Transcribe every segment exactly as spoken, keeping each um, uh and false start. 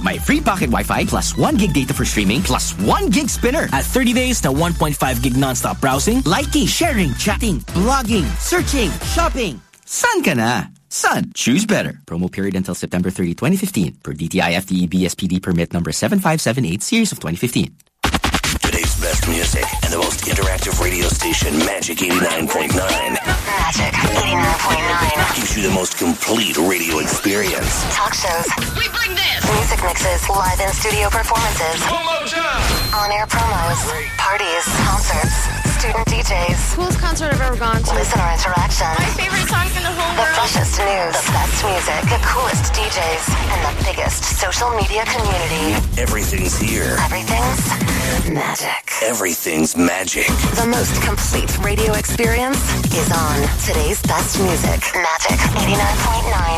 My free pocket Wi-Fi plus one gig data for streaming plus one gig spinner at thirty days to one point five gig non-stop browsing, liking, sharing, chatting, blogging, searching, shopping. San ka na? Sun. Choose better. Promo period until September thirtieth, twenty fifteen. Per D T I F T E B S P D permit number seven five seven eight, series of twenty fifteen. Today's best music and the most interactive radio station, Magic eighty-nine point nine. Magic eighty-nine point nine. Gives you the most complete radio experience. Talk shows. We bring this. Music mixes. Live in-studio performances. One more time. On-air promos. Parties. Concerts. Student D Js. Coolest concert I've ever gone to. Listener interaction. My favorite songs in the whole The world. freshest news. The best music. The coolest D Js. And the biggest social media community. Everything's here. Everything's magic. Everything's magic. The most complete radio experience is on today's best music. Magic eighty-nine point nine.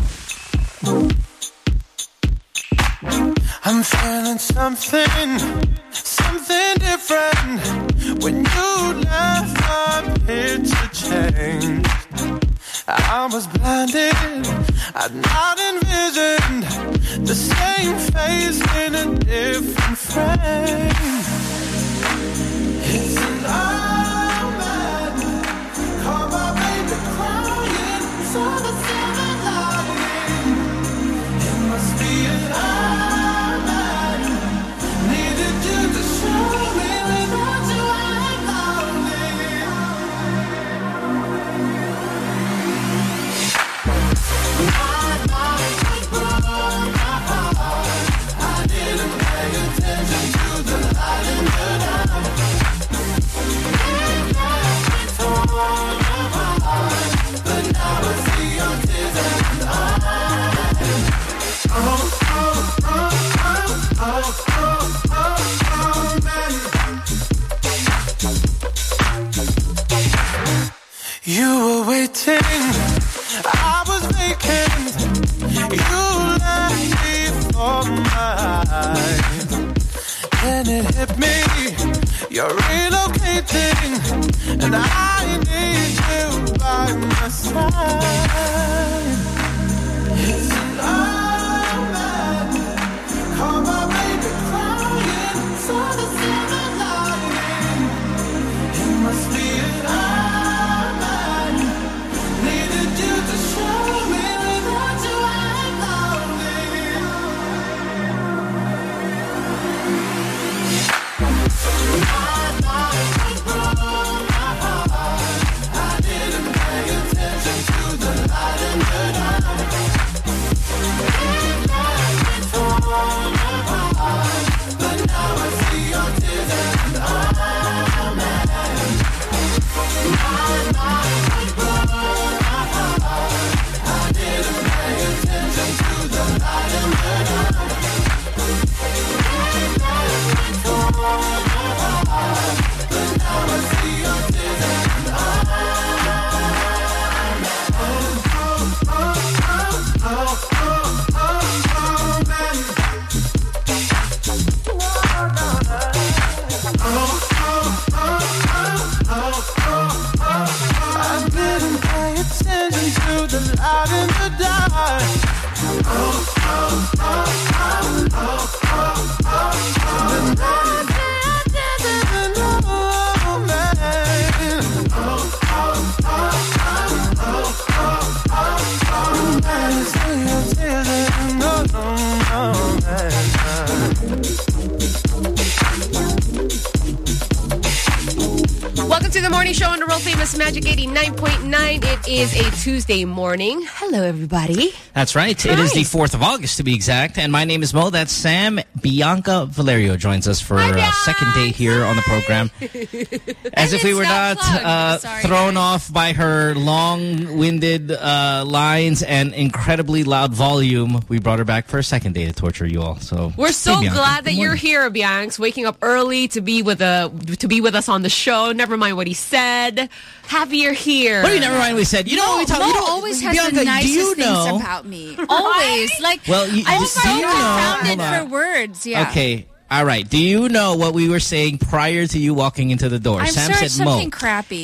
I'm feeling something, something different. When you left, my picture changed. I was blinded, I'd not envisioned the same face in a different frame. It's an omen. Call my baby crying, saw the silver lining. It must be an omen. Needed you to show me without you I'm lonely. My mind was broken, my heart. I didn't pay attention to the light in the dark. It left me torn apart, but now I see your tears and eyes. Oh, oh, oh, oh, oh, oh, oh, oh, man. You were waiting, I was vacant. You left me for mine. Then it hit me, you're relocating, and I need you by my side. It's an omen. Call my baby crying, saw the silver lining. It must be an omen. Needed you to show me without you I'm lonely. My life was broken, my heart. I didn't pay attention to the light in the dark. It left me torn apart, but now I see your tears and I'm mad. My life was broken, my heart. I didn't pay attention to the light in the dark. It left me torn apart, but now I see your tears and I'm mad. Oh, oh, oh, oh, oh, oh, oh, man. Oh, oh, oh, oh, oh, oh. I didn't pay attention to the light in the dark. Oh, oh, oh, oh, oh, oh, oh. The night I didn't know, man. Oh, oh, oh, oh, oh, oh, oh, oh. Man, see your tears and no, no, no, man. Welcome to the morning show on the world famous Magic eighty-nine point nine. It is a Tuesday morning. Hello, everybody. That's right. It is the fourth of August to be exact. And my name is Mo. That's Sam. Bianca Valerio joins us for a second day here on the program. As if we were not uh, thrown guys. off by her long-winded uh, lines and incredibly loud volume, we brought her back for a second day to torture you all. So we're so hey, glad that you're here, Bianx, waking up early to be with a to be with us on the show. Never mind what he said. Happy you're here. What do you never mind what he said? You Mo, know what we talk Mo you know, always has Bianca, the nicest do you know, things about me. Always. Like, well, you, I'm do, so do you know, confounded hold for words. Yeah. Okay. All right. Do you know what we were saying prior to you walking into the door? I'm Sam sure it's said something Mo. crappy.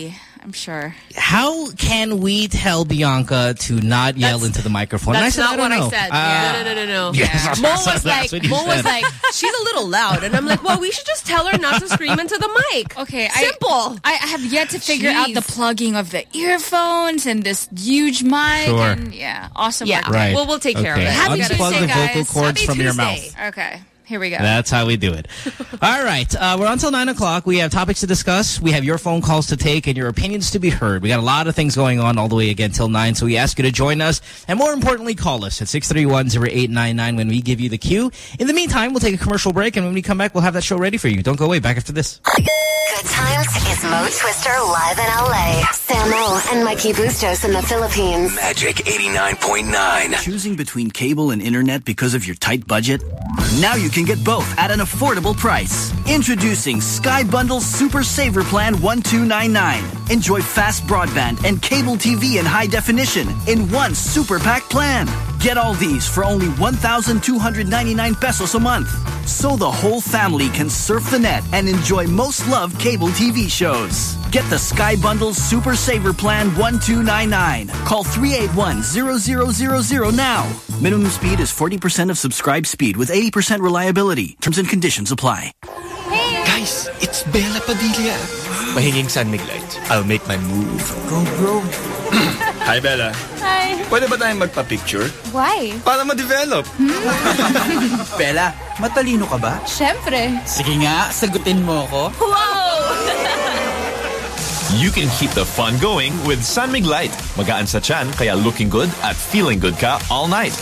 I'm sure. How can we tell Bianca to not yell That's- into the microphone? That's and I said, not I don't what know. I said. Uh, no, no, no, no, no. Yes, Mo that's was like, what you Mo was said. like, she's a little loud, and I'm like, well, we should just tell her not to scream into the mic. Okay, Simple. I, I have yet to figure out Jeez. the plugging of the earphones and this huge mic. Sure. And yeah, awesome. Yeah. work. Right. Well, we'll take care of Okay. it. Happy Unplug Tuesday, the vocal guys. cords Happy from your Tuesday. mouth. Okay, here we go. That's how we do it. All right. Uh, we're until nine o'clock. We have topics to discuss. We have your phone calls to take and your opinions to be heard. We got a lot of things going on all the way again till nine, so we ask you to join us. And more importantly, call us at six three one, zero eight nine nine when we give you the cue. In the meantime, we'll take a commercial break, and when we come back, we'll have that show ready for you. Don't go away. Back after this. Good Times is Mo Twister live in L A. Samo and Mikey Bustos in the Philippines. Magic eighty-nine point nine. Choosing between cable and internet because of your tight budget? Now you can get both at an affordable price. Introducing Sky Bundle's Super Saver Plan one two nine nine. Enjoy fast broadband and cable T V in high definition in one super pack plan. Get all these for only one thousand two hundred ninety-nine pesos a month. So the whole family can surf the net and enjoy most loved cable T V shows. Get the Sky Bundle's Super Saver Plan one two nine nine. Call three eight one, zero zero zero zero now. Minimum speed is forty percent of subscribed speed with eighty percent reliability. Terms and conditions apply. Guys, it's Bella Padilla. Mahinging San Miglite. I'll make my move. Go, bro. Hi, Bella. Hi. Pwede ba tayong magpa-picture? Why? Para ma-develop. Bella, matalino ka ba? Syempre. Sige nga, sagutin mo ko. Wow! You can keep the fun going with San Miglite. Magaan sa tiyan, kaya looking good at feeling good ka all night.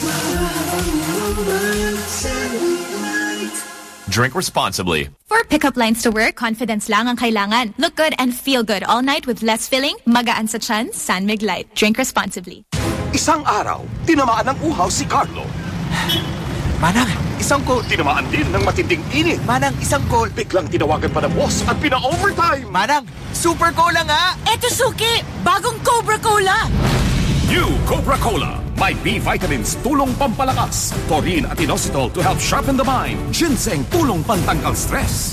Drink responsibly. For pickup lines to work, confidence lang ang kailangan. Look good and feel good all night with less filling, magaan sa tiyan, San Miglite. Drink responsibly. Isang araw, tinamaan ng uhaw si Carlo. Manang, Isang call, tinamaan din ng matinding init. Manang, isang call. Biglang tinawagan pa ng boss at pina-overtime. Manang, super cola nga! Eto suki, bagong Cobra Cola. New Cobra Cola. May B vitamins, tulong pampalakas. Taurine at inositol to help sharpen the mind. Ginseng, tulong pantanggal stress.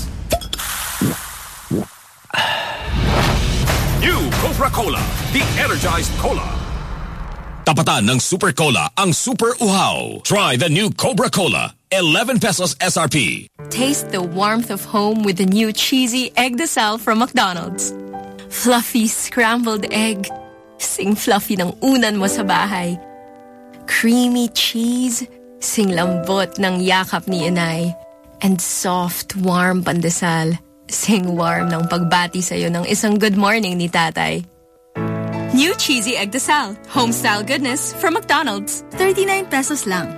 New Cobra Cola. The Energized Cola. Tapatan ng Super Cola ang Super Uhaw. Try the new Cobra Cola. eleven pesos S R P. Taste the warmth of home with the new cheesy egg desal from McDonald's. Fluffy scrambled egg. Sing fluffy ng unan mo sa bahay. Creamy cheese. Sing lambot ng yakap ni inay. And soft, warm pandesal. Sing warm ng pagbati sa'yo ng isang good morning ni tatay. New cheesy egg desal. Home-style goodness from McDonald's. thirty-nine pesos lang.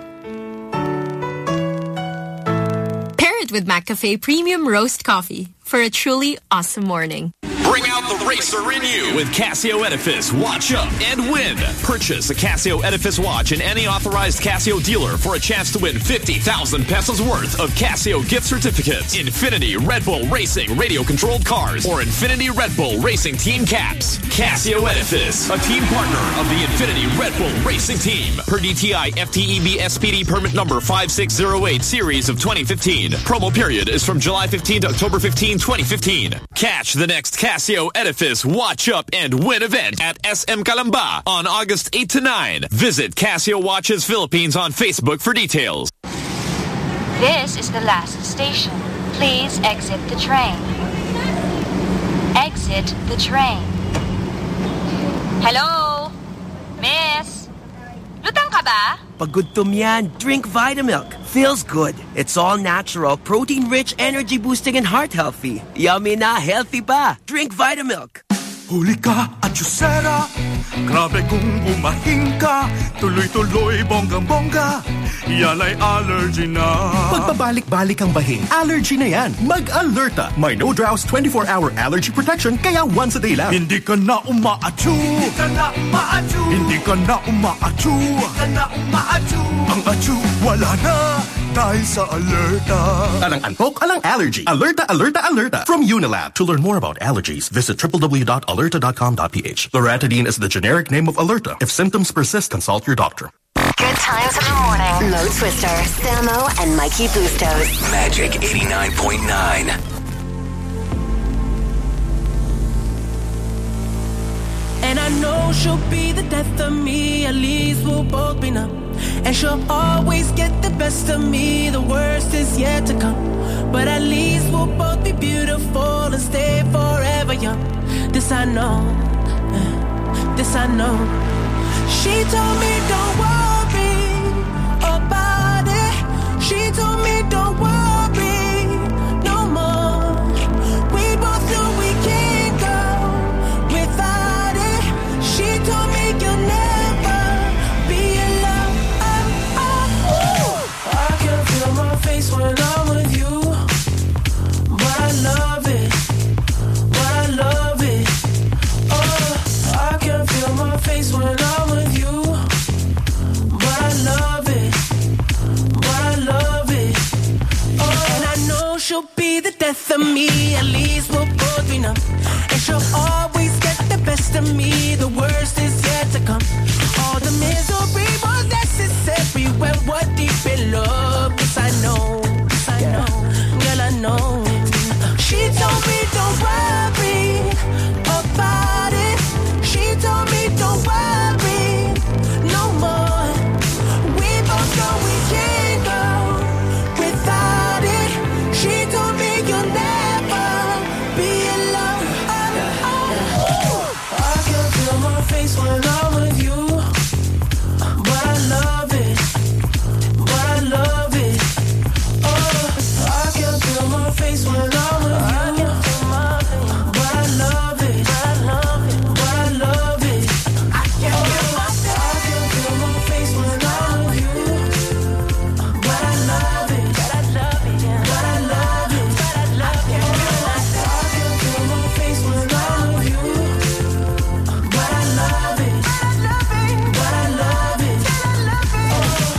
Pair it with McCafe Premium Roast Coffee for a truly awesome morning. Bring out the racer in you with Casio Edifice. Watch up and win. Purchase a Casio Edifice watch in any authorized Casio dealer for a chance to win fifty thousand pesos worth of Casio gift certificates, Infinity Red Bull Racing radio-controlled cars, or Infinity Red Bull Racing team caps. Casio Edifice, a team partner of the Infinity Red Bull Racing Team. Per D T I F T E B S P D permit number five six zero eight series of twenty fifteen. Promo period is from July fifteenth to October fifteenth, twenty fifteen. Catch the next Casio Edifice Watch Up and Win event at S M Calamba on August eighth to ninth. Visit Casio Watches Philippines on Facebook for details. This is the last station. Please exit the train. Exit the train. Hello? Miss? Lutang ka ba? Pag gutom yan, drink Vitamilk. Feels good. It's all natural, protein-rich, energy-boosting, and heart-healthy. Yummy na, healthy pa. Drink Vitamilk. Huli ka at Yusera. Grabe kung umahing ka. Tuloy-tuloy, bonggang-bongga. Yan ay allergy na. Pagpabalik-balik ang bahing, allergy na yan. Mag-Alerta. May no-drowse twenty-four hour allergy protection kaya once a day lang. Hindi ka na uma-achu. Hindi ka na uma-achu. Hindi ka na uma-achu. Hindi ka na uma-achu. Ang achu, wala na. Dahil sa Alerta. Alang antok, alang allergy. Alerta, Alerta, Alerta. From Unilab. To learn more about allergies, visit w w w dot alerta dot com dot p h. Loratadine is the generic name of Alerta. If symptoms persist, consult your doctor. Good times in the morning. Mo Twister, Samo, and Mikey Bustos. Magic eighty-nine point nine. And I know she'll be the death of me. At least we'll both be numb. And she'll always get the best of me. The worst is yet to come. But at least we'll both be beautiful and stay forever young. This I know. This I know. She told me don't worry about it. She told me don't worry no more. We both know we can't go without it. She told me you'll never be alone. Oh, oh, oh. I can feel my face when I'm with you, but I love it, but I love it. Oh, I can feel my face when I'm with you, but I love it, but I love it. Oh, and I know she'll be the death of me. At least we'll both be numb. And she'll always get the best of me. The worst is yet to come. All the misery was necessary when we're deep in love. Yes, I know, yes, I know, girl, I know. She told me don't worry about it. She told me don't worry no more. We both know we can't go without it. She told me you'll never be alone. Oh, oh, oh. I can feel my face when I'm with you, but I love it, but I love it. Oh, I can feel my face when I'm with you, but I love it, but I love it, but I love it. I can feel my face when I'm with you, but I love it, but I love it, but I love it, but I love it. I can feel my face when I'm with you, but I love it, but I love it, but I love it.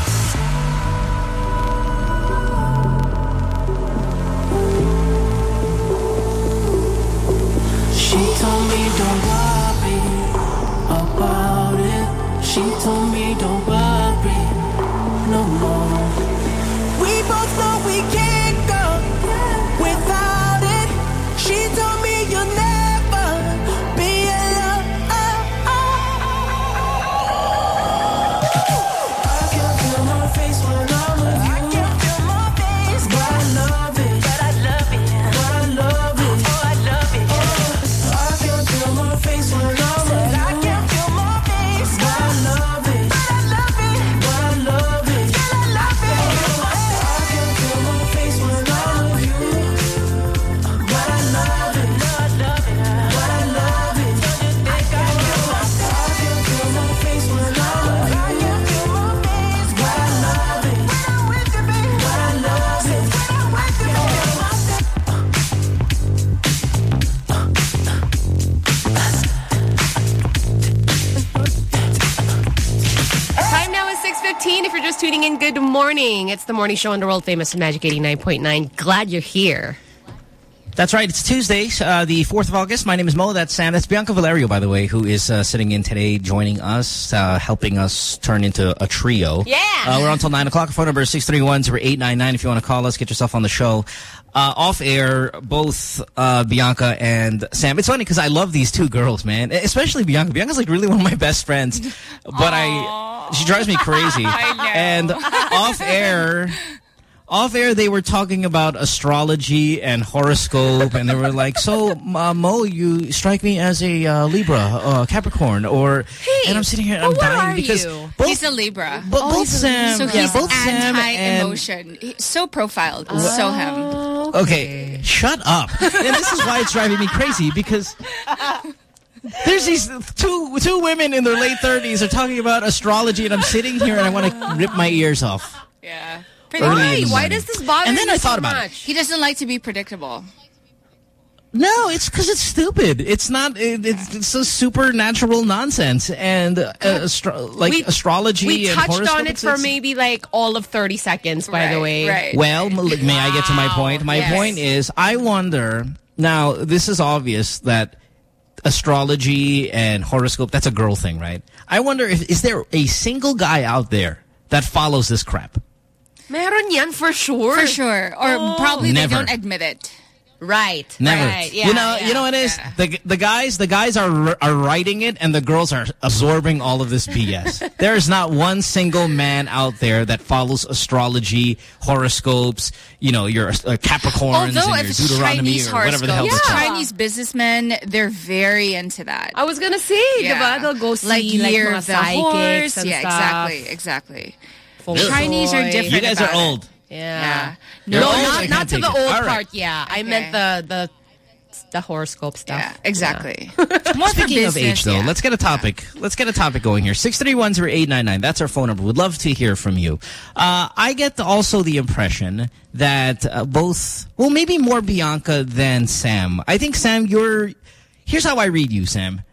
She told me don't worry about it. She told me don't worry no more. We both know we can't go without it. She told me you'll never be alone. I can feel my face when I'm with you. I can feel my face, but I love it, but I love it, but I love it. Oh, I love it. I can feel my face when I'm with you. I can feel my face, but I love it, but I love it, but I love it, but I love it. I can feel my face when I'm with you, but I love it, but I love it, but I love it. I can feel my face when I'm with you. I can feel my face, but I love it, when I'm with you, baby, but I love it, when I'm with you, Time now is six fifteen. If you're just tuning in, good morning. It's the morning show on the world famous Magic eighty-nine point nine. Glad you're here. That's right. It's Tuesday, uh, the fourth of August. My name is Mo. That's Sam. That's Bianca Valerio, by the way, who is uh, sitting in today, joining us, uh, helping us turn into a trio. Yeah. Uh, we're on until nine o'clock. Phone number is six three one, zero eight nine nine. If you want to call us, get yourself on the show. Uh, off air, both uh, Bianca and Sam. It's funny because I love these two girls, man. Especially Bianca. Bianca's like really one of my best friends. But I, she drives me crazy. I know. And off air... Off air, they were talking about astrology and horoscope, and they were like, so, uh, Mo, you strike me as a uh, Libra, uh, Capricorn, or... Hey, and I'm sitting here and but I'm what dying are because... you? Both, he's a Libra. But both Sam... So yeah, he's both Sam anti-emotion. He's so profiled. Oh, so him. Okay, shut up. And this is why it's driving me crazy, because... There's these two two women in their late thirties are talking about astrology, and I'm sitting here and I want to rip my ears off. Yeah. Why? Why does this bother And then you I thought so about much? it. He doesn't like to be predictable. No, it's because it's stupid. It's not. It, it's, it's a supernatural nonsense, and uh, astro like we, astrology. We and touched horoscope, on it for maybe like all of thirty seconds. By right, the way, right. Well, may I get to my point? My Yes. point is, I wonder. Now, this is obvious that astrology and horoscope—that's a girl thing, right? I wonder if is there a single guy out there that follows this crap? Meron yan for sure. For sure. Or oh. probably Never. they don't admit it. Right. Never. Right. Yeah, you know, yeah, you know what it is? yeah. The the guys, the guys are are writing it, and the girls are absorbing all of this B S. There is not one single man out there that follows astrology, horoscopes. You know, your uh, Capricorns Although and if your it's Deuteronomy Chinese or whatever the hell horoscope, they're called. Chinese businessmen, they're very into that. I was gonna say, Yeah. diba? They'll go see like like, year mga of the psychics horse. and Yeah, stuff. exactly, exactly. Feng Chinese are shui. different. You guys are about it. old. Yeah. You're No, old, I not, can't not to take the it. old All right. part, yeah. I Okay. meant the the the horoscope stuff. Yeah, exactly. Yeah. More for Speaking of business, age, though, yeah. let's get a topic. Let's get a topic going here. six three one, zero eight nine nine. That's our phone number. We'd love to hear from you. Uh, I get also the impression that uh, both, well, maybe more Bianca than Sam. I think, Sam, you're, here's how I read you, Sam.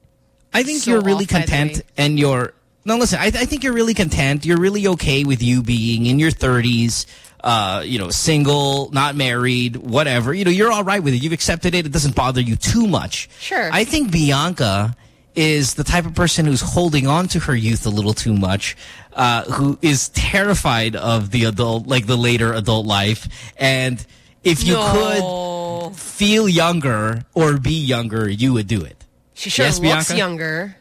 I think So you're really off, by the content way. and you're, no, listen, I, I think you're really content. You're really okay with you being in your thirties, uh, you know, single, not married, whatever. You know, you're all right with it. You've accepted it. It doesn't bother you too much. Sure. I think Bianca is the type of person who's holding on to her youth a little too much, uh, who is terrified of the adult, like the later adult life. And if you No. could feel younger or be younger, you would do it. She sure Yes, looks Bianca? younger.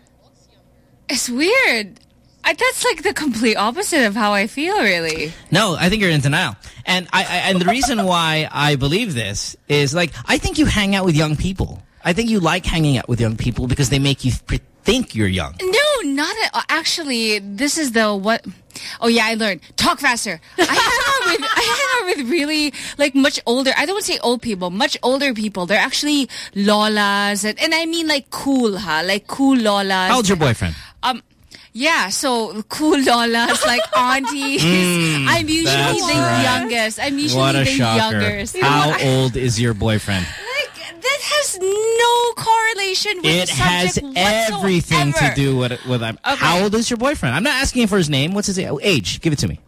It's weird. I, that's like the complete opposite of how I feel, really. No, I think you're in denial. And I, I and the reason why I believe this is, like, I think you hang out with young people. I think you like hanging out with young people because they make you pre- think you're young. No, not at, actually. This is the what? Oh yeah, I learned. Talk faster. I hang out with I hang out with really like much older. I don't want to say old people, much older people. They're actually lolas, and, and I mean like cool, huh? Like cool lolas. How old's your boyfriend? Um. Yeah, so cool lolas, like aunties. Mm, I'm usually that's the right. youngest. I'm usually What a the shocker. youngest. How old is your boyfriend? Like, that has no correlation with It the has subject everything to whatsoever. do with, with um, Okay. how old is your boyfriend? I'm not asking for his name. What's his age? Give it to me.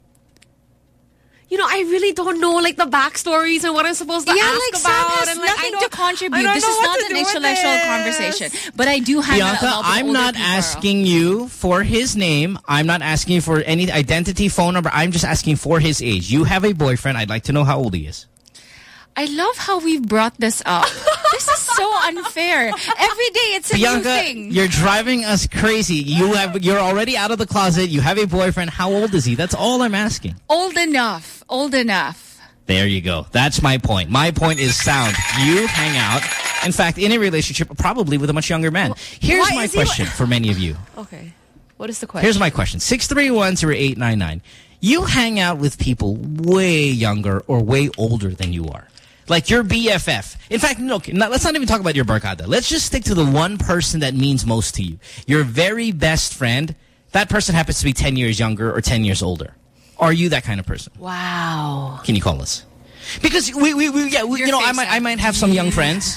You know, I really don't know like the backstories and what I'm supposed to Yeah, ask like Sam about. has and, like, I nothing don't- to contribute. I don't This know is what not to an do with intellectual this. conversation. But I do hang out Bianca, a lot with I'm older not people. asking you for his name. I'm not asking you for any identity, phone number. I'm just asking for his age. You have a boyfriend. I'd like to know how old he is. I love how we've brought this up. This is so unfair. Every day it's a Bianca, new thing. you're driving us crazy. You have, you're already out of the closet. You have a boyfriend. How old is he? That's all I'm asking. Old enough. Old enough. There you go. That's my point. My point is sound. You hang out, in fact, in a relationship, probably with a much younger man. Here's Why my is he- question for many of you. Okay. What is the question? Here's my question. six three one, zero eight nine nine. You hang out with people way younger or way older than you are. Like your B F F. In fact, look, no, let's not even talk about your barkada. Let's just stick to the one person that means most to you. Your very best friend, that person happens to be ten years younger or ten years older. Are you that kind of person? Wow. Can you call us? Because we, we, we yeah, we, you know, I might, I might have some young friends.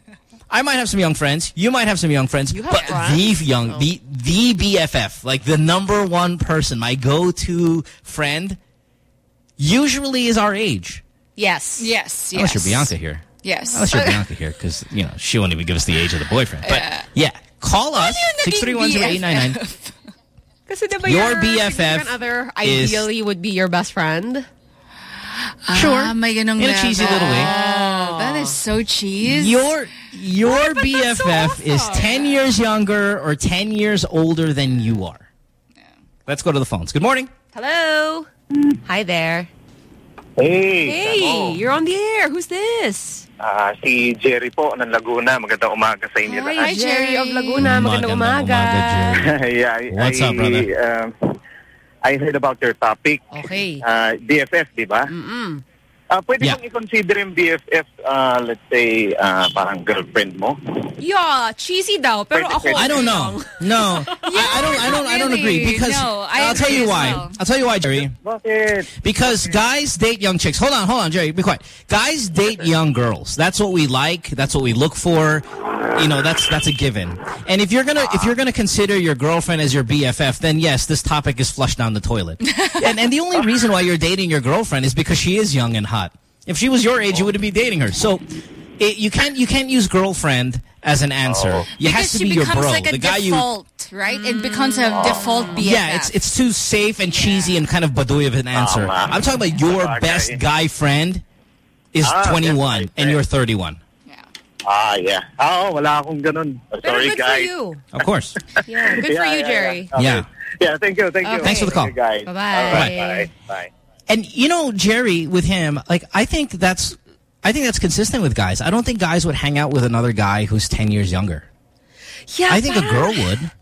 I might have some young friends. You might have some young friends. You have but friends? the young, the the B F F, like the number one person, my go-to friend, usually is our age. Yes. Yes. Unless Yes. you're Bianca here. Yes. Unless you're Bianca here, because you know she won't even give us the age of the boyfriend. But yeah, call us six three one zero eight nine nine. Kasi diba Your your B F F significant other is- ideally would be your best friend. Sure. Ah, may ganong In a cheesy level. little way. Oh, that is so cheese. Your your B F F is ten years younger or ten years older than you are. Let's go to the phones. Good morning. Hello. Hi there. Hey. Hey, Ano? you're on the air. Who's this? Ah, si Jerry po ng Laguna. Magandang umaga sa inyo Hi, lahat. Jerry of Laguna. Magandang Magandang umaga. umaga, yeah, I, What's I, up, brother? um, I heard about your topic. Okay. Uh, B F F, di ba? Mm-mm. Uh, pwede Yeah. bang i-consider yung B F F, uh, let's say, uh, parang girlfriend mo? Yeah, cheesy daw. Pero Pwede, ako, pwede. I don't know. No, I, I don't. I don't. I don't agree really. because No, I I'll tell agree you as why. well. I'll tell you why, Jerry. Bakit? Because guys date young chicks. Hold on, hold on, Jerry. Be quiet. Guys date young girls. That's what we like. That's what we look for. You know, that's that's a given. And if you're gonna if you're gonna consider your girlfriend as your B F F, then yes, this topic is flushed down the toilet. and and the only reason why you're dating your girlfriend is because she is young and hot. If she was your age, you wouldn't be dating her. So it, you can't you can't use girlfriend as an answer. Oh. You because has to she be your becomes bro, like a the guy you. default, right? It becomes a default B F F. Yeah, it's it's too safe and cheesy and kind of baduy of an answer. Tama. I'm talking about your Sabagay. best guy friend. is Ah, twenty-one yeah, and you're thirty-one. Ah, yeah. Ah, wala akong ganun. Oh, sorry, good guys. for you. Of course. Yeah, good Yeah, for you, yeah, Jerry. Yeah. Okay. Yeah. Yeah, thank you, thank you. Okay. Thanks for the call. Thank you, guys. Bye-bye. All right, bye. Bye. And you know, Jerry, with him, like I think that's, I think that's consistent with guys. I don't think guys would hang out with another guy who's ten years younger. Yeah, I think a girl would.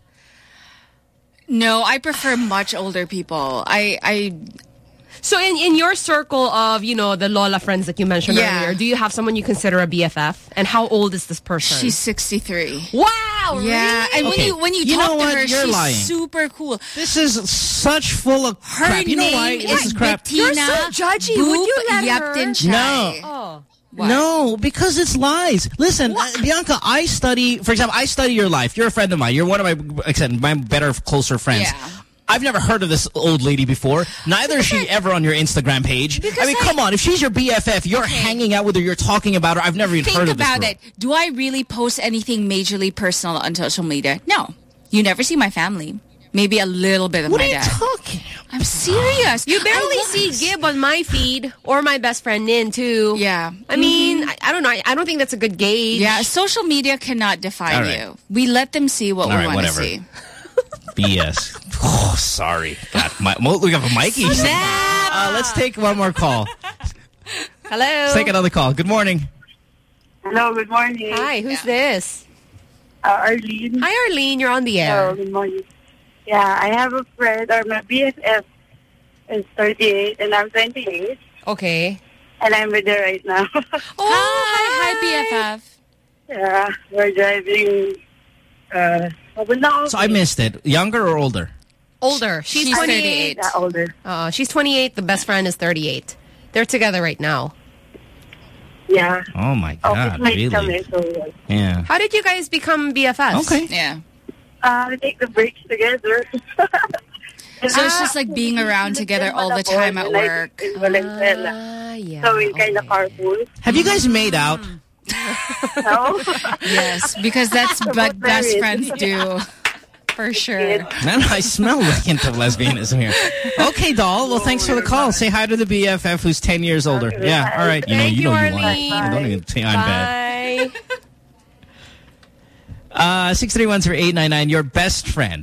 No, I prefer much older people. I, I. So in, in your circle of, you know, the Lola friends that you mentioned Yeah. earlier, do you have someone you consider a B F F? And how old is this person? She's sixty-three. Wow, Yeah, really? and when Okay. you when you, You talk know to what? her, You're she's lying. super cool. This is such full of Her crap. You know name why? is This is crap. Bettina. You're so judgy. Would you let her? Yaptinchai. No. Oh. What? No, because it's lies. Listen, uh, Bianca, I study, for example, I study your life. You're a friend of mine. You're one of my, except my better, closer friends. Yeah. I've never heard of this old lady before. Neither is she ever on your Instagram page. I mean, I- come on. If she's your B F F, you're hanging out with her, you're talking about her. I've never even Think heard of this about girl. it. Do I really post anything majorly personal on social media? No. You never see my family. Maybe a little bit of What my are you dad. talking? I'm serious. You barely I see Gib on my feed or my best friend Nin too. Yeah. I mean, I, I don't know. I, I don't think that's a good gauge. Yeah, social media cannot define All right. you. We let them see what All we right, want to whatever. see. B S. Oh, sorry. God, my, we have a Mikey. Uh, let's take one more call. Hello. Let's take another call. Good morning. Hello, good morning. Hi, who's this? Uh, Arlene. Hi, Arlene. You're on the air. Oh, good morning. Yeah, I have a friend, or my B F F is thirty-eight, and I'm twenty-eight. Okay. And I'm with her right now. Oh, hi, hi, B F F. Yeah, we're driving. Uh, So I missed it. Younger or older? Older. She's, She's twenty-eight. Yeah, older. Uh, she's twenty-eight. The best friend is thirty-eight. They're together right now. Yeah. Oh, my Oh, God. it's my Really? stomach, so, Yeah. How did you guys become B F Fs? Okay. Yeah. uh, we take the breaks together. So it's just like being around together all the time at work. In Valenzuela. Ah, yeah. So we kind of carpool. Have you guys made out? No? Yes, because that's We're what both best married. friends do. For sure. Man, I smell a hint of lesbianism here. Okay, doll. Well, thanks for the call. Say hi to the B F F who's ten years older. Yeah, all right. You know, Thank you you, know you want. Arlene. You don't even say I'm bad. Bye. Uh, six three one zero eight nine nine. Your best friend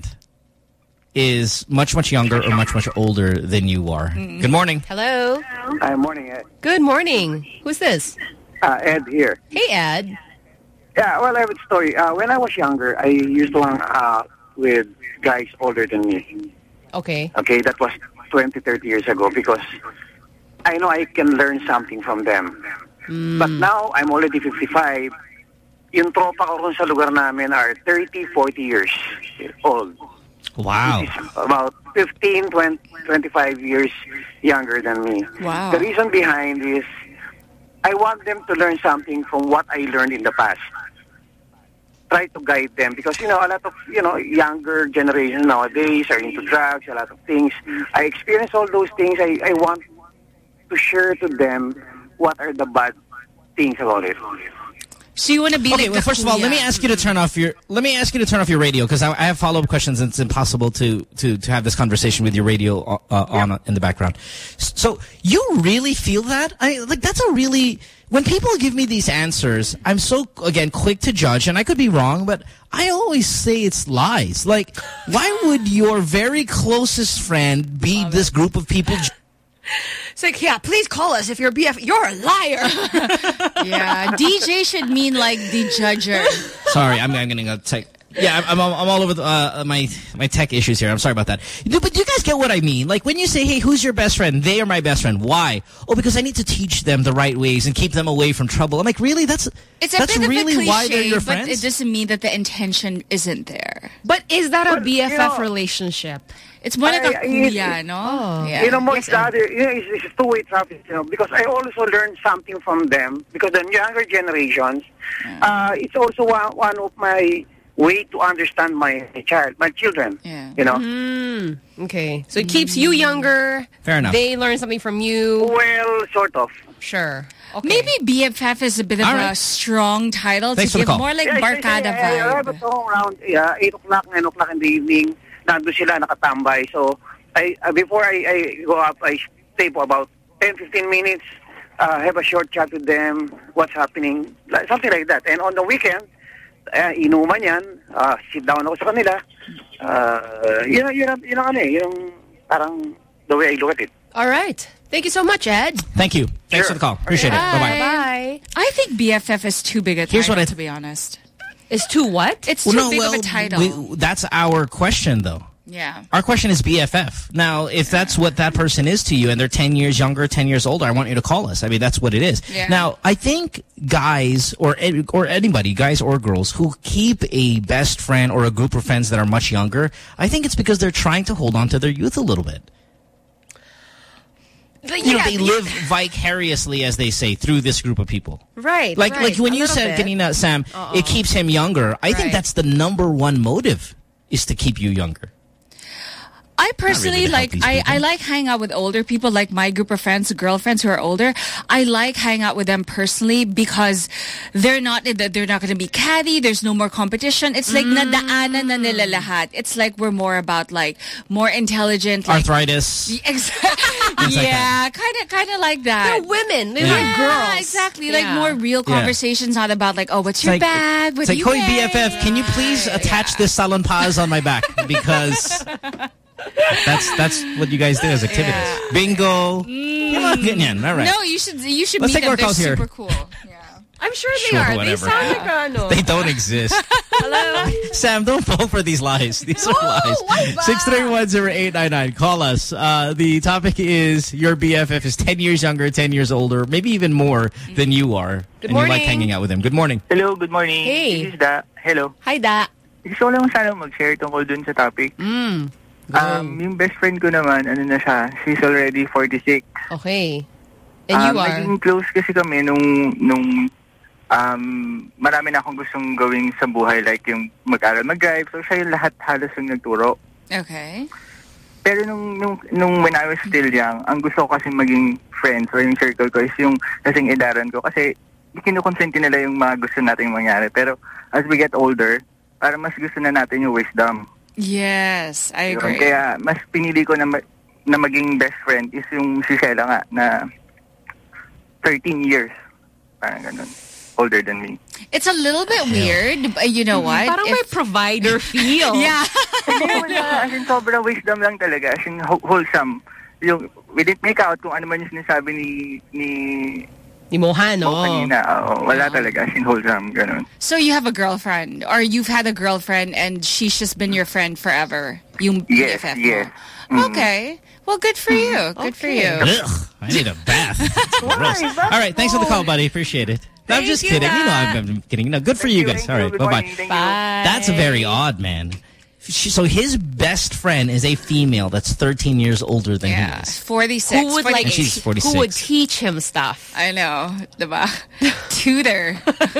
is much, much younger or much, much older than you are. Mm. Good morning. Hello. Hi, morning, Ed. Good morning. Who's this? Uh, Ed here. Hey, Ed. Yeah, well, I have a story. Uh, when I was younger, I used to hang out with guys older than me. Okay. Okay, that was twenty, thirty years ago because I know I can learn something from them. Mm. But now, I'm already fifty-five. Yung tropa ko rin sa lugar namin are thirty, forty years old. Wow. About fifteen, twenty, twenty-five years younger than me. Wow. The reason behind is I want them to learn something from what I learned in the past. Try to guide them because, you know, a lot of, you know, younger generations nowadays are into drugs, a lot of things. I experienced all those things. I, I want to share to them what are the bad things about it. So you want to be Okay, like well, the first of all, let me kuya. ask you to turn off your let me ask you to turn off your radio because I, I have follow-up questions and it's impossible to to to have this conversation with your radio uh, uh, on uh, in the background. So you really feel that? I like that's a really when people give me these answers, I'm so again quick to judge, and I could be wrong, but I always say it's lies. Like, why would your very closest friend be this group of people? It's like, yeah, please call us if you're B F. You're a liar. Yeah, D J should mean like the judger. Sorry, I'm, I'm getting a tech. Yeah, I'm, I'm, I'm all over the, uh, my my tech issues here. I'm sorry about that. But do you guys get what I mean? Like when you say, hey, who's your best friend? They are my best friend. Why? Oh, because I need to teach them the right ways and keep them away from trouble. I'm like, really? That's It's a that's bit really of a cliche, why they're your but friends? it doesn't mean that the intention isn't there. But is that a But, B F F you know, relationship? It's more like a I- I- kuya, no? Oh. Yeah. You know, most Yes, and- other, you know, it's, it's two-way traffic, you know, because I also learned something from them, because the younger generations, uh, it's also one, one of my way to understand my child, my children, Yeah. you know. Mm, okay. So it keeps you younger. Fair enough. They learn something from you. Well, sort of. Sure. Okay. Maybe B F F is a bit of All a right. strong title Thanks to for the give call. more like Yeah, Barkada I, I, I have vibe. it all around yeah, eight o'clock, nine o'clock in the evening, nandun sila nakatambay. So, I, uh, before I, I go up, I stay for about ten, fifteen minutes uh, have a short chat with them, what's happening, like, something like that. And on the weekend, uh, inuman yan, uh, sit down ako sa kanila. Uh, yun, yun, yun ang ano eh, yung parang the way I look at it. All right. Thank you so much, Ed. Thank you. Thanks Sure. for the call. Appreciate Bye. it. Bye-bye. Bye. I think B F F is too big a title, Here's what I to be honest. Is too what? It's Well, too no, big well, of a title. we- that's our question, though. Yeah. Our question is B F F. Now, if that's what that person is to you and they're ten years younger, ten years older, I want you to call us. I mean, that's what it is. Yeah. Now, I think guys or or anybody, guys or girls, who keep a best friend or a group of friends that are much younger, I think it's because they're trying to hold on to their youth a little bit. The, You know, yeah, they live vicariously, as they say, through this group of people. Right. Like, right. like when A you little said, bit. Kanina, Sam, Uh-oh. it keeps him younger. I think Right. that's the number one motive, is to keep you younger. I personally really to help like these I, people. I like hang out with older people, like my group of friends, girlfriends who are older. I like hang out with them personally because they're not they're not going to be catty. There's no more competition. It's like Mm. nadaanan na nila lahat. It's like we're more about like more intelligent, like, Arthritis. Exactly. Yeah, kind of kind of like that. They're women. They're Yeah, like girls. exactly. Yeah. Like more real Yeah. conversations, not about like, oh, what's your like, bag? What It's do like, you Hoy wear? B F F, can you please attach this salonpas on my back? Because that's that's what you guys do as activities. Yeah. Bingo. Mm. Come on, ganyan. All right. No, you should you should Let's meet take more them. They're calls here. super cool. I'm sure they Sure, are. whatever. They sound like ano. They don't exist. Hello? Sam, don't fall for these lies. These No, are lies. why ba? six three one zero eight nine nine. Call us. Uh, the topic is your B F F is ten years younger, ten years older, maybe even more than you are. Good and morning. you like hanging out with them. Good morning. Hello, good morning. Hey. This is Da. Hello. Hi, Da. Gusto ko lang sana mag-share tungkol dun sa topic. Mm. Um, yung best friend ko naman, ano na siya, she's already forty-six. Okay. And um, you are? Naging close kasi kami nung, nung um, marami na akong gustong gawin sa buhay, like yung mag-aral, mag-drive. So siya yung lahat halos yung nagturo. Okay. Pero nung, nung, nung when I was still young, ang gusto ko kasi maging friends or yung circle ko is yung kasing edaran ko. Kasi kinukonsente nila yung mga gusto nating mangyari. Pero as we get older, para mas gusto na natin yung wisdom. Yes, I agree. Kaya mas pinili ko na, ma- na maging best friend is yung si Sheila nga na thirteen years. Parang ganun. Older than me. It's a little bit weird, but you know what? Parang may provider feel. Yeah. Hindi naman na, as in sobrang wisdom lang talaga. As in wholesome. Yung, we didn't make out kung ano man yung sinasabi ni ni Ni Mohan, Mo oh. kanina. Oo, wala talaga. As in wholesome. Ganun. So you have a girlfriend, or you've had a girlfriend and she's just been your friend forever? Yung Yes, B F F mo. yes. Okay. Well, good for you. Good for you. Ugh, I need a bath. Gross. All right, thanks for the call, buddy. Appreciate it. No, I'm Thank just you, kidding. You know, Da. I'm, I'm kidding. No, good for you guys. All right, bye-bye. Bye. That's a very odd, man. She, so his best friend is a female that's thirteen years older than Yeah. he is. forty-six. Who would like? And she's forty-six. Who would teach him stuff? I know. Diba? Tutor.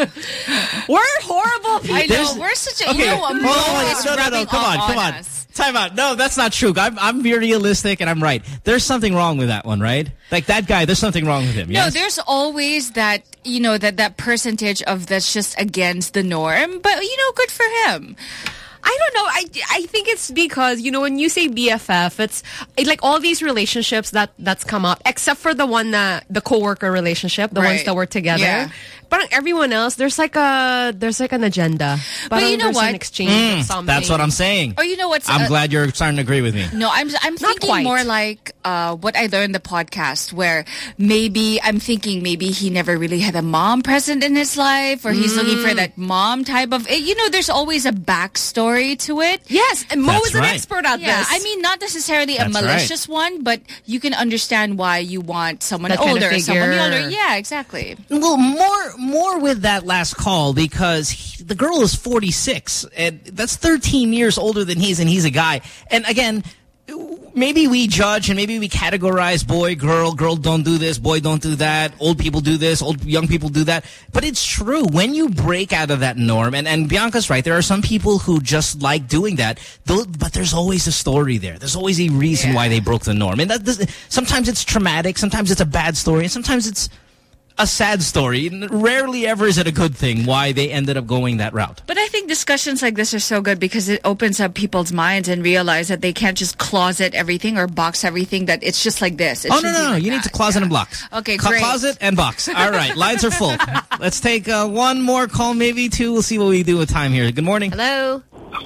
We're horrible people. I know. We're such a... Okay, You know, hold Mo on, is no, no, no, rubbing come on, off come on. us. Time out. No, that's not true. I'm, I'm being realistic and I'm right. There's something wrong with that one, right? Like that guy, there's something wrong with him, No, yes? there's always that, you know, that, that percentage of that's just against the norm. But, you know, good for him. I don't know. I, I think it's because, you know, when you say B F F, it's it, like all these relationships that that's come up, except for the one that the coworker relationship, the Right. ones that were together. Yeah. But everyone else, there's like a there's like an agenda. But you know there's what? An exchange Mm, of something. that's what I'm saying. Or you know what's... I'm uh, glad you're starting to agree with me. No, I'm I'm thinking quite. more like uh, what I learned in the podcast, where maybe I'm thinking maybe he never really had a mom present in his life, or he's looking for that mom type of. You know, there's always a backstory to it. Yes, and Mo That's is an right. expert at Yeah, this. I mean, not necessarily a That's malicious one, but you can understand why you want someone That kind of older, someone figure. younger. Yeah, exactly. Well, more more with that last call because he, the girl is forty-six and that's thirteen years older than he is, and he's a guy. And again, maybe we judge and maybe we categorize boy, girl, girl don't do this, boy don't do that, old people do this, old young people do that. But it's true. When you break out of that norm, and, and Bianca's right, there are some people who just like doing that, but there's always a story there. There's always a reason Yeah. why they broke the norm. And that does, sometimes it's traumatic, sometimes it's a bad story, and sometimes it's a sad story. Rarely ever is it a good thing why they ended up going that route. But I think discussions like this are so good because it opens up people's minds and realize that they can't just closet everything or box everything, that it's just like this. It oh, no, no, no. Like you that. need to closet yeah. and box. Okay, Cl great. Closet and box. All right. Lines are full. Let's take uh, one more call, maybe two. We'll see what we do with time here. Good morning. Hello.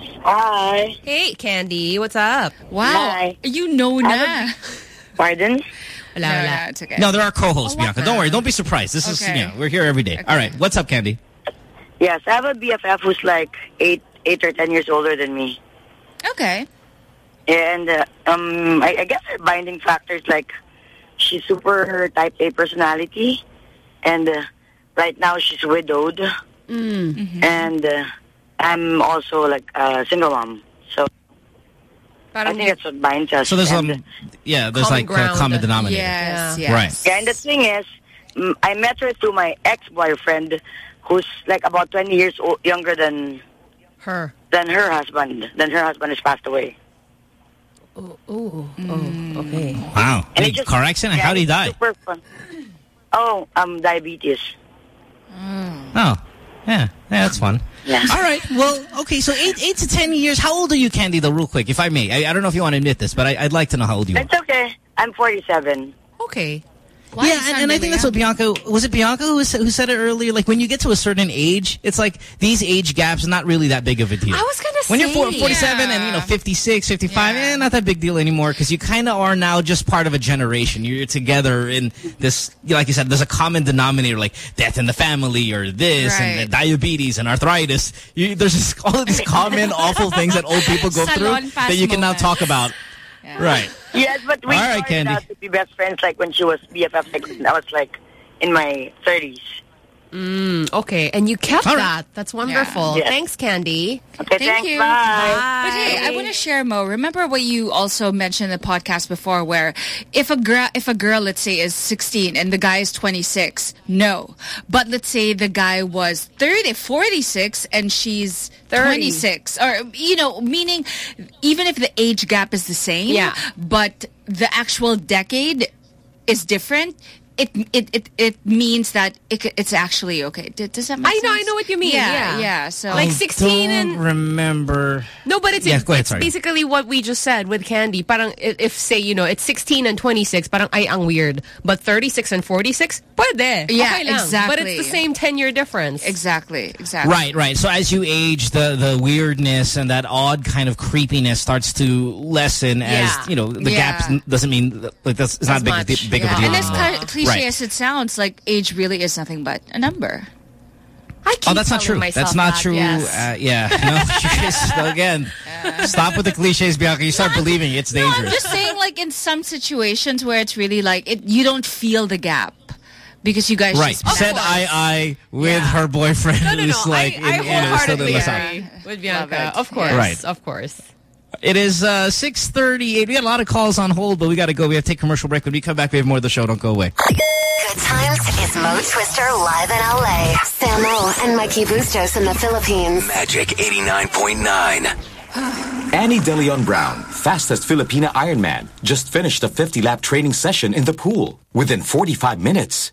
Hi. Hey, Candy. What's up? Wow. Hi. You know na. Pardon? No, no, it's okay. No, there are co-hosts, oh, Bianca. Don't worry. Don't be surprised. This okay. is, you know, we're here every day. Okay. All right. What's up, Candy? Yes, I have a B F F who's like eight, eight or ten years older than me. Okay. And uh, um, I, I guess her binding factors like she's super type A personality, and uh, right now she's widowed, mm. mm-hmm. and uh, I'm also like a single mom. So Parang I think that's what binds us. So there's and, um, yeah, there's common like a common denominator. Yes, yeah. yes. Right. Yeah, and the thing is, mm, I met her through my ex-boyfriend, who's like about twenty years old, younger than her, than her husband. Then her husband has passed away. Oh, oh, mm. oh okay. Wow. And Big car accident? Yeah, how did he die? Super fun. Oh, um, diabetes. Mm. Oh, yeah. Yeah, that's fun. Yeah. All right. Well, okay, so eight eight to ten years. How old are you, Candy, though, real quick, if I may? I, I don't know if you want to admit this, but I, I'd like to know how old you are. It's okay. I'm forty-seven. Okay. Why yeah, and, and I think that's what Bianca, was it Bianca who, was, who said it earlier? Like, when you get to a certain age, it's like these age gaps are not really that big of a deal. I was going to say. When you're forty-seven yeah. and, you know, fifty-six, fifty-five, yeah. eh, not that big deal anymore because you kind of are now just part of a generation. You're together in this, like you said, there's a common denominator like death in the family or this right. and diabetes and arthritis. You, there's just all of these common awful things that old people go Salon through that you can now talk about. Yeah. Right. Yes, but we All right, started Candy. out to be best friends like when she was B F F. Like when I was like in my thirties. Mm, okay, and you kept All right. that. That's wonderful. Yeah. Yes. Thanks, Candy. Okay, Thank thanks. you. Bye. Bye. But hey, I want to share, Mo. Remember what you also mentioned in the podcast before, where if a girl, if a girl, let's say, is sixteen and the guy is twenty-six, no. But let's say the guy was thirty, forty-six and she's twenty-six, or you know, meaning even if the age gap is the same, yeah, but the actual decade is different. It it it it means that it, it's actually okay. Does that make I sense? know, I know what you mean. Yeah, Yeah, yeah. So like sixteen I don't and remember. no, but it's, yeah, go ahead, it's sorry. basically what we just said with Candy. Parang if say you know it's sixteen and twenty-six, parang ay ang weird. But thirty-six and forty-six, pwede. Yeah, okay lang. exactly. But it's the same ten year difference. Exactly, exactly. Right, right. So as you age, the the weirdness and that odd kind of creepiness starts to lessen. Yeah. As you know, the Yeah. gap doesn't mean like that's it's not As big, much. big Yeah. of a deal And as anymore. kind of cliche Right. as it sounds, like age really is nothing but a number. I keep Oh, that's not telling true. myself That's not that, true. Yes. Uh, yeah. No, you just, again, stop with the cliches, Bianca. You start believing it's No, dangerous. I'm just saying, like in some situations where it's really like it, you don't feel the gap because you guys Right. just Said eye eye with Yeah. her boyfriend No, no, no. who's like I, in, I in a wholeheartedly southern agree Lasal. with Bianca. Love it. Of course. Right. Of course. It is uh, six thirty-eight. We got a lot of calls on hold, but we got to go. We have to take a commercial break. When we come back, we have more of the show. Don't go away. Good times is Mo Twister live in L A. Samo and Mikey Bustos in the Philippines. Magic eighty-nine point nine. Annie De Leon Brown, fastest Filipina Ironman, just finished a fifty lap training session in the pool. Within forty-five minutes,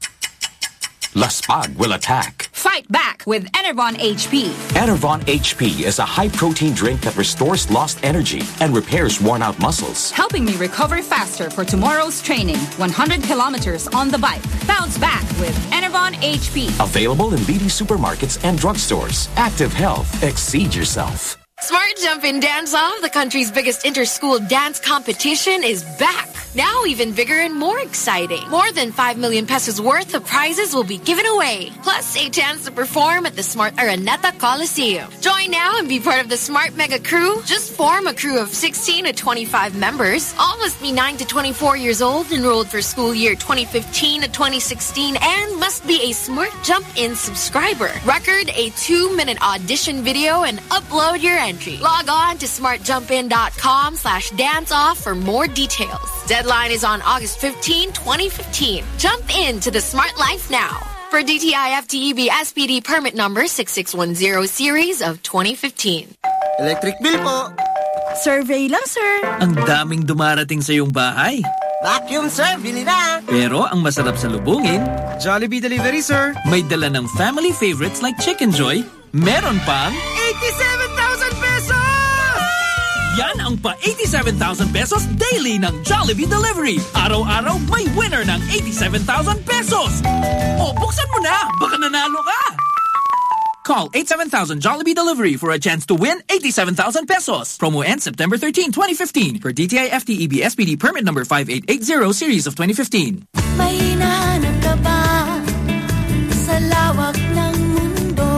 Laspag will attack. Fight back with Enervon H P. Enervon H P is a high-protein drink that restores lost energy and repairs worn-out muscles. Helping me recover faster for tomorrow's training. one hundred kilometers on the bike. Bounce back with Enervon H P. Available in leading supermarkets and drugstores. Active health. Exceed yourself. Smart Jump in Dance Off, the country's biggest inter-school dance competition, is back. Now even bigger and more exciting. More than five million pesos worth of prizes will be given away. Plus a chance to perform at the Smart Araneta Coliseum. Join now and be part of the Smart Mega Crew. Just form a crew of sixteen to twenty-five members. All must be nine to twenty-four years old, enrolled for school year twenty fifteen to twenty sixteen, and must be a Smart Jump In subscriber. Record a two-minute audition video and upload your entry. Log on to smartjumpin.com slash dance off for more details. Deadline is on August fifteenth, twenty fifteen. Jump into the smart life now. For D T I F T E B S P D permit number six six one zero series of twenty fifteen. Electric bill po. Survey lang, sir. Ang daming dumarating sa iyong bahay. Vacuum, sir. Bili na. Pero ang masarap sa lubungin, Jollibee Delivery, sir. May dala ng family favorites like Chicken Joy. Meron pang eighty-seven thousand pesos! Yan ang pa eighty-seven thousand pesos daily ng Jollibee Delivery. Araw-araw may winner ng eighty-seven thousand pesos. O, buksan mo na. Baka nanalo ka. Call eight seven thousand Jollibee Delivery for a chance to win eighty-seven thousand pesos. Promo ends September thirteenth, twenty fifteen. For D T I F T E B S P D permit number five eight eight zero series of twenty fifteen. May hinahanap ka ba sa lawak ng mundo?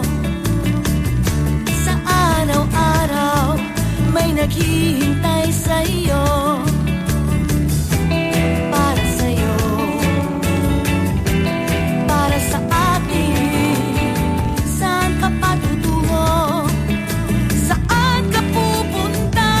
Sa araw-araw may naghihintay sa'yo. Para sa'yo. Para sa atin. Saan ka patutungo? Saan ka pupunta?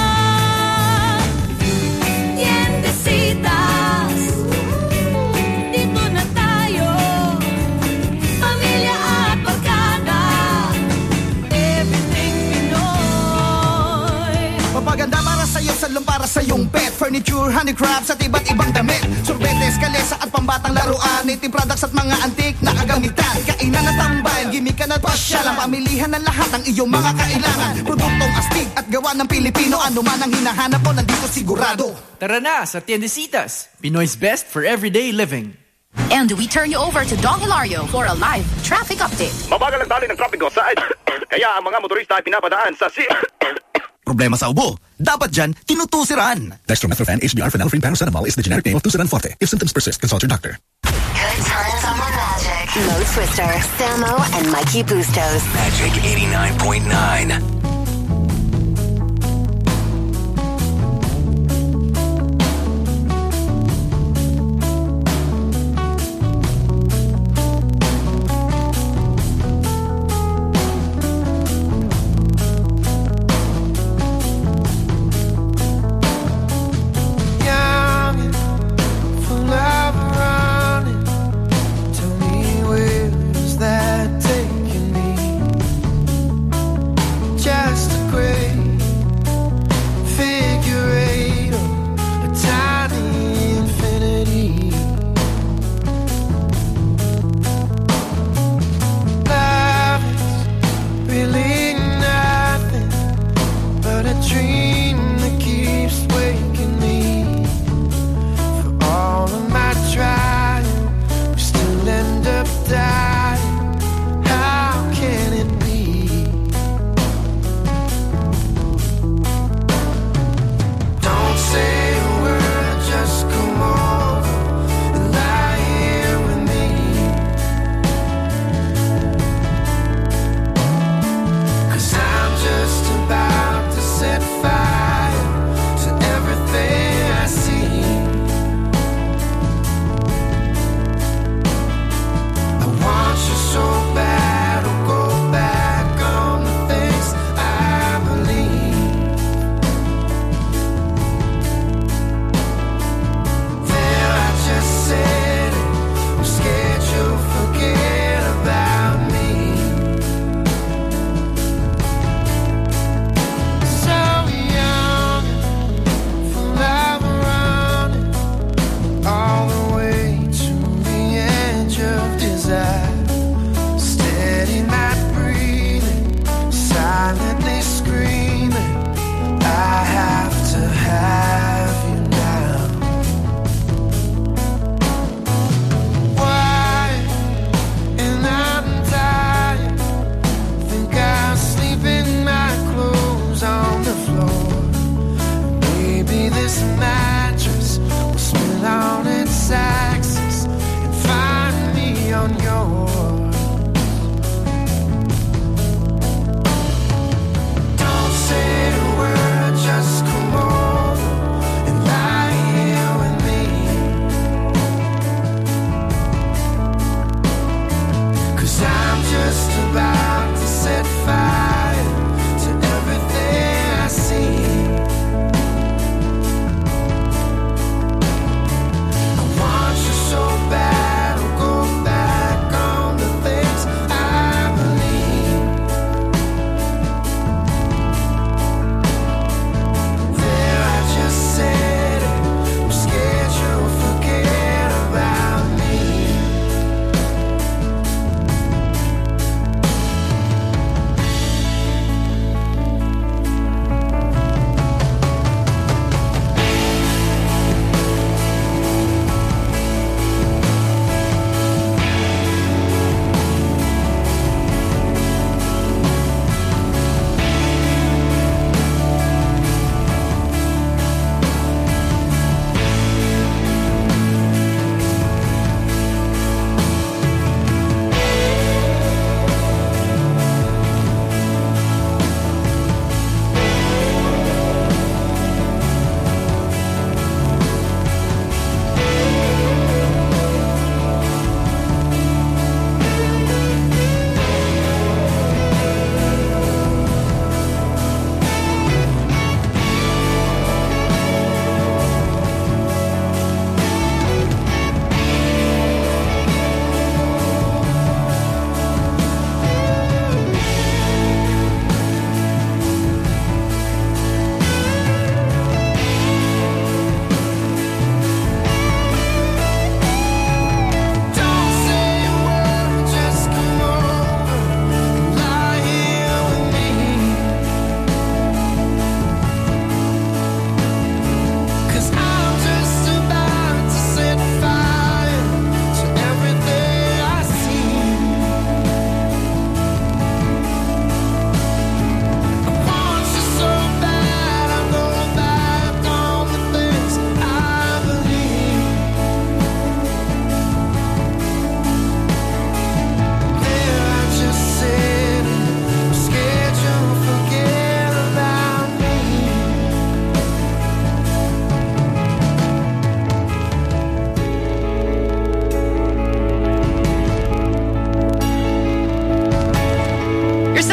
Tiendesitas, dito na tayo. Pamilya at barkada, everything Pinoy. Papaganda para sa'yo, salong para sa iyong pet. Furniture, handicrafts at iba't ibang damit. Sorbetes, kalesa at pambatang laruan. Native products at mga antik na kagamitan. Kainan at tambayan, gimmick ka na pasya lang. Pamilihan ng lahat ng iyong mga kailangan. Produktong astig at gawa ng Pilipino. Ano man ang hinahanap mo, nandito sigurado. Tara na sa Tiendesitas, Pinoy's best for everyday living. And we turn you over to Dong Hilario for a live traffic update. Mabagal ang dali ng trapiko sa kaya ang mga motorista ay pinapadaan sa si... Problema sa ubo? Dapat dyan, tinutusiran. Dextromethorphan H B R phenylephrine paracetamol is the generic name of Tusiran Forte. If symptoms persist, consult your doctor. Good times on the Magic. Mo Twister, Samo, and Mikey Bustos. Magic eighty-nine point nine. That taking me,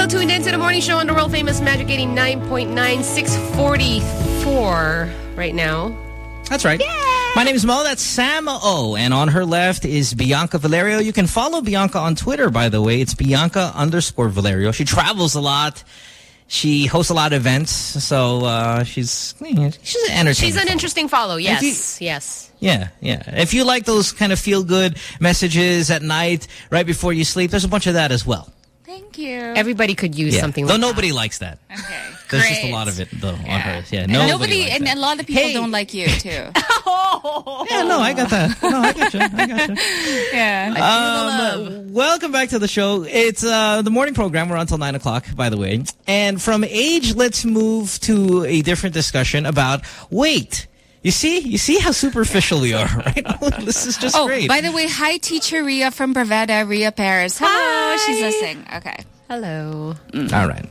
still tuned into the morning show on the world famous Magic eighty-nine point nine, six forty-four right now. That's right. Yay! My name is Mo. That's Sam O. And on her left is Bianca Valerio. You can follow Bianca on Twitter, by the way. It's Bianca underscore Valerio. She travels a lot. She hosts a lot of events. So uh, she's she's an entertainer. She's an interesting follow. Yes. You, yes. Yeah, yeah. If you like those kind of feel-good messages at night, right before you sleep, there's a bunch of that as well. Thank you. Everybody could use yeah. something though like nobody that. likes that. Okay. There's Great. just a lot of it, though, yeah. on hers. Yeah, and nobody, nobody likes and that. a lot of people hey. don't like you, too. Yeah, no, I got that. No, I got you. I got you. Yeah. Um, welcome back to the show. It's uh, the morning program. We're on until nine o'clock, by the way. And from age, let's move to a different discussion about weight. You see? You see how superficial we are, right? This is just oh, great. By the way, hi, teacher Ria from Bravada, Ria Paris. Hello. Hi. She's listening. Okay. Hello. Mm. All right.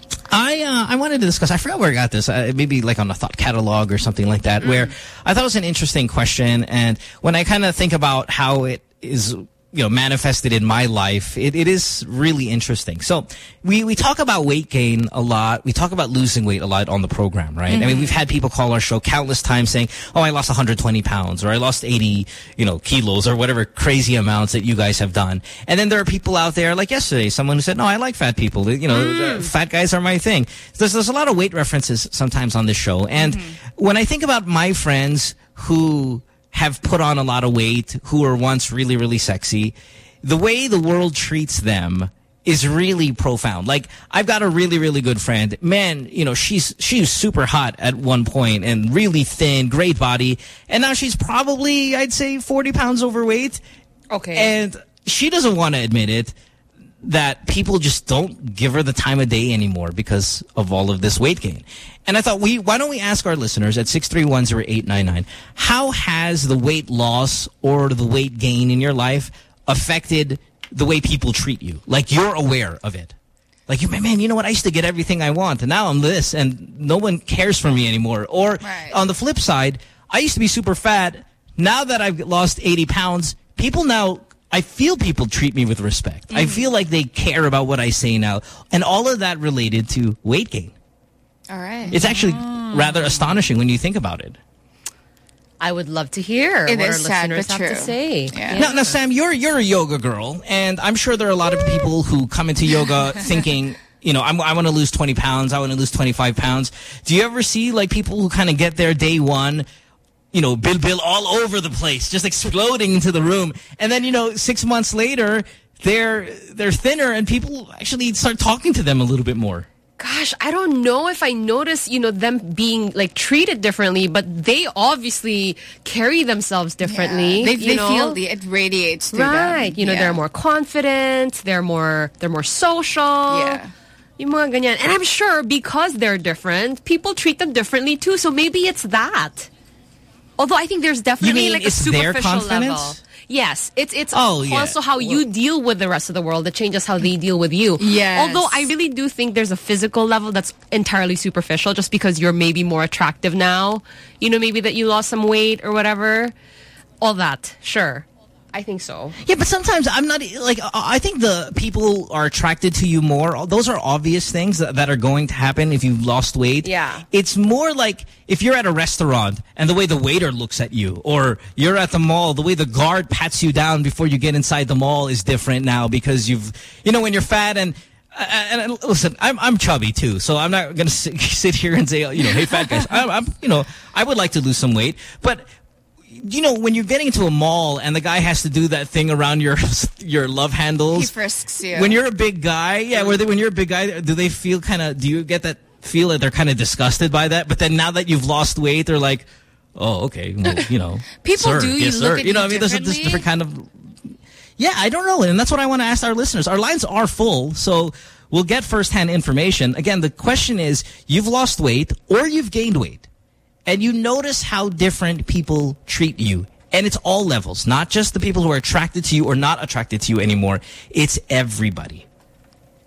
I uh, I wanted to discuss, I forgot where I got this, uh, maybe like on a thought catalog or something like that, mm. where I thought it was an interesting question. And when I kind of think about how it is, you know, manifested in my life, it, it is really interesting. So we, we talk about weight gain a lot. We talk about losing weight a lot on the program, right? Mm-hmm. I mean, we've had people call our show countless times saying, oh, I lost one hundred twenty pounds or I lost eighty, you know, kilos or whatever crazy amounts that you guys have done. And then there are people out there like yesterday, someone who said, no, I like fat people. You know, mm. uh, fat guys are my thing. There's, there's a lot of weight references sometimes on this show. And mm-hmm. when I think about my friends who have put on a lot of weight, who were once really, really sexy, the way the world treats them is really profound. Like, I've got a really, really good friend. Man, you know, she's she's super hot at one point and really thin, great body. And now she's probably, I'd say, forty pounds overweight. Okay. And she doesn't want to admit it, that people just don't give her the time of day anymore because of all of this weight gain. And I thought, we why don't we ask our listeners at six three one zero eight nine nine, how has the weight loss or the weight gain in your life affected the way people treat you? Like, you're aware of it. Like, man, you know what? I used to get everything I want, and now I'm this, and no one cares for me anymore. Or right. on the flip side, I used to be super fat. Now that I've lost eighty pounds, people now... I feel people treat me with respect. Mm. I feel like they care about what I say now. And all of that related to weight gain. All right. It's actually oh. rather astonishing when you think about it. I would love to hear it what is our sad, listeners but have true. to say. Yeah. Now, now, Sam, you're, you're a yoga girl. And I'm sure there are a lot of people who come into yoga thinking, you know, I'm, I want to lose twenty pounds. I want to lose twenty-five pounds. Do you ever see, like, people who kind of get there day one, you know, Bill Bill all over the place, just exploding into the room. And then, you know, six months later, they're they're thinner and people actually start talking to them a little bit more. Gosh, I don't know if I notice, you know, them being, like, treated differently, but they obviously carry themselves differently. Yeah. They, you they know? feel the, it radiates through right. them. You know, yeah. they're more confident, they're more, they're more social. Yeah. Yung mga ganyan. And I'm sure because they're different, people treat them differently too. So maybe it's that. Although I think there's definitely you mean like a it's superficial their confidence? level. Yes, it's it's oh, yeah. also how you deal with the rest of the world that changes how they deal with you. Yes. Although I really do think there's a physical level that's entirely superficial just because you're maybe more attractive now. You know, maybe that you lost some weight or whatever. All that, sure. I think so. Yeah, but sometimes I'm not, like, I think the people are attracted to you more. Those are obvious things that, that are going to happen if you've lost weight. Yeah. It's more like if you're at a restaurant and the way the waiter looks at you, or you're at the mall, the way the guard pats you down before you get inside the mall is different now because you've, you know, when you're fat and, and, and listen, I'm, I'm chubby too, so I'm not going to sit, sit here and say, you know, hey, fat guys, I'm, I'm, you know, I would like to lose some weight, but you know, when you're getting into a mall and the guy has to do that thing around your your love handles. He frisks you. When you're a big guy, yeah, where they, when you're a big guy, do they feel kind of, do you get that feel that they're kind of disgusted by that? But then now that you've lost weight, they're like, oh, okay, well, you know. People sir, do, yes, you look sir. at You know, you I mean, there's a this different kind of, yeah, I don't know. And that's what I want to ask our listeners. Our lines are full, so we'll get firsthand information. Again, the question is, you've lost weight or you've gained weight, and you notice how different people treat you. And it's all levels, not just the people who are attracted to you or not attracted to you anymore. It's everybody.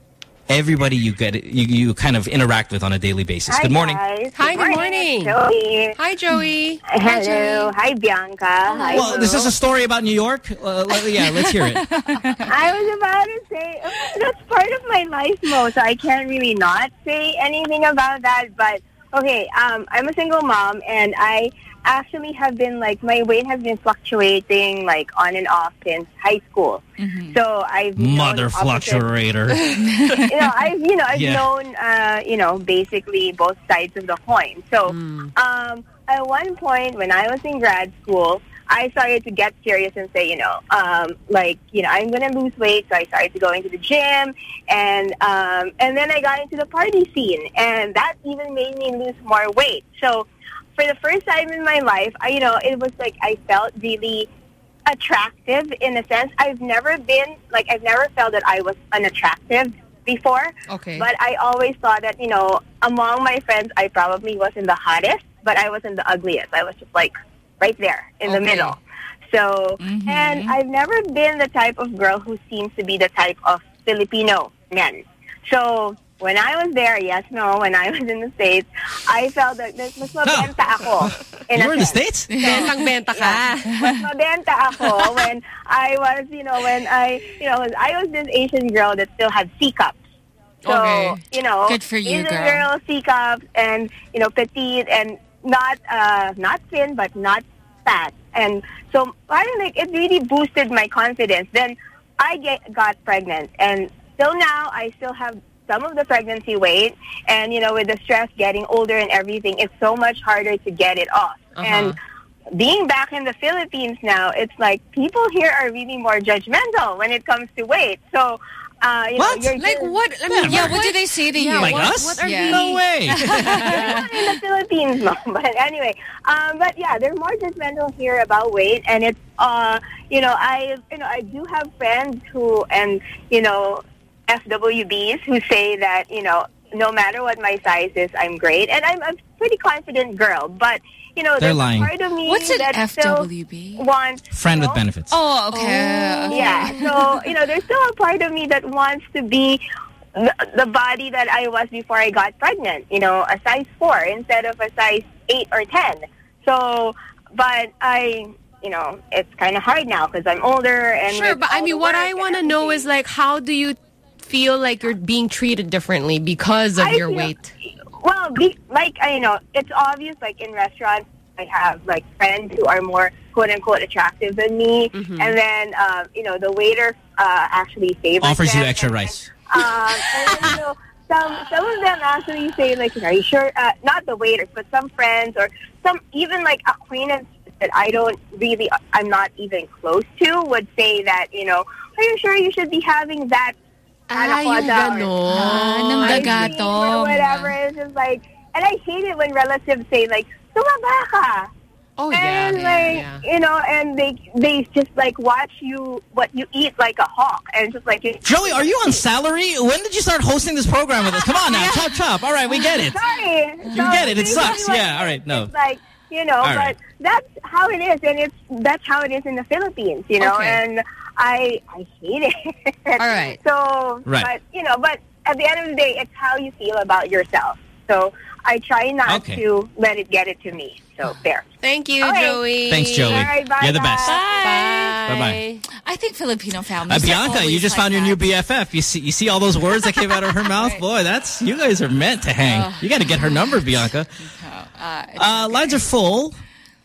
everybody you get you, you kind of interact with on a daily basis. Hi, good morning. Guys. Hi, good morning. morning. Joey. Hi, Joey. Hello. Hi, Bianca. Hi, Well, this is a story about New York. Uh, let- yeah, let's hear it. I was about to say, uh, that's part of my life, Mo, so I can't really not say anything about that. But, okay, um, I'm a single mom, and I actually have been, like, my weight has been fluctuating, like, on and off since high school. Mm-hmm. So I've known Mother opposite- fluctuator. you know, I've you know I've Yeah. known uh, you know basically both sides of the coin. So um, at one point when I was in grad school, I started to get serious and say, you know, um, like you know, I'm gonna lose weight. So I started to go into the gym, and um, and then I got into the party scene, and that even made me lose more weight. So for the first time in my life, I, you know, it was like I felt really attractive in a sense. I've never been, like, I've never felt that I was unattractive before. Okay. But I always thought that, you know, among my friends, I probably wasn't the hottest, but I wasn't the ugliest. I was just, like, right there in the Okay. middle. So, and I've never been the type of girl who seems to be the type of Filipino men. So, when I was there, yes, no, when I was in the States, I felt that mas mabenta ako. In You a were in the sense. States? Bentang-benta ka. Mas mabenta ako when I was, you know, when I, you know, I was this Asian girl that still had C-cups. So, Okay. you know, Good for you, Asian girl. girl, C-cups, and, you know, petite, and not, uh, not thin, but not fat. And so, parang like, it really boosted my confidence. Then, I get, got pregnant, and till now, I still have some of the pregnancy weight, and, you know, with the stress getting older and everything, it's so much harder to get it off. Uh-huh. And being back in the Philippines now, it's like people here are really more judgmental when it comes to weight. So, uh, you What? know, you're Like just- what? I mean, yeah, what do they say to you? Like what, us? What are Yeah. the- No way. They're not in the Philippines, no. But anyway, um, but yeah, they're more judgmental here about weight, and it's, uh, you know, I, you know, I do have friends who, and you know, F W Bs who say that, you know, no matter what my size is, I'm great, and I'm a pretty confident girl. But you know, They're there's lying. a part of me What's an that F W B? still wants Friend you with know, benefits. Oh, okay. yeah. So, you know, there's still a part of me that wants to be the, the body that I was before I got pregnant, you know, a size four instead of a size eight or ten. So, but I, you know, it's kind of hard now because I'm older. And Sure, with but I all mean, the what work I and want to know everything. is, like, how do you feel like you're being treated differently because of I your feel- weight? Well, be, like, I, you know, it's obvious, like, in restaurants, I have, like, friends who are more, quote-unquote, attractive than me. Mm-hmm. And then, um, you know, the waiter uh, actually favors Offers you them. extra And rice. Um, and then, you know, some, some of them actually say, like, are you sure? Uh, not the waiters, but some friends or some, even, like, acquaintances that I don't really, I'm not even close to would say that, you know, are you sure you should be having that Ah, yung ganon. Ah, ng ice cream dagatong. or whatever. It's just like, and I hate it when relatives say, like, tumaba ka. Oh, yeah, And, yeah, like, yeah. you know, and they they just, like, watch you, what you eat like a hawk. And it's just like... You, Joey, are you on salary? When did you start hosting this program with us? Come on now, chop chop. All right, we get it. Sorry. You get it. It sucks. Yeah, all right, no. It's like, you know, All but right. that's how it is. And it's that's how it is in the Philippines, you know. Okay. And I I hate it. All right. So, Right. but, you know, but at the end of the day, it's how you feel about yourself. So I try not Okay. to let it get it to me. So there. Thank you, All right. Joey. Thanks, Joey. All right, bye, You're the best. guys. Bye. Bye-bye. I think Filipino Uh, families are Bianca, you always just like found your that. new B F F. You see, you see all those words that came out of her mouth? Boy, that's you guys are meant to hang. You got to get her number, Bianca. Uh, it's Uh, okay. lines are full.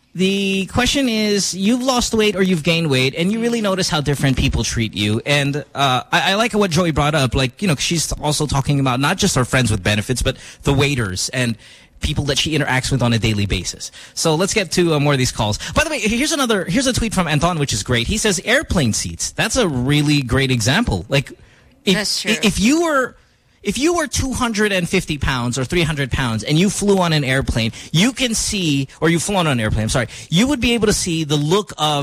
The question is, you've lost weight or you've gained weight, and you really notice how different people treat you. And uh, I, I like what Joey brought up. Like, you know, she's also talking about not just her friends with benefits, but the waiters and people that she interacts with on a daily basis. So let's get to uh, more of these calls. By the way, here's another, here's a tweet from Anton, which is great. He says airplane seats. That's a really great example. Like, if, That's true. if you were... If you were two hundred fifty pounds or three hundred pounds and you flew on an airplane, you can see, or you flew on an airplane, I'm sorry, you would be able to see the look of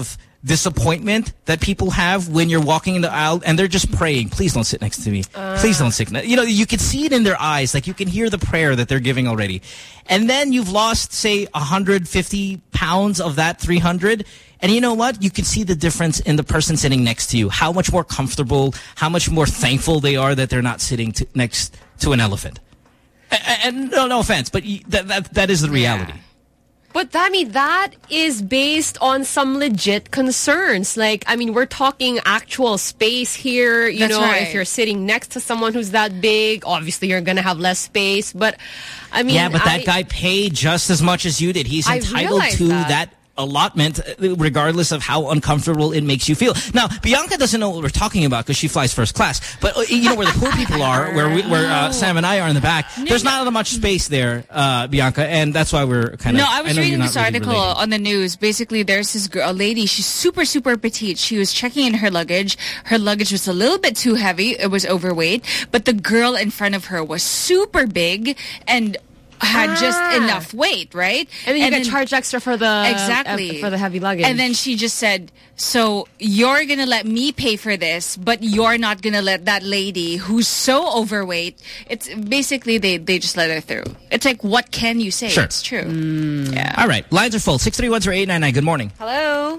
disappointment that people have when you're walking in the aisle and they're just praying, please don't sit next to me. Uh. Please don't sit. You know, you can see it in their eyes. Like you can hear the prayer that they're giving already. And then you've lost, say, one hundred fifty pounds of that three hundred. And you know what? You can see the difference in the person sitting next to you. How much more comfortable, how much more thankful they are that they're not sitting to, next to an elephant. And, and no, no offense, but that, that, that is the reality. Yeah. But, I mean, that is based on some legit concerns. Like, I mean, we're talking actual space here. You That's know, right. if you're sitting next to someone who's that big, obviously you're going to have less space. But, I mean... Yeah, but that I, guy paid just as much as you did. He's entitled to that. that allotment regardless of how uncomfortable it makes you feel. Now, Bianca doesn't know what we're talking about because she flies first class. But, uh, you know, where the poor people are, where we, where uh, Sam and I are in the back, there's not that much space there, uh, Bianca, and that's why we're kind of... No, I was I reading this really article relating. on the news. Basically, there's this girl, a lady, she's super, super petite. She was checking in her luggage. Her luggage was a little bit too heavy. It was overweight. But the girl in front of her was super big and... had ah. just enough weight, right? And then you and get then, charged extra for the exactly uh, for the heavy luggage. And then she just said, "So you're gonna let me pay for this, but you're not gonna let that lady who's so overweight." It's basically they they just let her through. It's like, what can you say? Sure. It's true. Mm. Yeah. All right, lines are full. Six three one zero eight nine nine. Good morning. Hello.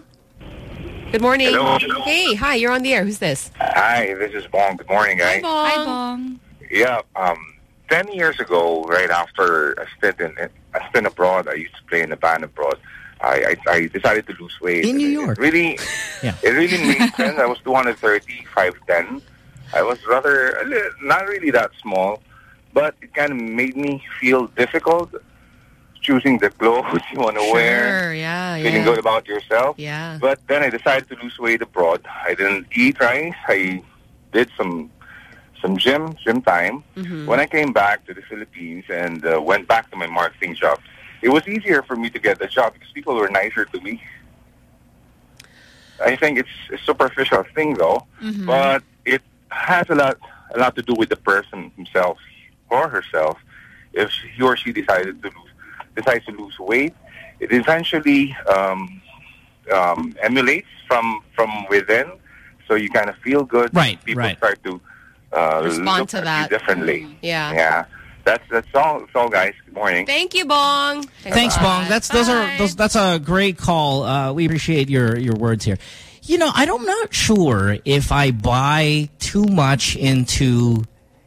Good morning. Hello. Hey, hi. You're on the air. Who's this? Hi, this is Bong. Good morning, guys. Hi, Bong. Hi, Bong. Yeah, um, ten years ago, right after a stint in a stint abroad, I used to play in a band abroad. I I, I decided to lose weight in New it, York. It really, yeah, it really made sense. I was two hundred thirty, five ten. I was rather not really that small, but it kind of made me feel difficult choosing the clothes you want to sure, wear, yeah, feeling yeah. good about yourself. Yeah. But then I decided to lose weight abroad. I didn't eat rice. I did some. some gym, gym time. Mm-hmm. When I came back to the Philippines and uh, went back to my marketing job, it was easier for me to get the job because people were nicer to me. I think it's a superficial thing, though, mm-hmm. but it has a lot, a lot to do with the person himself or herself. If he or she decided to lose, decides to lose weight, it eventually um, um, emulates from from within. So you kind of feel good. Right, People right. start to uh, respond look to at that you differently. Yeah. Yeah. That's that's all. That's all, guys. Good morning. Thank you, Bong. Thanks, Thanks Bong. That's those Bye. are those. That's a great call. Uh, we appreciate your your words here. You know, I'm not sure if I buy too much into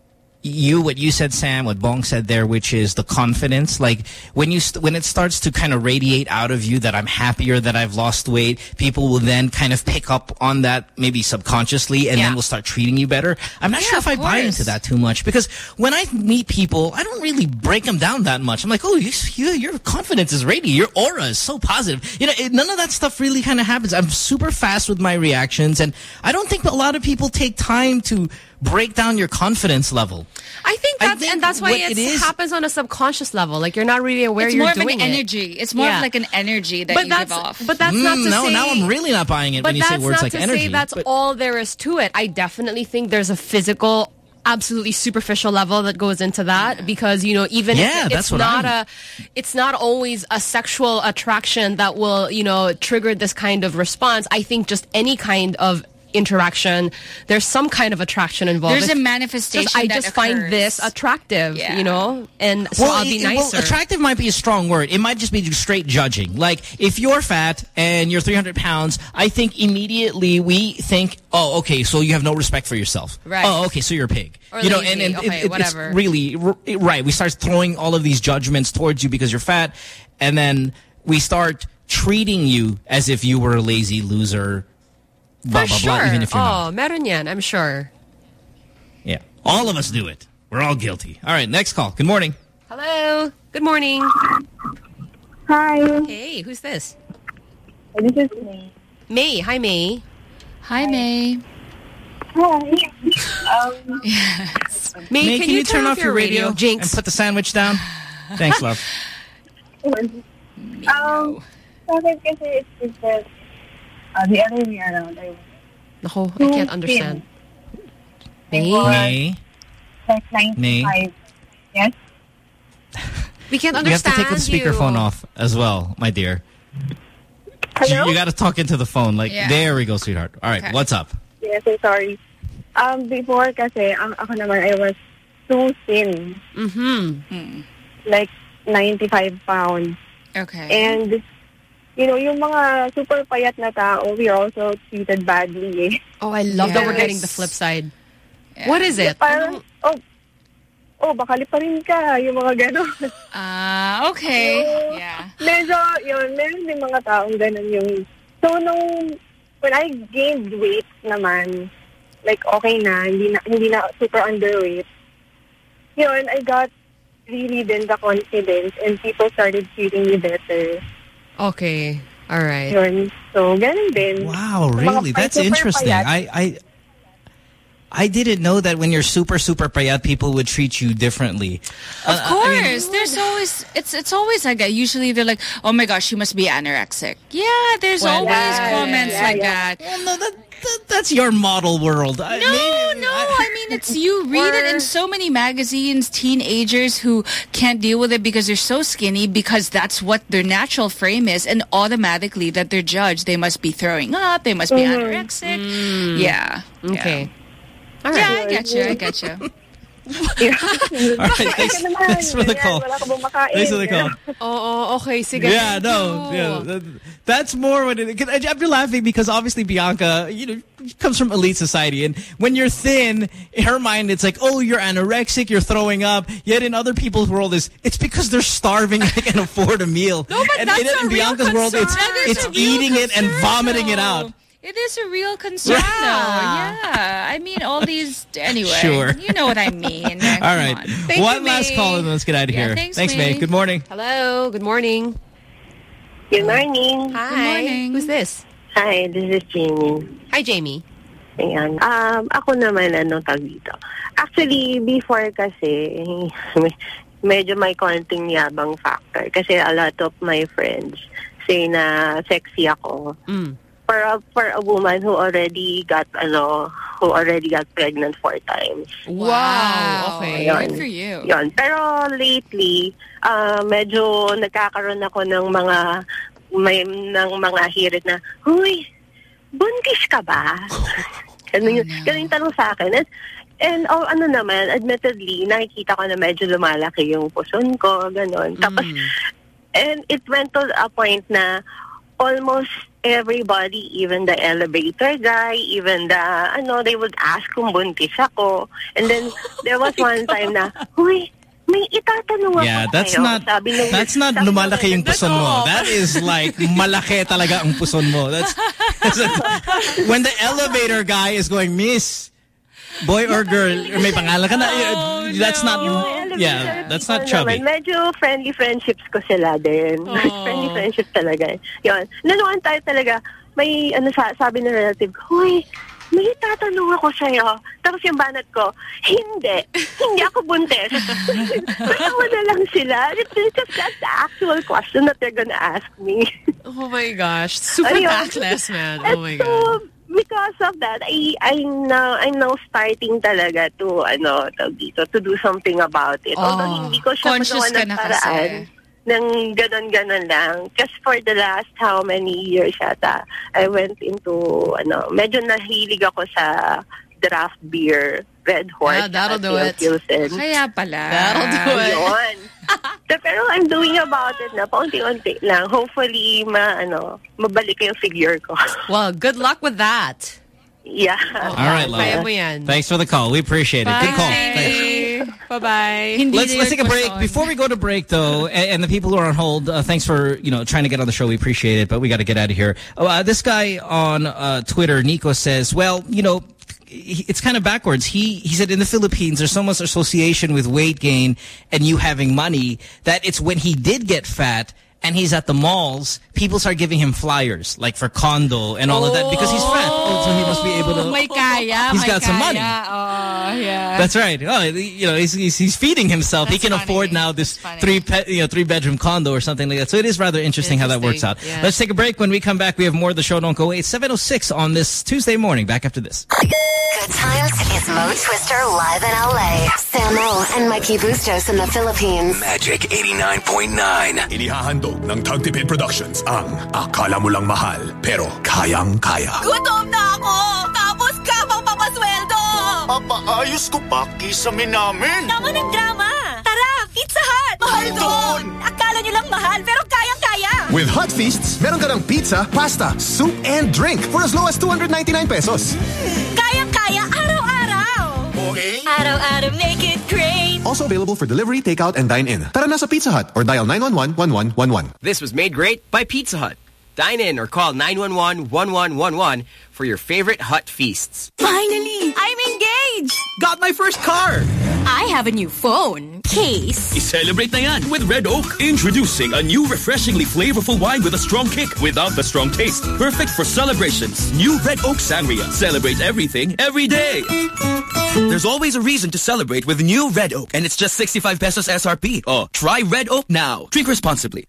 you, what you said, Sam, what Bong said there, which is the confidence. Like when you st when it starts to kind of radiate out of you that I'm happier that I've lost weight, people will then kind of pick up on that maybe subconsciously and yeah. then will start treating you better. I'm not yeah, sure if I course. buy into that too much because when I meet people, I don't really break them down that much. I'm like, oh, you, you, your confidence is radiating. Your aura is so positive. You know, it, none of that stuff really kind of happens. I'm super fast with my reactions, and I don't think a lot of people take time to break down your confidence level. I think that's I think and that's why what it's, it is, happens on a subconscious level. Like you're not really aware It's you're more of doing an it. energy. It's more Yeah. of like an energy that but you that's, give off. But that's not Mm, to no, say... now I'm really not buying it but when you say that's words not like to energy. say that's but, all there is to it. I definitely think there's a physical, absolutely superficial level that goes into that because, you know, even Yeah, if that's it's what not I'm- a, it's not always a sexual attraction that will, you know, trigger this kind of response. I think just any kind of interaction, there's some kind of attraction involved. There's a It's manifestation just, I that just occurs. find this attractive, Yeah. you know, and so well, I'll be it- nicer. well, attractive might be a strong word. It might just be straight judging. Like, if you're fat and you're three hundred pounds, I think immediately we think, oh, okay, so you have no respect for yourself. Right. Oh, okay, so you're a pig. Or you know, lazy. and, and Okay, it, it, it's whatever. really, r- right, we start throwing all of these judgments towards you because you're fat, and then we start treating you as if you were a lazy loser, blah, For blah, sure. blah, even if you're oh, not. meron yan, I'm sure. Yeah. All of us do it. We're all guilty. All right, next call. Good morning. Hello. Good morning. Hi. Hey, who's this? This is May. May. Hi, May. Hi, May. Hi. Um, Yes. May, May, can, you turn, off your radio? and Jinx. put the sandwich down? Thanks, love. um, bakit kasi it's just that uh, the other way around. I No, I can't understand. May. May. like ninety-five. Yes? We can't You have to understand take the speakerphone you. off as well, my dear. Hello? You, you got to talk into the phone. Like, Yeah. there we go, sweetheart. All right, Okay. what's up? Yes, I'm sorry. Um, before kasi, ang ako naman, I was too thin. Mm-hmm. Like, ninety-five pounds. Okay. And, you know, yung mga super payat na tao, we are also treated badly eh. Oh, I love that we're Yes. getting the flip side. What is it? Parang, oh, oh, baka liparin ka, yung mga gano'n. Ah, uh, okay. So, yeah. Medyo, yun, meron din mga taong gano'n yung, so nung, when I gained weight naman, like okay na, hindi na, hindi na super underweight, yun, I got really then the confidence and people started treating me better. Okay. All right. Yun. So, ganun din. Wow, Yung really? mga That's super interesting. payat. I, I I didn't know that when you're super, super payat, people would treat you differently. Of Uh, course, I mean, there's always it's it's always like that. Usually they're like, "Oh my gosh, she must be anorexic." Yeah, there's Well, always yeah, comments yeah, like yeah. that. Well, no, that, that, that's your model world. I No, mean, no. I mean, it's you read it in so many magazines. Teenagers who can't deal with it because they're so skinny because that's what their natural frame is, and automatically that they're judged. They must be throwing up. They must be Mhm. anorexic. Mm. Yeah. Okay. Yeah. All Yeah, right. I get you. I get you. All right, thanks, thanks for the call. Thanks for the call. Oh, okay. Sige. Yeah, no, yeah, that, that's more what it. Cause I, I'm laughing because obviously Bianca, you know, comes from elite society, and when you're thin, in her mind, it's like, oh, you're anorexic, you're throwing up. Yet in other people's world, is it's because they're starving and they can afford a meal. No, but and that's in, a in real Bianca's world, it's concern. That is it's a real eating it and concern, vomiting it though. out. It is a real concern, Yeah. though. Yeah. I mean, all these... Anyway. Sure. You know what I mean. All right, Thank one you, last May. call and let's get out of Yeah, here. thanks, thanks May. May. Good morning. Hello. Good morning. Good morning. Hi. Good morning. Who's this? Hi, this is Jamie. Hi, Jamie. Ayan. Um, ako naman, ano tag dito. Actually, before kasi, medyo may konting yabang factor. Kasi a lot of my friends say na sexy ako. Mm. For a, for a woman who already got, ano, who already got pregnant four times. Wow. Okay. Yun. Good for you. Yun. Pero lately, uh, medyo nagkakaroon ako ng mga, may, ng mga hirit na, huy, buntis ka ba? Ganun, yung, ganun yung tanong sa akin. And, and oh, ano naman, admittedly, nakikita ko na medyo lumalaki yung puson ko, ganun. Tapos, and it went to a point na almost everybody, even the elevator guy, even the, ano, they would ask kung buntis ako. And then, there was one time na, huy, may itatanong ako Yeah, that's sa'yo. not Sabi nung, that's not sabi lumalaki yung nung- puson mo. That is like malaki talaga ang puson mo. That's, that's a- when the elevator guy is going, Miss, boy or girl, or may pangalan ka na, that's not, yeah, that's not chubby. Naman, medyo friendly friendships ko sila din. Friendly friendships talaga. Yun. Nanuan tayo talaga, may, ano, sa, sabi ng relative ko, huy, may tatanong ako sa'yo. Tapos yung banat ko, hindi. Hindi ako buntis. Matawa na lang sila. It's just that's the actual question that they're gonna ask me. Oh my gosh. Super Ayun. backless, man. Oh my so, God. because of that, I I'm now I'm now starting talaga to ano tawag dito to do something about it. Oh, Although hindi ko siya conscious magawa ka ng na paraan kasi. ng ganon-ganon lang. Just for the last how many years yata, I went into ano, medyo nahilig ako sa draft beer, Red Horse. Ah, that'll at do it. Pilsen. Kaya pala. That'll do it. Yun. Pero I'm doing about it na paunti-unti lang. Hopefully, ma, ano, mabalik yung figure ko. Well, good luck with that. Yeah. All right, Kaya love. mo yan. Thanks for the call. We appreciate it. Good call. Thanks. Bye-bye. Let's let's take a break. Before we go to break, though, and, and the people who are on hold, uh, thanks for you know trying to get on the show. We appreciate it, but we got to get out of here. Uh, this guy on uh, Twitter, Nico, says, "Well, you know." It's kind of backwards. He he said in the Philippines there's so much association with weight gain and you having money that it's when he did get fat and he's at the malls, people start giving him flyers like for condo and all of that because he's fat. Oh, so he must be able to. May kaya, He's may got some kaya. money. Oh, yeah. That's right. Oh, you know, he's, he's, he's feeding himself. That's he can funny. afford now this three pe you know three bedroom condo or something like that. So it is rather interesting, how that works out. yeah. Let's take a break. When we come back, we have more of the show. Don't go away. It's seven oh six on this Tuesday morning. Back after this. Good times It's Mo Twister live in L A. Samo and Mikey Bustos in the Philippines. Magic eighty-nine point nine. Inihahandog ng Tagtipid Productions ang Akala Mo Lang Mahal pero Kayang-Kaya. Gutom na ako! Tapos ka pang papasweldo! Papaayos ko pa kisame namin. Tama ng drama! Tara, Pizza Hut! Mahal doon! Akala nyo lang mahal pero kayang-kaya! With Hot Feasts, meron ka ng pizza, pasta, soup, and drink for as low as two hundred ninety-nine pesos. Kayang-kaya araw-araw! Okay. Araw-araw make it great! Also available for delivery, takeout, and dine-in. Tara na sa Pizza Hut or dial nine one one, one one one one. This was made great by Pizza Hut. Dine in or call nine one one, one one one one for your favorite Hut Feasts. Finally! I'm engaged! Got my first car! I have a new phone. Case. I-celebrate na yan with Red Oak. Introducing a new refreshingly flavorful wine with a strong kick without the strong taste. Perfect for celebrations. New Red Oak Sangria. Celebrate everything, every day. There's always a reason to celebrate with new Red Oak. And it's just sixty-five pesos S R P. Oh, try Red Oak now. Drink responsibly.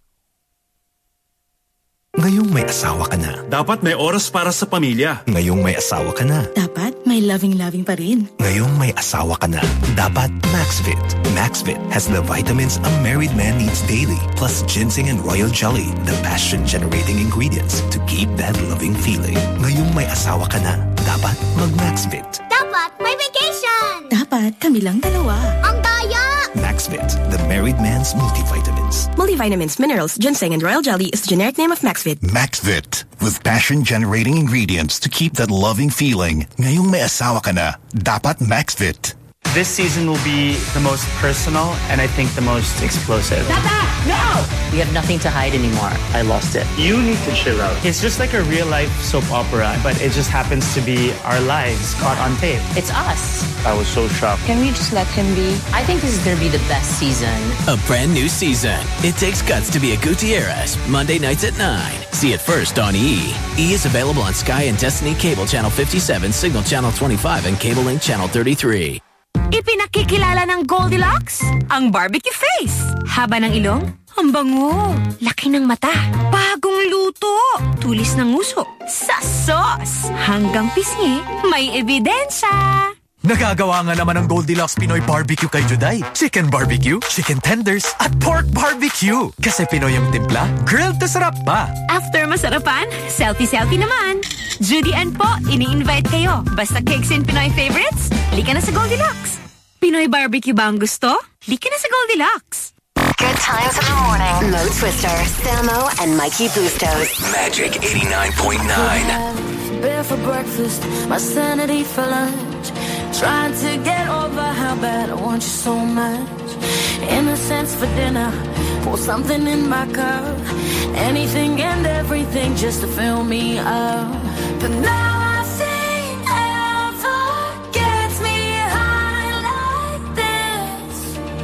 Ngayong may asawa ka na. Dapat may oras para sa pamilya. Ngayong may asawa ka na. Dapat may loving-loving pa rin. Ngayong may asawa ka na. Dapat Maxvit. Maxvit has the vitamins a married man needs daily, plus ginseng and royal jelly, the passion-generating ingredients to keep that loving feeling. Ngayong may asawa ka na. Dapat mag-Maxvit. Dapat may vacation! Dapat kami lang dalawa. Ang daya! Maxvit, the married man's multivitamins. Multivitamins, minerals, ginseng, and royal jelly is the generic name of Maxvit. Maxvit, with passion-generating ingredients to keep that loving feeling. Ngayong may asawa ka na, dapat Maxvit. This season will be the most personal and I think the most explosive. Tata, no! We have nothing to hide anymore. I lost it. You need to chill out. It's just like a real-life soap opera, but it just happens to be our lives caught on tape. It's us. I was so shocked. Can we just let him be? I think this is going to be the best season. A brand new season. It Takes Guts to be a Gutierrez. Monday nights at nine. See it first on E! E is available on Sky and Destiny Cable Channel fifty-seven, Signal Channel twenty-five, and Cable Link Channel thirty-three. Ipinakikilala ng Goldilocks ang barbecue face. Haba ng ilong, ang bango. Laki ng mata, bagong luto. Tulis ng nguso, sa sauce. Hanggang pisngi, may ebidensya. Nagagawa nga naman ng Goldilocks Pinoy Barbecue kay Juday. Chicken barbecue, chicken tenders, at pork barbecue. Kasi Pinoy ang timpla, grilled to sarap pa. After masarapan, selfie-selfie naman. Judy Ann po, ini-invite kayo. Basta cakes and Pinoy favorites, lika na sa Goldilocks. Pinoy barbecue ba ang gusto? Lika na sa Goldilocks. Good times in the morning. Mo Twister, Samo, and Mikey Bustos. Magic eighty-nine point nine. Bed for breakfast, my sanity for lunch. Trying to get over how bad I want you so much. Innocence for dinner, pour something in my cup. Anything and everything just to fill me up. But now I think ever gets me high like this.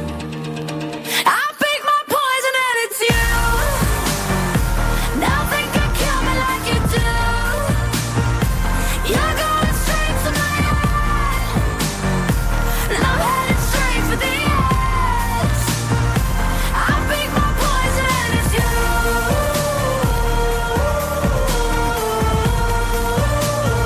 I pick my poison and it's you. Nothing can kill me like you do. You're going straight to my heart, and I'm headed straight for the edge. I pick my poison and it's you.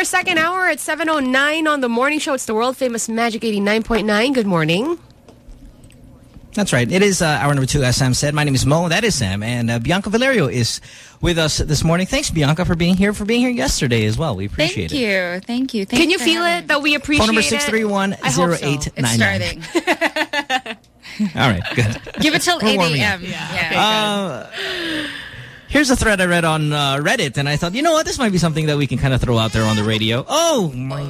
our second hour at seven oh nine on the morning show. It's the world-famous Magic eighty-nine point nine. Good morning. That's right. It is uh, hour number two, as Sam said. My name is Mo. That is Sam. And uh, Bianca Valerio is with us this morning. Thanks, Bianca, for being here, for being here yesterday as well. We appreciate Thank it. You. Thank you. Thank Can you. you feel it that we appreciate Phone number it? six three one, zero eight nine nine. It's starting. All right, good. Give it till We're eight warming A up. M Yeah. Uh, here's a thread I read on uh, Reddit, and I thought, you know what, this might be something that we can kind of throw out there on the radio. Oh, my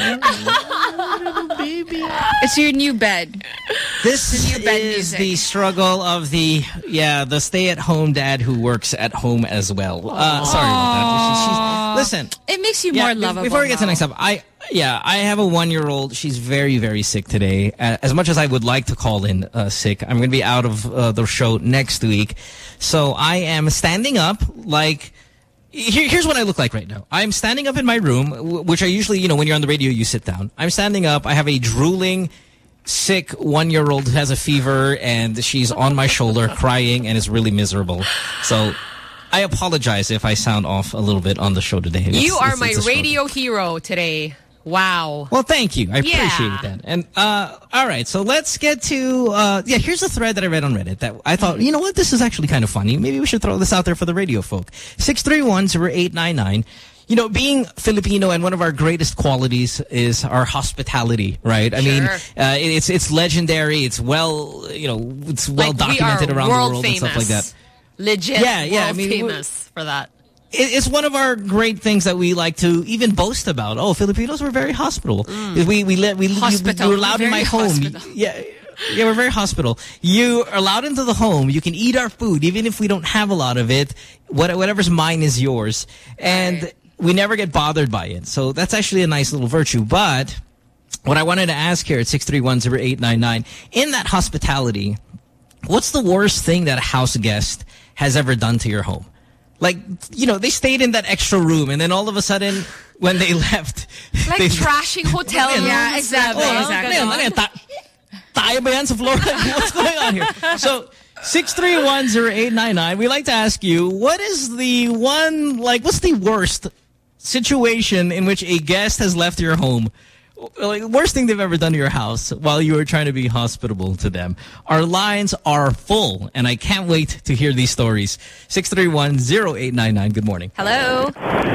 baby. It's your new bed. This new bed is music. the struggle of the, yeah, the stay-at-home dad who works at home as well. Uh, sorry about that. She's, she's, listen. It makes you yeah, more lovable. Before we get to the now. next up, I, yeah, I have a one-year-old. She's very, very sick today. Uh, as much as I would like to call in uh, sick, I'm going to be out of uh, the show next week. So I am standing up like... Here, here's what I look like right now. I'm standing up in my room, which I usually, you know, when you're on the radio, you sit down. I'm standing up. I have a drooling, sick one-year-old who has a fever, and she's on my shoulder crying and is really miserable. So I apologize if I sound off a little bit on the show today. It's, You are it's, my it's radio hero today. Wow. Well, thank you. I Yeah. appreciate that. And, uh, all right. So let's get to, uh, yeah, here's a thread that I read on Reddit that I thought, you know what? This is actually kind of funny. Maybe we should throw this out there for the radio folk. six three one, zero eight nine nine. You know, being Filipino, and one of our greatest qualities is our hospitality, right? I Sure. mean, uh, it's, it's legendary. It's well, you know, it's well Like, documented we are around the world world famous. and stuff like that. Legit. Yeah, yeah, I World mean, famous for that. It's one of our great things that we like to even boast about. Oh, Filipinos were very hospitable. Mm. We we let we, we, Hospital. we were allowed in my Very home. hospital. Yeah, yeah, we're very hospitable. You are allowed into the home. You can eat our food, even if we don't have a lot of it. What, whatever's mine is yours, and Right. we never get bothered by it. So that's actually a nice little virtue. But what I wanted to ask here at six three one, zero eight nine nine, in that hospitality, what's the worst thing that a house guest has ever done to your home? Like, you know, they stayed in that extra room, and then all of a sudden, when they left... Like they, trashing hotel rooms. Yeah, exactly. Oh, exactly. ano yan, ano yan, ta- tayo ba yan sa floor? What's going on here? So, six three one, zero eight nine nine, we like to ask you, what is the one, like, what's the worst situation in which a guest has left your home? Like, worst thing they've ever done to your house while you were trying to be hospitable to them. Our lines are full, and I can't wait to hear these stories. six three one, zero eight nine nine. Good morning. Hello.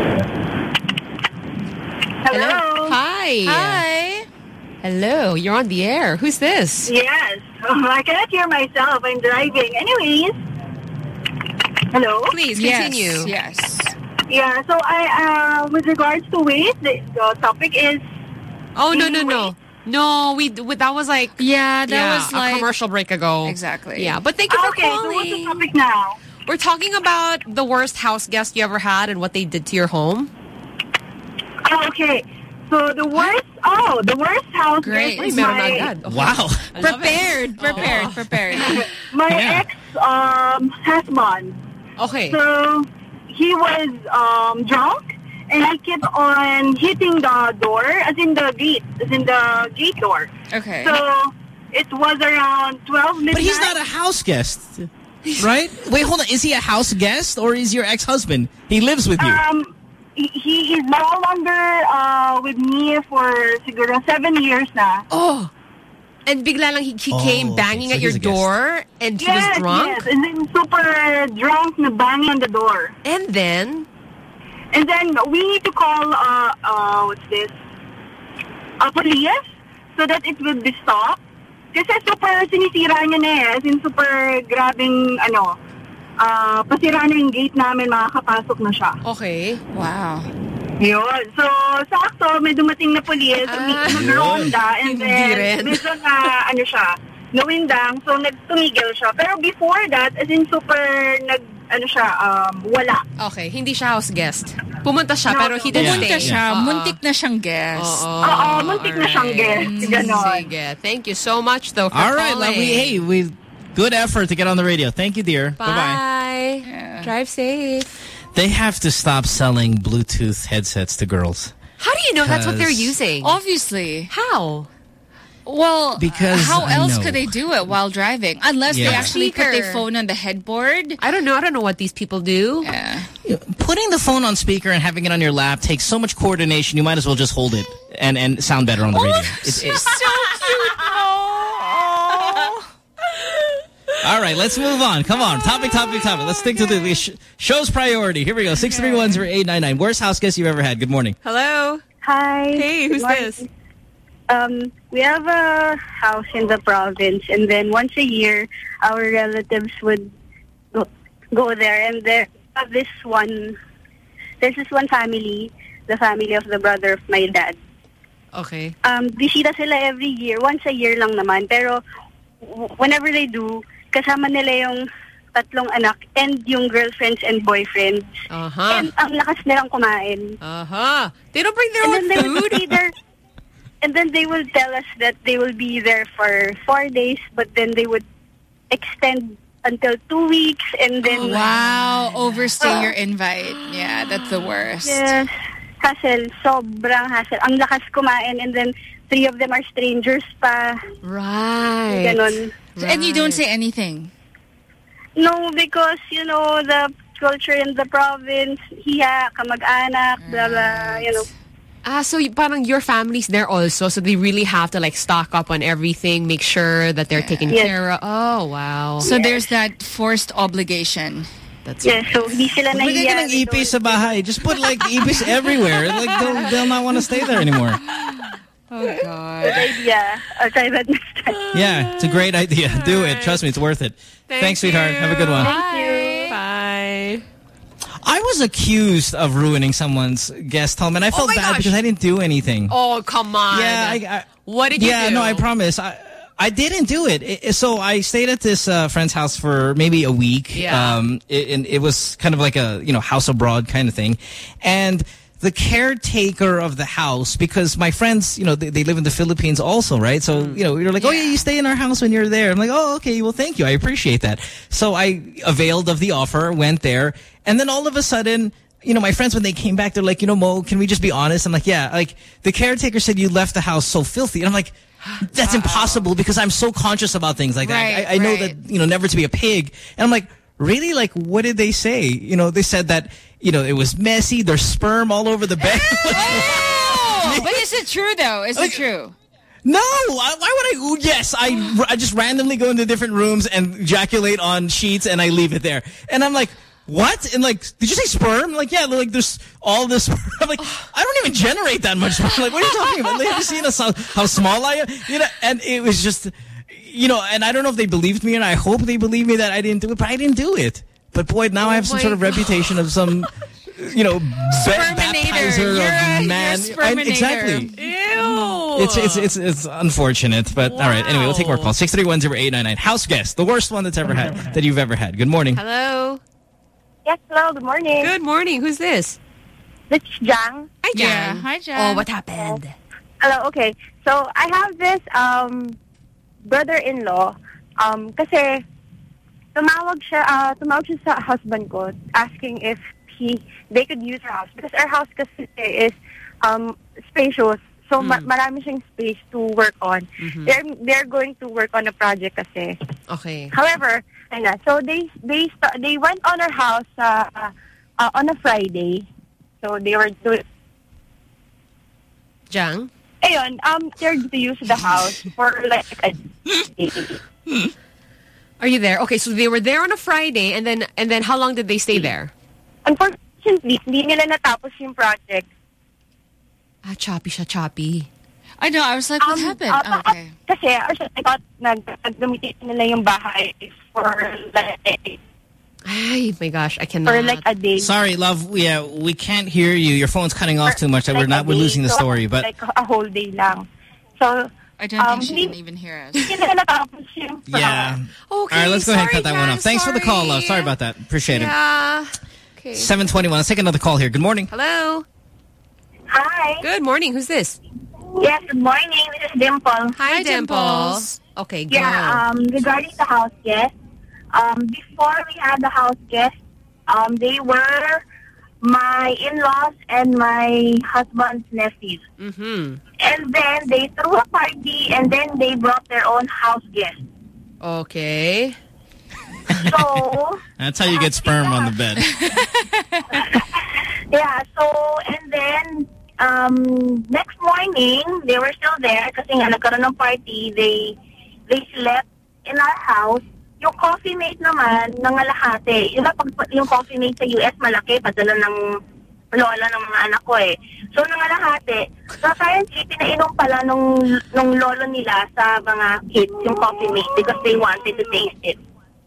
Hello. Hi. Hi. Hello. You're on the air. Who's this? Yes. I cannot hear myself. I'm driving. Anyways. Hello? Please Yes. continue. Yes. Yeah, so I, uh, with regards to weight, the, the topic is... Oh, no, no, gaining no. weight. No, we, we that was like... Yeah, that yeah, was a like commercial break ago. Exactly. Yeah, but thank you for Okay, so calling. what's the topic now? We're talking about the worst house guest you ever had and what they did to your home. Oh, okay. So the worst... Oh, the worst house Great. guest is Meron my, agad. Okay. Wow. I love Prepared, it. prepared, Oh. prepared. my Yeah. ex um, husband. Okay. So he was um, drunk, and he kept on hitting the door, as in the gate, as in the gate door. Okay. So it was around twelve midnight. But he's not a house guest, right? Wait, hold on. Is he a house guest, or is your ex-husband? He lives with you. Um, he, he is no longer uh, with me for siguro seven years na. Oh. And bigla lang he, he Oh, came okay. banging So at your he's a guest. door and he Yes, was drunk. yes. And then super drunk na banging on the door. And then... And then we need to call, uh, uh, what's this? A police so that it will be stopped. Kasi super sinisira niya na eh. As in super grabing, ano, uh, pasira na yung gate namin, makakapasok na siya. Okay. Wow. Yun. So, sakto, may dumating na police, Ah. nag-ronda, and Hindi then, rin. medyo na, ano siya, nawindang, so nagtumigil siya. Pero before that, as in super, nag, ano siya, um, wala. Okay, hindi siya house guest. Pumunta siya, No, pero he didn't Pumunta stay. siya. Oo. Muntik na siyang guest. Oo. Oo, muntik na siyang guest. Ganon. Sige. Thank you so much, though, for All right, calling. lovely. Hey, we good effort to get on the radio. Thank you, dear. Bye. Bye-bye. Yeah. Drive safe. They have to stop selling Bluetooth headsets to girls. How do you know that's what they're Because- using? Obviously. How? Well, Because how I else know. could they do it while driving? Unless they Yeah. actually put their Speaker. phone on the headboard. I don't know. I don't know what these people do. Yeah. putting the phone on speaker and having it on your lap takes so much coordination. You might as well just hold it and and sound better on the radio. Oh, it's, she's so cute. Oh. All right, let's move on. Come on, topic, topic, topic. Let's stick to the sh show's priority. Here we go. Six three one zero eight nine nine. Worst house guest you've ever had. Good morning. Hello. Hi. Hey, who's this? Um, we have a house in the province, and then once a year, our relatives would go, go there, and there uh, this one, there's this one family, the family of the brother of my dad. Okay. Um, bisita sila every year, once a year lang naman, pero whenever they do, kasama nila yung tatlong anak and yung girlfriends and boyfriends. Uh-huh. And ang lakas nilang kumain. Uh-huh. They don't bring their and own then food? They would be there, and then they will tell us that they will be there for four days, but then they would extend until two weeks, and then... Oh, wow. Overstay uh, your invite. Yeah, that's the worst. Yes. Hassle. Sobrang hassle. Ang lakas kumain, and then three of them are strangers pa. Right. Ganon. Right. And you don't say anything? No, because, you know, the culture in the province, hiya, kamag-anak, blah, blah, you know. Ah, so parang your family's there also, so they really have to like stock up on everything, make sure that they're yeah. taken yes. care of. Oh, wow. So yes. there's that forced obligation. That's yeah, so hindi sila nahiya. Ng ipis sa bahay. Just put like ipis everywhere. Like they'll, they'll not want to stay there anymore. Oh, God. Good idea. I'll try that next time. Yeah, it's a great idea. All Do right. it. Trust me, it's worth it. Thank Thanks, sweetheart. You. Have a good one. Thank you. Bye. I was accused of ruining someone's guest home, and I felt oh bad gosh. because I didn't do anything. Oh, come on. Yeah, I, I, what did you yeah, do? Yeah, no, I promise. I, I didn't do it. it. So I stayed at this uh, friend's house for maybe a week. Yeah. Um, it, and it was kind of like a, you know, house abroad kind of thing. And the caretaker of the house, because my friends, you know, they, they live in the Philippines also, right? So, you know, you're like, yeah. oh, yeah, you stay in our house when you're there. I'm like, oh, okay, well, thank you. I appreciate that. So I availed of the offer, went there. And then all of a sudden, you know, my friends, when they came back, they're like, you know, Mo, can we just be honest? I'm like, yeah, like the caretaker said you left the house so filthy. And I'm like, that's uh-oh. impossible because I'm so conscious about things like that. Right, I, I know right. that, you know, never to be a pig. And I'm like, really? Like, what did they say? You know, they said that, you know, it was messy. There's sperm all over the bed. Oh! But is it true, though? Is like, it true? No. Why would I? Yes, I, I just randomly go into different rooms and ejaculate on sheets and I leave it there. And I'm like, what? And like, did you say sperm? Like, yeah, like there's all this sperm. I'm like, I don't even generate that much sperm. Like, what are you talking about? Like, have you seen us, how, how small I am? You know, and it was just, you know, and I don't know if they believed me, and I hope they believe me that I didn't do it, but I didn't do it. But boy, now oh I have some sort of God. reputation of some, you know, baptizer you're of a, man. I, exactly. Ew. It's, it's, it's, it's unfortunate, but wow. all right. Anyway, we'll take more calls. six three one zero eight nine nine. House guest, the worst one that's ever had, that you've ever had. Good morning. Hello. Yes, hello. Good morning. Good morning. Who's this? This is Jang. Hi, Jang. Yeah. Hi, Jang. Oh, what happened? Hello. Okay. So I have this um brother-in-law. Um, kasi tumawag siya, uh, tumawag siya sa husband ko, asking if he they could use our house because our house kasi is um spacious. So mm. ma marami siyang space to work on. Mm-hmm. They're they're going to work on a project kasi. Okay. However, ayun, so they they they went on our house uh, uh, on a Friday. So they were doing. Jang? Ayun, um, they're to use the house for like a day. Are you there? Okay, so they were there on a Friday, and then and then how long did they stay there? Unfortunately, hindi nila natapos yung project. Ah, choppy siya, choppy. I know, I was like, what um, happened? Uh, oh, okay. Kasi, I thought, nag-gamitin nila yung bahay for like... Ay, my gosh, I cannot. For like a day. Sorry, love. Yeah, we can't hear you. Your phone's cutting off too much. Like we're not. We're losing the story. But like a whole day lang. So I don't um, think she can even hear us. Yeah. Okay. All right, let's go sorry, ahead and cut that Jan, one off. Thanks sorry. for the call, love. Sorry about that. Appreciate yeah. it. Okay. seven twenty-one. Let's take another call here. Good morning. Hello. Hi. Good morning. Who's this? Yes, good morning. This is Dimple. Hi, Hi Dimples. Dimples. Okay, go. Yeah, um, regarding the house guest, um, before we had the house guest, um, they were my in-laws and my husband's nephews. Mm-hmm. And then they threw a party, and then they brought their own house guest. Okay. So that's how you get sperm on the bed. Yeah, so, and then, um, next morning, they were still there kasi nga nagkaroon ng party. They, they slept in our house. Yung coffee mate naman, nangalahati. Yung, yung coffee mate sa U S, malaki, padala ng lola ng mga anak ko eh. So, nangalahati. So, apparently, pinainom pala nung, nung lolo nila sa mga kids, yung coffee mate, because they wanted to taste it.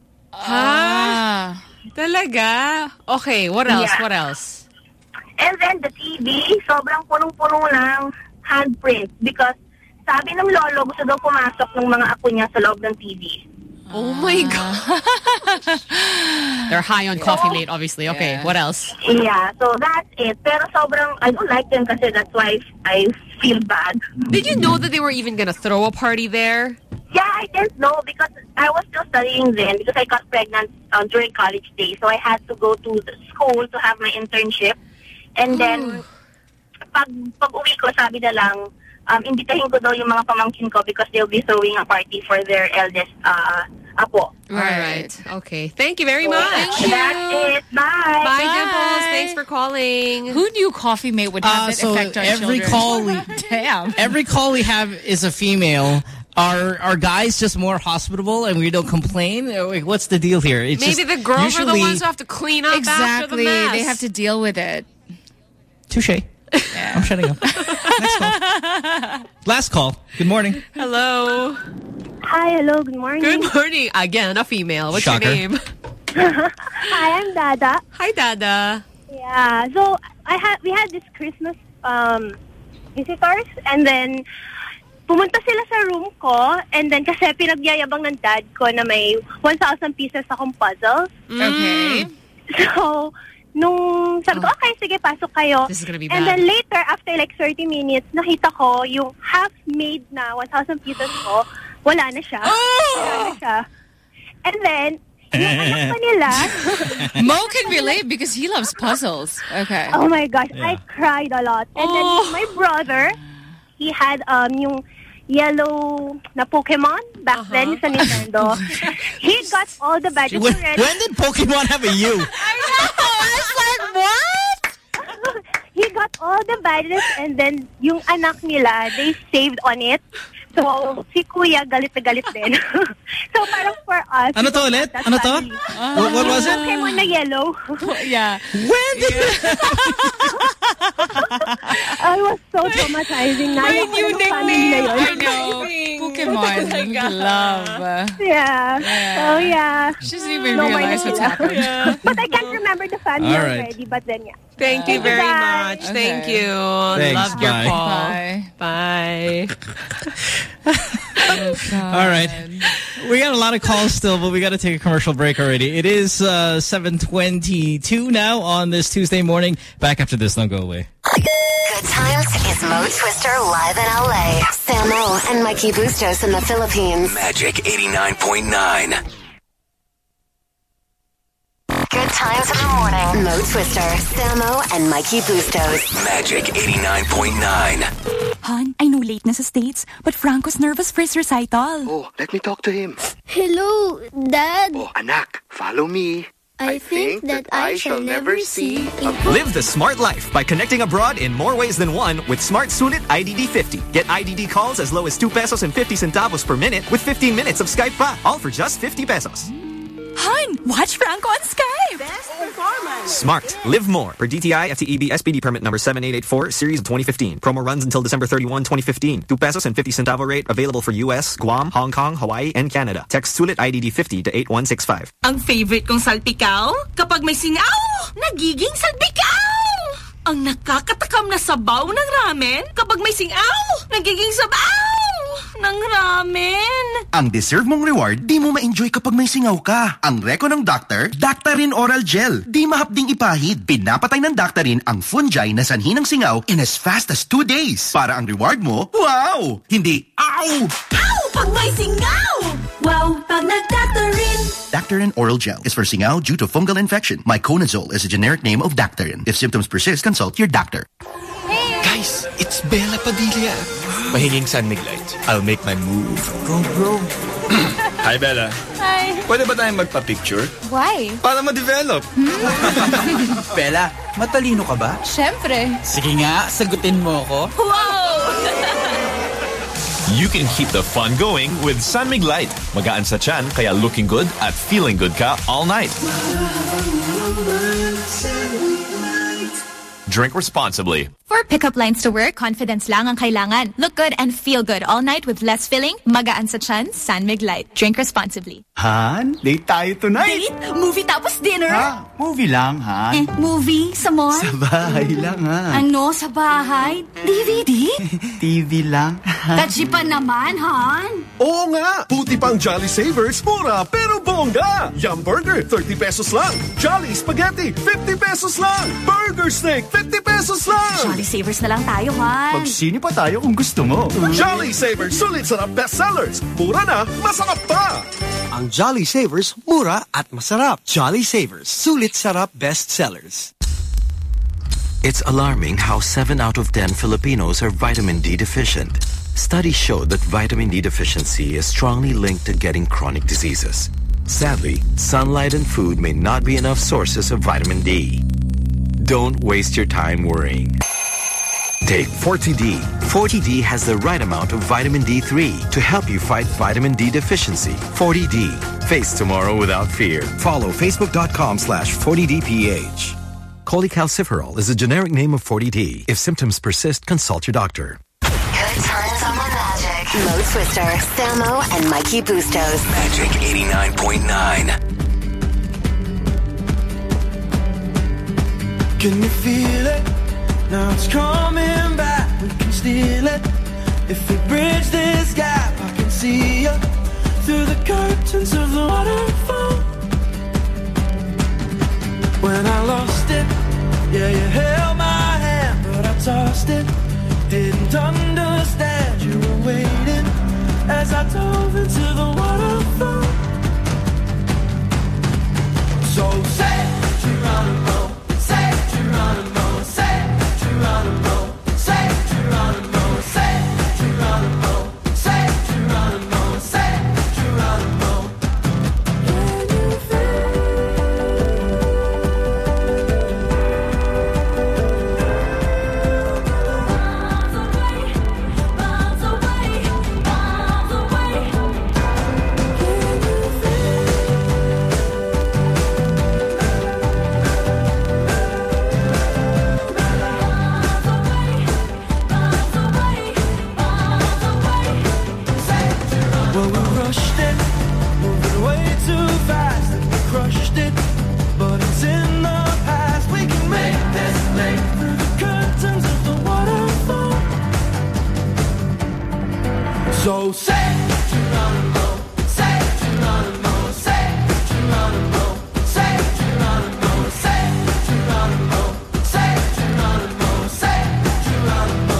Ah, talaga? Okay, what else? Yeah. What else? And then the T V, sobrang punong-puno ng handprint because sabi ng lolo, gusto daw pumasok ng mga apo niya sa loob ng T V. Oh my God. They're high on coffee mate, obviously. Okay, yeah. What else? Yeah, so that's it. Pero sobrang, I don't like them kasi that's why I feel bad. Did you know that they were even going to throw a party there? Yeah, I didn't know because I was still studying then because I got pregnant um, during college days. So I had to go to the school to have my internship. And then, pag, pag uwi ko, sabi na lang, um, imbitahin ko daw yung mga pamangkin ko because they'll be throwing a party for their eldest uh, apo. Right. right. Okay. Thank you very much. Thank you. That's it. Bye. Bye, Dimples. Thanks for calling. Who knew coffee mate would have uh, that so effect on every children? Call we, Damn. Every call we have is a female. Are are guys just more hospitable and we don't complain? Like, what's the deal here? It's Maybe just, the girls usually, are the ones who have to clean up exactly. after the mess. They have to deal with it. Touche. Yeah. I'm shutting up. Next call. Last call. Good morning. Hello. Hi, hello. Good morning. Good morning. Again, a female. What's Shocker. your name? Hi, I'm Dada. Hi, Dada. Yeah. So I had we had this Christmas um, visitors, and then pumunta sila sa room ko, and then kasi pinagyayabang ng dad ko na may one thousand pieces akong puzzles. Okay. So, nung sabi ko, okay, sige, pasok kayo. This is gonna be and bad. then later, after like thirty minutes, nakita ko yung half-made na one thousand pieces ko, wala na siya. Oh! Wala na siya. And then, yung anak pa nila. Mo can relate because he loves puzzles. Okay. Oh my gosh, Yeah. I cried a lot. And Oh. then my brother, he had um yung yellow na Pokemon back Uh-huh. then sa Nintendo. He got all the badges When, already. when did Pokemon have a U? I know! I was like, what? He got all the badges and then yung anak nila, they saved on it. So, si Kuya galit na galit din. So, parang for us... Ano to ulit? Ano to? Uh, What, what was it? Pokemon na yellow. Yeah. When did I was so traumatizing. My Naiyak ko new ng family na nickname. yun. I know. Pokemon. Love. Yeah. Yeah. So, yeah. She doesn't even No, realize minus what's sila. happened. Yeah. But I can't remember the family All right. already. But then, yeah. Thank you Thank you, very guys. much. Thank Okay. you. Thanks, Loved your bye. call. Bye. Bye. All right. We got a lot of calls still, but we got to take a commercial break already. It is uh, seven twenty-two now on this Tuesday morning. Back after this, don't go away. Good times is Mo Twister live in L A. Samo and Mikey Bustos in the Philippines. Magic eighty-nine point nine. Good times in the morning. Mo Twister, Samo, and Mikey Bustos. Magic eighty-nine point nine. Hon, I know late na sa States, but Franco's nervous for his recital. Oh, let me talk to him. Hello, Dad. Oh, anak, follow me. I, think, that I shall never see a Live the smart life by connecting abroad in more ways than one with Smart Sulit I D D fifty. Get I D D calls as low as two pesos and fifty centavos per minute with fifteen minutes of Skype pa, all for just fifty pesos. Hon, watch Franco on Skype. best performance. Smart. Live more. Per D T I F T E B S P D permit number seven eight eight four, series of twenty fifteen. Promo runs until December thirty-first, twenty fifteen. two pesos and fifty centavo rate available for U S, Guam, Hong Kong, Hawaii, and Canada. Text Sulit I D D fifty to eight one six five. Ang favorite kong salpikaw, kapag may singaw, nagiging salpikaw! Ang nakakatakam na sabaw ng ramen, kapag may singaw, nagiging sabaw ng ramen. Ang deserve mong reward, di mo ma-enjoy kapag may singaw ka. Ang reko ng doctor, Daktarin Oral Gel. Di mahapding ipahid. Pinapatay ng Daktarin ang fungi na sanhi ng singaw in as fast as two days. Para ang reward mo, wow! Hindi, ow! Ow! Pag may singaw! Wow! Pag nag-Daktarin! Daktarin Oral Gel is for singaw due to fungal infection. Myconazole is a generic name of Daktarin. If symptoms persist, consult your doctor. Guys, it's Bella Padilla. Mahinging sunlight. I'll make my move. Go, bro. Hi, Bella. Hi. Pwede ba tayong magpa-picture? Why? Para ma-develop. Bella, matalino ka ba? Siyempre. Sige nga, sagutin mo ako. Wow! You can keep the fun going with San Mig Light. Magaan sa tiyan, kaya looking good at feeling good ka all night. Drink responsibly. For pickup lines to work, confidence lang ang kailangan. Look good and feel good all night with less filling, magaan sa tiyan, San Mig Light. Drink responsibly. Han, late tayo tonight. Date? Movie tapos dinner? Ha? Movie lang, Han. Eh, movie? Sa mall? Sa bahay lang, ha? Ano? Sa bahay? D V D? T V lang. Kachi pa naman, Han? Oo nga! Puti pang Jolly Savers, mura pero bongga! Yum Burger, thirty pesos lang. Jolly Spaghetti, fifty pesos lang. Burger Steak, fifty pesos lang. Jolly Savers na lang tayo, Han. Magsini pa tayo kung gusto mo. Jolly Savers, sulit sarap bestsellers. Mura na, masarap pa! Ang Jolly Savers, mura at masarap. Jolly Savers, sulit sarap bestsellers. It's alarming how seven out of ten Filipinos are vitamin D deficient. Studies show that vitamin D deficiency is strongly linked to getting chronic diseases. Sadly, sunlight and food may not be enough sources of vitamin D. Don't waste your time worrying. Take forty D. forty D has the right amount of vitamin D three to help you fight vitamin D deficiency. forty D. Face tomorrow without fear. Follow facebook.com slash 40DPH. Cholecalciferol is a generic name of forty D. If symptoms persist, consult your doctor. Good times on the Magic. Mo Twister, Samo, and Mikey Bustos. Magic eighty-nine point nine. Can you feel it? Now it's coming back. We can steal it. If we bridge this gap, I can see you through the curtains of the waterfall. When I lost it, yeah, you held my hand, but I tossed it. Didn't understand you were waiting as I dove into the waterfall. So say Geronimo, say Geronimo, say Geronimo, say Geronimo, say Geronimo, say Geronimo, say Geronimo. Can you feel? Miles away, miles away, miles away. Can you well, we rushed it, moving way too fast, and we crushed it, but it's in the past. We can make this leap through the curtains of the waterfall. So say Geronimo, say Geronimo, say Geronimo, say Geronimo, say Geronimo, say Geronimo, say Geronimo.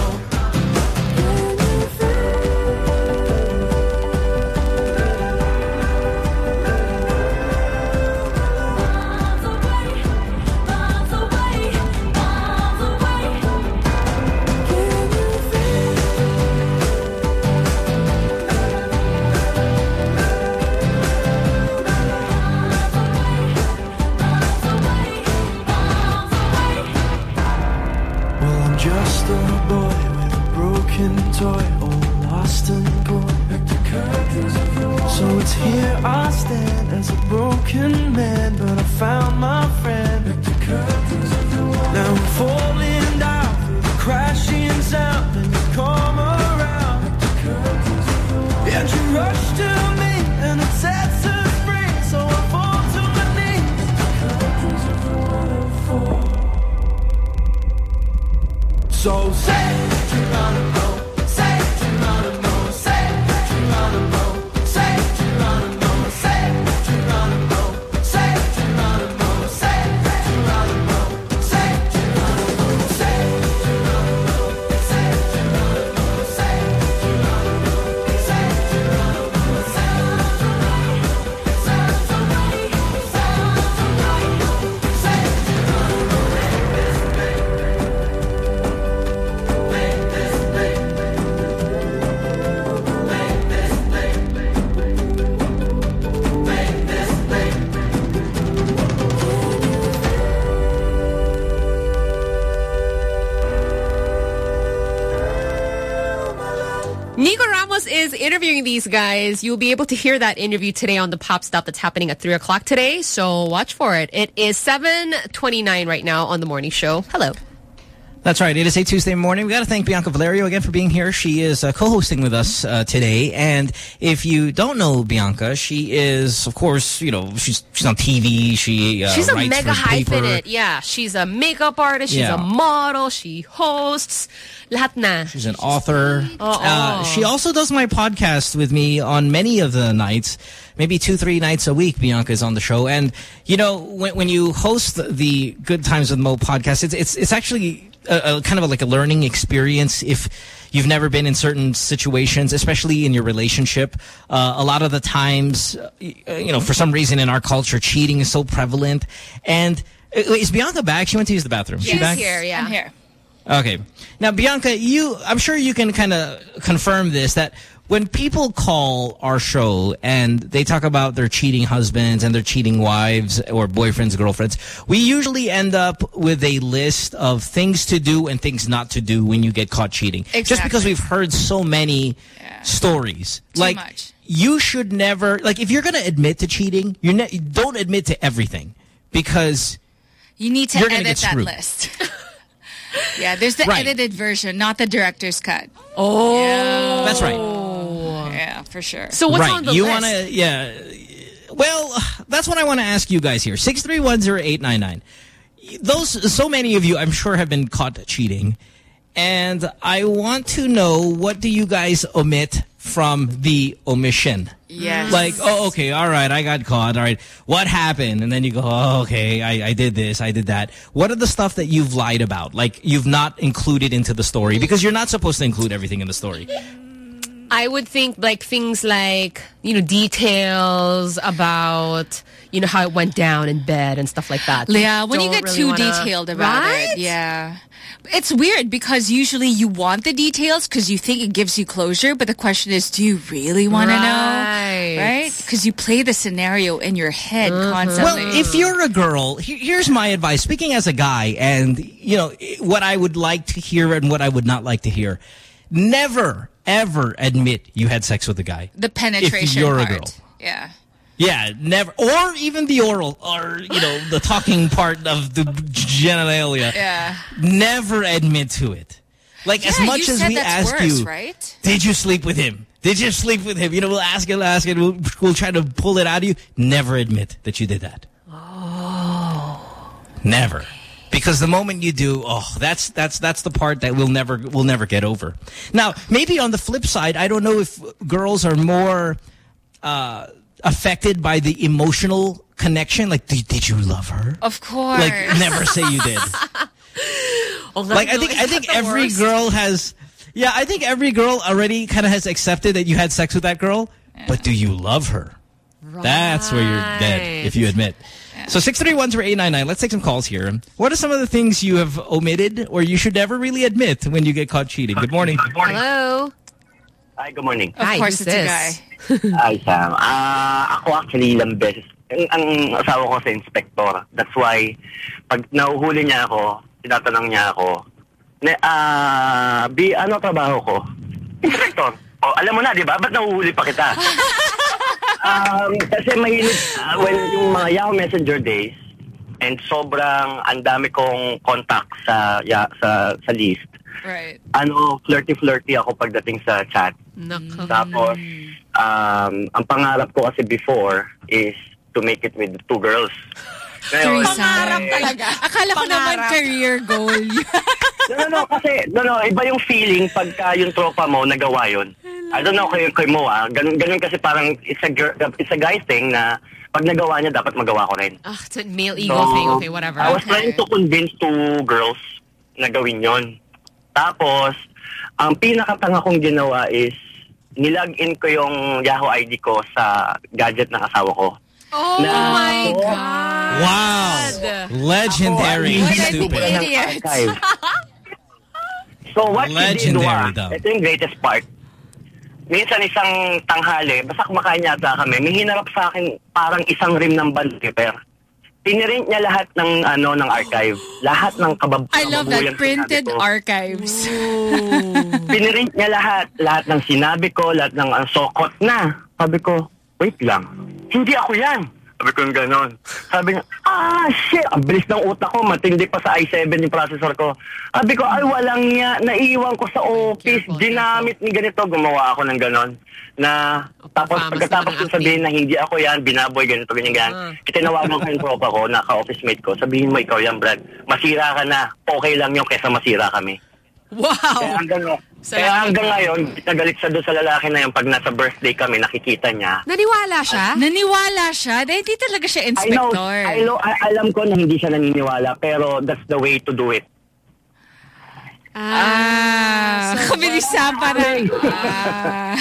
Well, I'm just a boy with a broken toy, all lost and gone. So it's here I stand as a broken man, but I found my friend. Now I'm falling down through the crashing sound, and you come around, and you rush to me, and it sets us free. So I fall to my knees. So say Geronimo, say Geronimo, say Geronimo, say Geronimo, say Geronimo, say Geronimo, say Geronimo, say Geronimo, say Geronimo. Nico Ramos is interviewing these guys. You'll be able to hear that interview today on the Pop Stop that's happening at three o'clock today. So watch for it. It is seven twenty-nine right now on The Morning Show. Hello. That's right. It is a Tuesday morning. We got to thank Bianca Valerio again for being here. She is uh, co-hosting with us uh, today. And if you don't know Bianca, she is, of course, you know, she's she's on T V. She uh, She's a writes mega for hype paper. in it. Yeah. She's a makeup artist. She's Yeah. a model. She hosts. Lahat na. She's an author. Oh, Uh, oh. she also does my podcast with me on many of the nights. Maybe two, three nights a week, Bianca is on the show. And, you know, when, when you host the, the Good Times with Mo podcast, it's, it's, it's actually a, a kind of a, like a learning experience if you've never been in certain situations, especially in your relationship. Uh, a lot of the times, uh, you know, for some reason in our culture, cheating is so prevalent. And uh, is Bianca back? She went to use the bathroom. Is she She's back? here, yeah. I'm here. Okay. Now, Bianca, you, I'm sure you can kind of confirm this, that when people call our show and they talk about their cheating husbands and their cheating wives or boyfriends, girlfriends, we usually end up with a list of things to do and things not to do when you get caught cheating. Exactly. Just because we've heard so many yeah. stories. Too like, much. You should never, like, if you're going to admit to cheating, you ne don't admit to everything because You need to you're gonna edit get that screwed. list. Yeah, there's the Right. edited version, not the director's cut. Oh. Yeah. That's right. Yeah, for sure. So what's right. on the you list? wanna, yeah. Well, that's what I want to ask you guys here. six three one zero eight nine nine. Those, so many of you, I'm sure, have been caught cheating. And I want to know, what do you guys omit from the omission? Yes. Like, oh, okay, all right, I got caught. All right, what happened? And then you go, oh, okay, I, I did this, I did that. What are the stuff that you've lied about? Like, you've not included into the story? Because you're not supposed to include everything in the story. I would think like things like, you know, details about, you know, how it went down in bed and stuff like that. Yeah, when you Don't get really too wanna- detailed about Right? it. Yeah. It's weird because usually you want the details because you think it gives you closure, but the question is, do you really want to Right. know? Right? Because you play the scenario in your head constantly. Well, if you're a girl, he- here's my advice. Speaking as a guy, and, you know, what I would like to hear and what I would not like to hear. Never, ever admit you had sex with a guy. the penetration if you're part. a girl. Yeah. Yeah, never. Or even the oral, or, you know, the talking part of the genitalia. Yeah. Never admit to it. Like, as Yeah, much you as said we that's ask worse, you, right? did you sleep with him? Did you sleep with him? You know, we'll ask it, we'll ask it, we'll, we'll try to pull it out of you. Never admit that you did that. Oh. Never. Because the moment you do, oh, that's that's that's the part that we'll never we'll never get over. Now, maybe on the flip side, I don't know if girls are more uh, affected by the emotional connection. Like, did, did you love her? Of course. Like, never say you did. Like, I think I think every girl has, yeah, I think every girl already kind of has accepted that you had sex with that girl. Yeah. But do you love her? Right. That's where you're dead if you admit. Yeah. So six three one zero eight nine nine. Let's take some calls here. What are some of the things you have omitted or you should never really admit when you get caught cheating? Good morning. Good morning. Hello. Hi, good morning. Of Hi, course, who's it's a this? guy. Hi, Sam. Ah, ako actually ilang beses. Ang, ang asawa ko sa inspector. That's why, pag nahuhuli niya ako, tinatanong niya ako, ne, ah, bi, ano trabaho ko? Inspector. O, alam mo na, di ba? Ba't nahuhuli pa kita? um, kasi mahilig, uh, when yung mga Yahoo Messenger days, and sobrang ang dami kong contact sa, ya, sa, sa list. Right. Ano, flirty-flirty ako pagdating sa chat. Naka. Tapos, um, ang pangarap ko kasi before is to make it with two girls. Ngayon, Pangarap talaga. Akala ko naman career goal. no, no, no, kasi, no, no, iba yung feeling pagka yung tropa mo nagawa yun. I don't know kay, kay Mo, ah. Ganun, ganun kasi parang it's a, girl, it's a guy thing na pag nagawa niya, dapat magawa ko rin. Ah, it's a male ego So, thing. Okay, whatever. I was okay. trying to convince two girls na gawin yon. Tapos, ang pinakatanga kong ginawa is, nilag-in ko yung Yahoo I D ko sa gadget ng asawa ko. Oh na, my so, God! Wow! Legendary. Ako, Stupid. Idiot. So what Legendary she did daw. was, ito yung greatest part. Minsan isang tanghali, basta kumakain yata kami, may hinarap sa akin parang isang rim ng band paper. Pinirint niya lahat ng ano ng archive. Lahat ng kabab I love that. Printed ko. archives. Pinirint niya lahat. Lahat ng sinabi ko, lahat ng uh, sokot na. Sabi ko, wait lang. Hindi ako yan. Sabi ko yung ganon. Sabi niya, ah, shit. Ang bilis ng utak ko. Matindi pa sa i seven yung processor ko. Sabi ko, ay, walang niya. Naiiwan ko sa office. Ginamit ni ganito. Gumawa ako ng ganon. Na, tapos pagkatapos ko sabihin na hindi ako yan, binaboy, ganito, ganyan, ganyan. Uh. Tinawagan ko yung tropa ko, na ka-office mate ko. Sabihin mo, ikaw yan, Brad. Masira ka na. Okay lang yun kesa masira kami. Wow! Kaya hanggang, kaya hanggang ngayon, nagalit siya doon sa lalaki na yun. Pag nasa birthday kami, nakikita niya. Naniwala siya? Uh, naniwala siya? Dahil di talaga siya inspector. I know, I know, I, alam ko na hindi siya naniniwala, pero that's the way to do it. Ah, so kabilisan parang. Ah.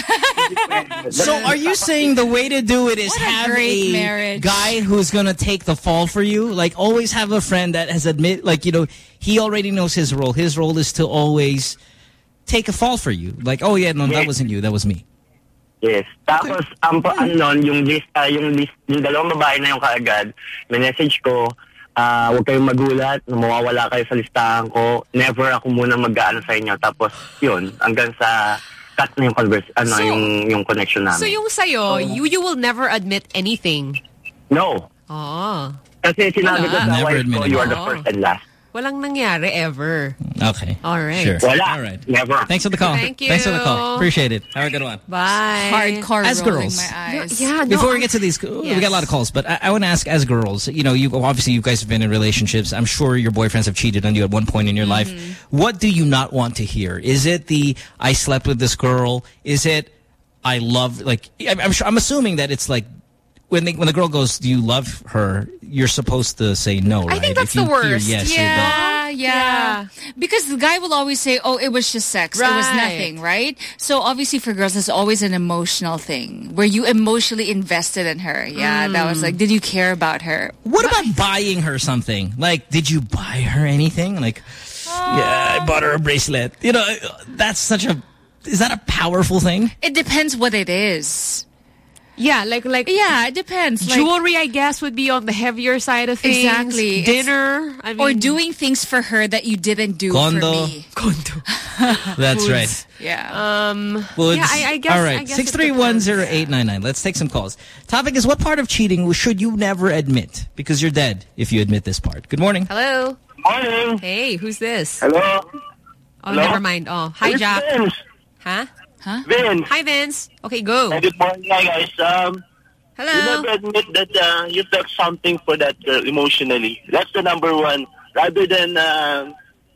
So are you saying the way to do it is What a have great a marriage. guy who's going to take the fall for you? Like always have a friend that has admit, like, you know, he already knows his role. His role is to always take a fall for you. Like, oh yeah, no, yes. that wasn't you. That was me. Yes. Tapos, ang um, ano nun, yung list, uh, yung list, yung dalawang babae na yung kaagad, may message ko, Uh, huwag kayong magulat, mawawala kayo sa listahan ko. Never ako muna mag-aano sa inyo. Tapos, yun, hanggang sa cut na yung converse, ano, so, yung, yung connection namin. So, yung sa'yo, oh. you, you will never admit anything? No. Oh. Kasi sinabi ko sa Never wife ko, you are the first and last. Walang nangyari ever. Okay. All right. Sure. Wala. All right. Never. Thanks for the call. Thank you. Thanks for the call. Appreciate it. Have a good one. Bye. Hardcore as rolling girls, my eyes. Yeah, no, before we get to these, yes. we got a lot of calls, but I, I want to ask, as girls, you know, you obviously you guys have been in relationships. I'm sure your boyfriends have cheated on you at one point in your mm-hmm. life. What do you not want to hear? Is it the I slept with this girl? Is it I love, like, I'm sure, I'm assuming that it's like when they, when the girl goes, do you love her? You're supposed to say no, right? I think that's if you the worst. Hear yes, yeah, yeah, yeah. Because the guy will always say, oh, it was just sex. Right. It was nothing, right? So obviously for girls, it's always an emotional thing where you emotionally invested in her. Yeah, mm. that was like, did you care about her? What about buying her something? Like, did you buy her anything? Like, uh, yeah, I bought her a bracelet. You know, that's such a, is that a powerful thing? It depends what it is. Yeah, like like yeah, it depends. Jewelry, like, I guess, would be on the heavier side of things. Exactly. Dinner, I mean, or doing things for her that you didn't do Condo. for me. Condo. That's right. Yeah. Um. Well, yeah, I, I guess. All right. Six three one zero eight nine nine. Let's take some calls. Topic is: what part of cheating should you never admit? Because you're dead if you admit this part. Good morning. Hello. Morning. Hey, who's this? Hello. Oh, Hello? never mind. Oh, hi, It's Jack. Vince. Huh? Huh? Vince. Hi, Vince. Okay, go. Hey, good morning, guys. Um, Hello. You never admit that uh, you felt something for that girl emotionally. That's the number one. Rather than uh,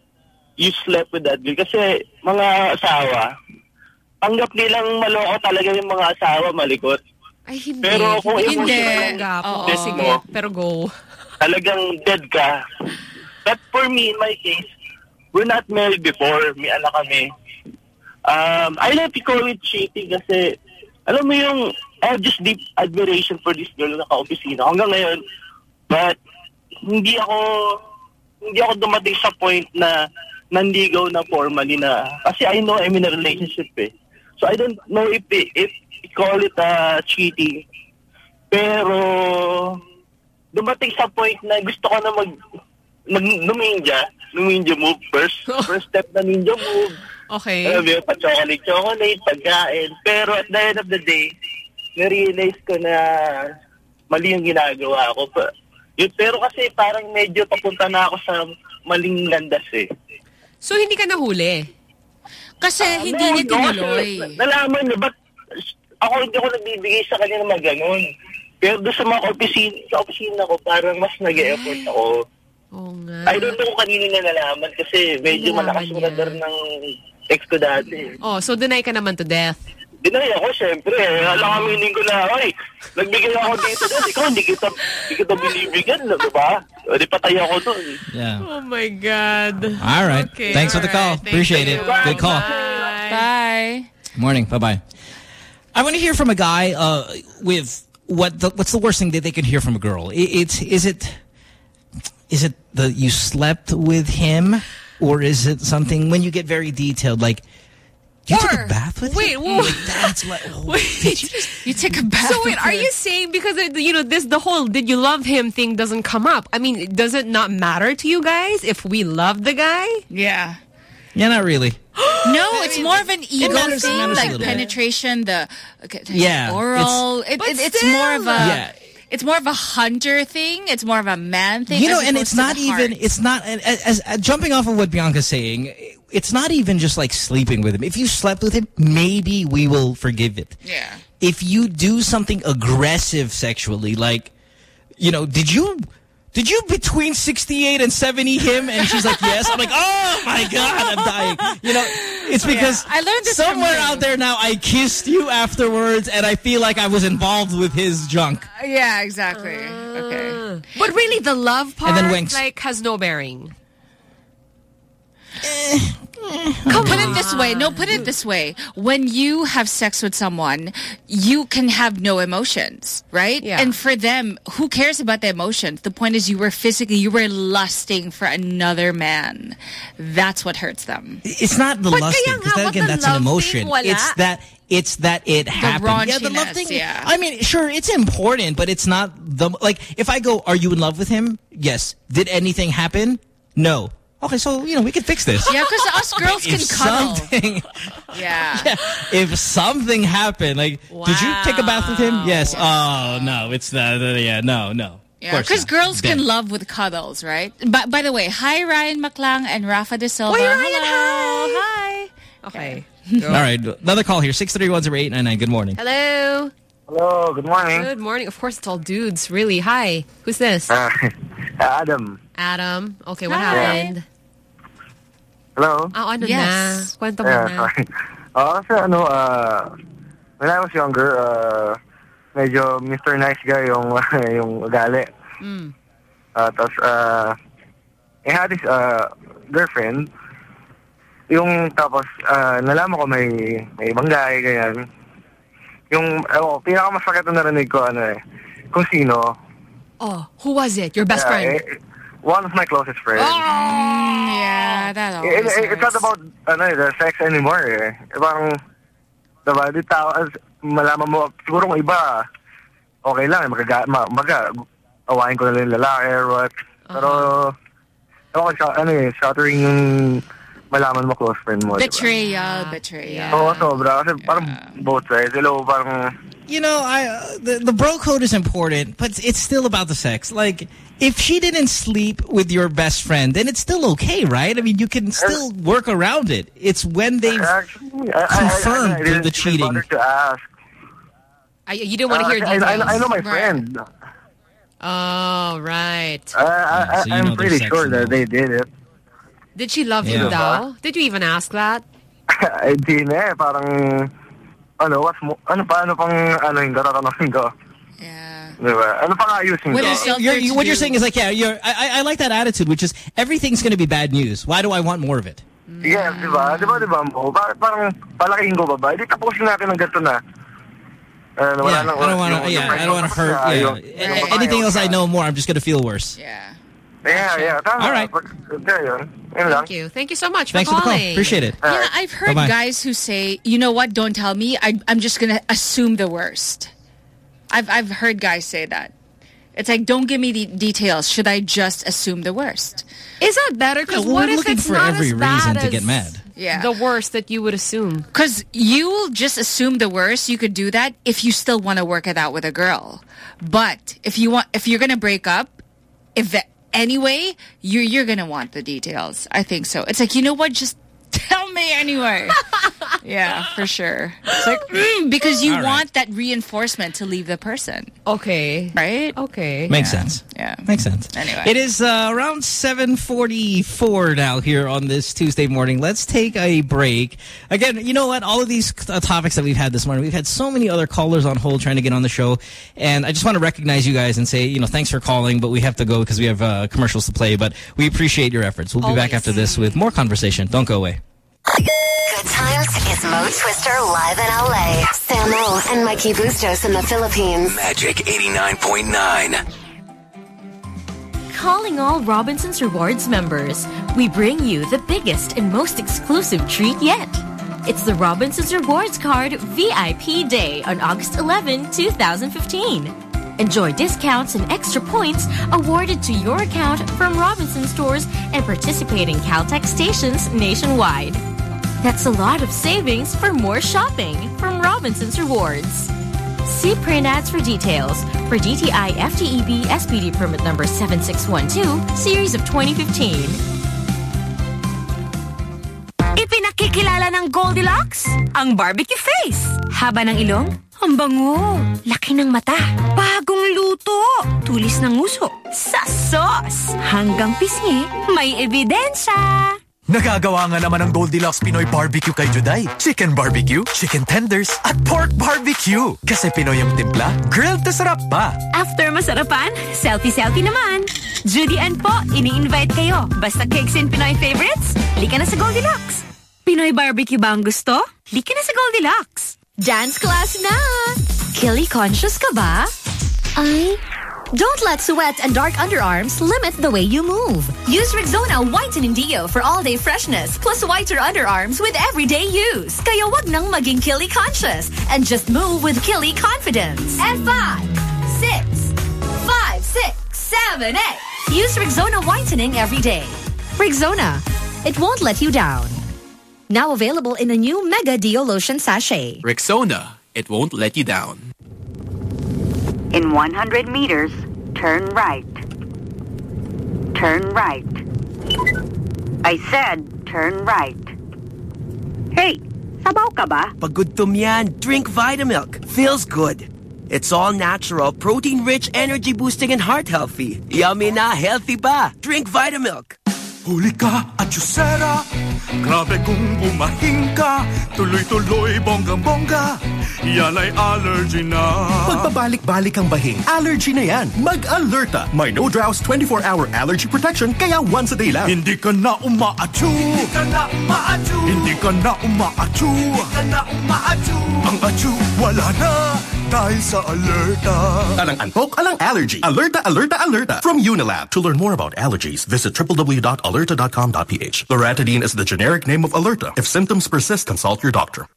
you slept with that girl. Kasi mga asawa, tanggap nilang maloko talaga yung mga asawa, malikot. Ay, hindi. Pero kung hindi. Tanggap. Oo, sige. Pero go. Talagang dead ka. But for me, in my case, we're not married before. May anak kami. Um, I like to call it cheating kasi, alam mo yung, I have just deep admiration for this girl na ka-opisina hanggang ngayon. But, hindi ako, hindi ako dumating sa point na nanligaw na formally na, kasi I know I'm in a relationship eh. So, I don't know if, if you call it uh, cheating. Pero, dumating sa point na gusto ko na mag, mag numinja, numinja move first. First step na ninja move. Okay. Alam mo, pa-chocolate, chocolate, pagkain. Pero at the end of the day, na-realize ko na mali yung ginagawa ko. Pero kasi parang medyo papunta na ako sa maling landas eh. So, hindi ka nahuli? Kasi uh, hindi niya tinuloy. Nalaman niya, ba't ako hindi ako nagbibigay sa kanya ng mga ganun. Pero doon sa mga opisina, sa opisina ko, parang mas nag-e-effort ako. Oo nga. I don't know kung kanino na nalaman kasi medyo malakas yung radar ng ex ko dati. Oh, so deny ka naman to death? Deny ako, syempre. Alam aminin ko na, ay, nagbigay ako dito doon. Ikaw, hindi kita, hindi kita binibigyan, diba? O, di patay ako doon. Yeah. Oh my God. All right. Okay, Thanks all for the call. right. Appreciate it. Bye. Good call. Bye. Bye. Morning. Bye-bye. I want to hear from a guy uh, with what the, what's the worst thing that they can hear from a girl? It, it's is it is it that you slept with him, or is it something when you get very detailed, like You or, took a bath with wait, him? Wait, wait, that's like, oh, wait. Did you, just, you take a bath So wait, with are her? you saying because, it, you know, this the whole did you love him thing doesn't come up? I mean, does it not matter to you guys if we love the guy? Yeah. Yeah, not really. No, it's more of an ego matters- thing, matters a like little bit. penetration, the okay, Yeah, oral. it's- It, But it, it's still. more of a Yeah. it's more of a hunter thing. It's more of a man thing. You know, as and opposed it's to not the even, heart. it's not, as, as, as jumping off of what Bianca's saying, it's not even just like sleeping with him. If you slept with him, maybe we will forgive it. Yeah. If you do something aggressive sexually, like, you know, did you... Did you between sixty-eight and seventy him? And she's like, yes. I'm like, oh my God, I'm dying. You know, it's because Yeah, I learned this from somewhere you. out there now I kissed you afterwards and I feel like I was involved with his junk. Yeah, exactly. Okay. But really, the love part, And then winks. like, has no bearing. Come put it this way. No, put it this way. When you have sex with someone, you can have no emotions, right? Yeah. And for them, who cares about the emotions? The point is you were physically, you were lusting for another man. That's what hurts them. It's not the But lusting, kaya because nga, that, what again, the that's an love emotion. thing, wala. It's that it's that it happened. Yeah, the love raunchiness, thing. yeah. I mean, sure, it's important, but it's not the like. If I go, are you in love with him? Yes. Did anything happen? No. Okay, so you know we can fix this. Yeah, because us girls can If cuddle. something, Yeah. yeah, if something happened, like, did you take a bath with him? Yes. Oh no, it's not. Uh, yeah, no, no. Yeah, because girls can love with cuddles, right? But by the way, hi Ryan Maclang and Rafa De Silva. Oy, Ryan, Hello. Hi. Okay. All right, another call here. Six three one zero eight nine nine. Good morning. Hello. Hello, good morning. Good morning. Of course, it's all dudes. Really. Hi. Who's this? Uh, Adam. Adam. Okay, what Hi. happened? Hello? Ah, ano Yes. na? Kwento mo Yeah, na. sorry. Uh, kasi ano, uh, when I was younger, uh, medyo Mister Nice Guy yung, yung ugali. Mm. Uh, Tapos, uh, I had this uh, girlfriend. Yung tapos, uh, nalaman ko may, may ibang guy, ganyan. Yung, oh, pinakamasakit na narinig ko, ano eh, kung sino. Oh, who was it? Your best Uh, friend? eh, one of my closest friends. Mm, yeah, that Eh, always eh, it's not hurts. about ano, eh, the sex anymore eh. Eh, parang, diba, di tao, as, malaman mo, siguro kung iba, okay lang, eh, magaga, ma, maga, awain ko na lang yung lalaki or what. Pero, uh-huh. ako, ano eh, shattering yung malaman mo close friend mo. Betrayal, betrayal. Oo, sobra. Kasi parang both sides. Hello, parang... You know, I uh, the, the bro code is important, but it's still about the sex. Like, if she didn't sleep with your best friend, then it's still okay, right? I mean, you can still work around it. It's when they've Actually, I, confirmed I, I, I the, didn't the cheating. bother to ask. I, you didn't want to Uh, hear I, details. I, I know my friend. Oh, right. Uh, I, so you I, know I'm there's pretty sex sure that involved. they did it. Did she love Yeah. him, daw? Did you even ask that? Eh, di na eh. Parang, ano, what's mo, ano pa, ano pang, ano yung tatanungin ko? Yeah. Diba? Ano pang ayusin What ko? is out You're, there you, to what you're do? saying is like, yeah, you're, I, I like that attitude, which is everything's going to be bad news. Why do I want more of it? Yes, diba? Diba, diba mo? Bakit parang palakihin ko ba ba? Di tapusin natin ng ganito na. Uh, wala Yeah, nang I don't want yung- to. yung Yeah, I don't want to friend ko, hurt. Yeah. yung- A- yung Anything ayaw else I ka. know more, I'm just going to feel worse. Yeah. Yeah, yeah. Tama. All right. Kaya yun. Yun lang. Thank you. Thank you so much Thanks for for the call. calling. Appreciate it. You know, I've heard Bye-bye. guys who say, you know what, don't tell me. I, I'm just going to assume the worst. I've, I've heard guys say that. It's like, don't give me the details. Should I just assume the worst? Is that better? Because Yeah, what we're if looking it's for not every as bad reason to as get mad. Yeah. the worst that you would assume? Because you will just assume the worst. You could do that if you still want to work it out with a girl. But if you want, if you're going to break up, if the, anyway, you're, you're going to want the details. I think so. It's like, you know what? Just tell me anyway. Yeah, for sure. It's like, mm, because you All right. want that reinforcement to leave the person. Okay. Right? Okay. Makes sense. Yeah. Makes sense. Anyway. It is uh, around seven forty-four now here on this Tuesday morning. Let's take a break. Again, you know what? All of these uh, topics that we've had this morning, we've had so many other callers on hold trying to get on the show. And I just want to recognize you guys and say, you know, thanks for calling, but we have to go because we have uh, commercials to play. But we appreciate your efforts. We'll be Always. back after this with more conversation. Don't go away. Good times is Mo Twister live in L A. Samo and Mikey Bustos in the Philippines. Magic eighty-nine point nine. Calling all Robinsons Rewards members, we bring you the biggest and most exclusive treat yet. It's the Robinsons Rewards Card V I P Day on August eleventh, twenty fifteen. Enjoy discounts and extra points awarded to your account from Robinson stores and participating Caltex stations nationwide. That's a lot of savings for more shopping from Robinsons Rewards. See print ads for details for D T I F T E B S P D permit number seven six one two, series of twenty fifteen. Ipinakikilala ng Goldilocks ang barbecue face. Haba ng ilong, ang bango. Laki ng mata, bagong luto. Tulis ng nguso, sa sauce. Hanggang pisngi, may ebidensya. Nagagawa nga naman ng Goldilocks Pinoy Barbecue kay Juday. Chicken barbecue, chicken tenders, at pork barbecue. Kasi Pinoy yung timpla, grilled to sarap pa. After masarapan, selfie-selfie naman. Judy Ann po, ini-invite kayo. Basta cakes and Pinoy favorites, lika na sa Goldilocks. Pinoy barbecue ba ang gusto? Lika na sa Goldilocks. Dance class na! Kili conscious ka ba? Ay... Don't let sweat and dark underarms limit the way you move. Use Rexona Whitening Deo for all-day freshness plus whiter underarms with everyday use. Kaya wag nang maging Kili conscious and just move with Kili confidence. And five, six, five, six, seven, eight. Use Rexona Whitening every day. Rexona, it won't let you down. Now available in the new Mega Deo Lotion Sachet. Rexona, it won't let you down. In one hundred meters, turn right. Turn right. I said, turn right. Hey, sabaw ka ba? Pag gutom yan, drink Vitamilk. Feels good. It's all natural, protein-rich, energy-boosting, and heart-healthy. Yummy na, healthy pa. Drink Vitamilk. Huli ka at Yusera. Grabe kung bumahing ka. Tuloy-tuloy, bonggang-bongga. Yan ay allergy na. Pagpabalik-balik ang bahing, allergy na yan. Mag-Alerta. May no-drows twenty-four hour allergy protection kaya once a day lang. Hindi ka na uma-achu. Hindi ka na uma-achu. Hindi ka na uma-achu. Hindi ka na uma-achu. Ang achu, wala na. Dahil sa Alerta. Alang antok, alang allergy. Alerta, Alerta, Alerta. From Unilab. To learn more about allergies, visit w w w dot alerta dot com dot p h. Loratadine is the generic name of Alerta. If symptoms persist, consult your doctor.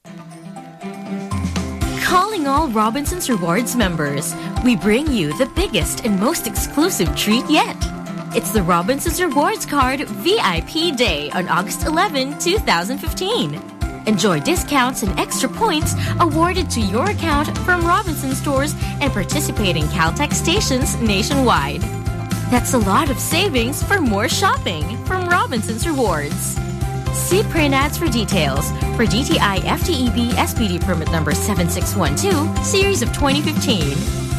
Calling all Robinsons Rewards members, we bring you the biggest and most exclusive treat yet. It's the Robinsons Rewards Card V I P Day on August eleventh, twenty fifteen. Enjoy discounts and extra points awarded to your account from Robinson stores and participating Caltex stations nationwide. That's a lot of savings for more shopping from Robinsons Rewards. See print ads for details for D T I F T E B S P D permit number seven six one two, series of twenty fifteen.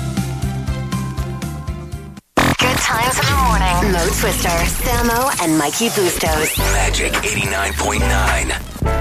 Good times in the morning. Mo Twister, Samo, and Mikey Bustos. Magic eighty-nine point nine.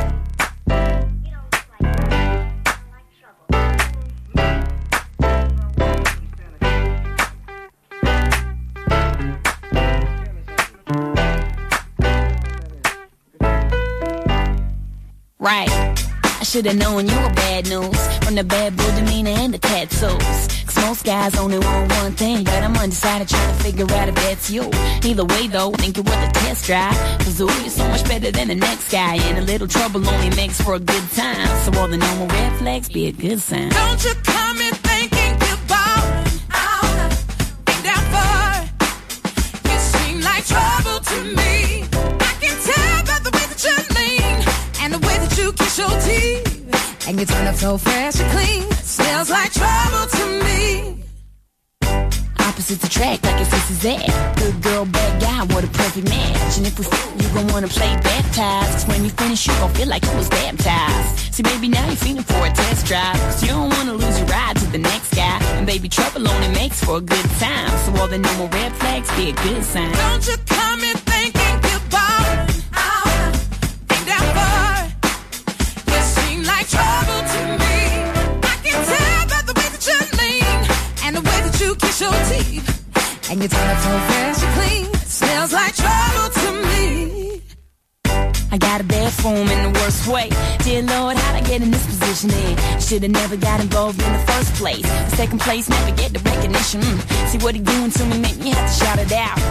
Right. I should've known you were bad news from the bad boy demeanor and the tattoos. Cause most guys only want one thing, but I'm undecided trying to figure out if that's you. Either way though, think you're worth a test drive. Cause ooh, you're so much better than the next guy. And a little trouble only makes for a good time. So all the normal red flags be a good sign. Don't you come in thinking goodbye. I'll be down for. You seem like trouble to me. I can tell by the way that you lean and the way that you kiss your teeth. And you turn up so fresh and clean. Smells like trouble to me. Opposites attract like it's this is that. Good girl, bad guy, what a perfect match. And if we fool, you gon' wanna play baptized. Cause when we finish, you gon' feel like you was baptized. See, baby, now you're feeling for a test drive. Cause you don't wanna lose your ride to the next guy. And baby, trouble only makes for a good time. So all the normal red flags be a good sign. Don't you come in thinking goodbye. I'll be down for. You seem like trouble to me. I can tell by the way that you lean and the way that you kiss your teeth. And you turn up so fresh and clean. Smells like trouble to me. I got a bad form in the worst way. Dear Lord, how'd I get in this position then? Should've never got involved in the first place. The second place, never get the recognition. Mm. See what he doing to me, make me have to shout it out.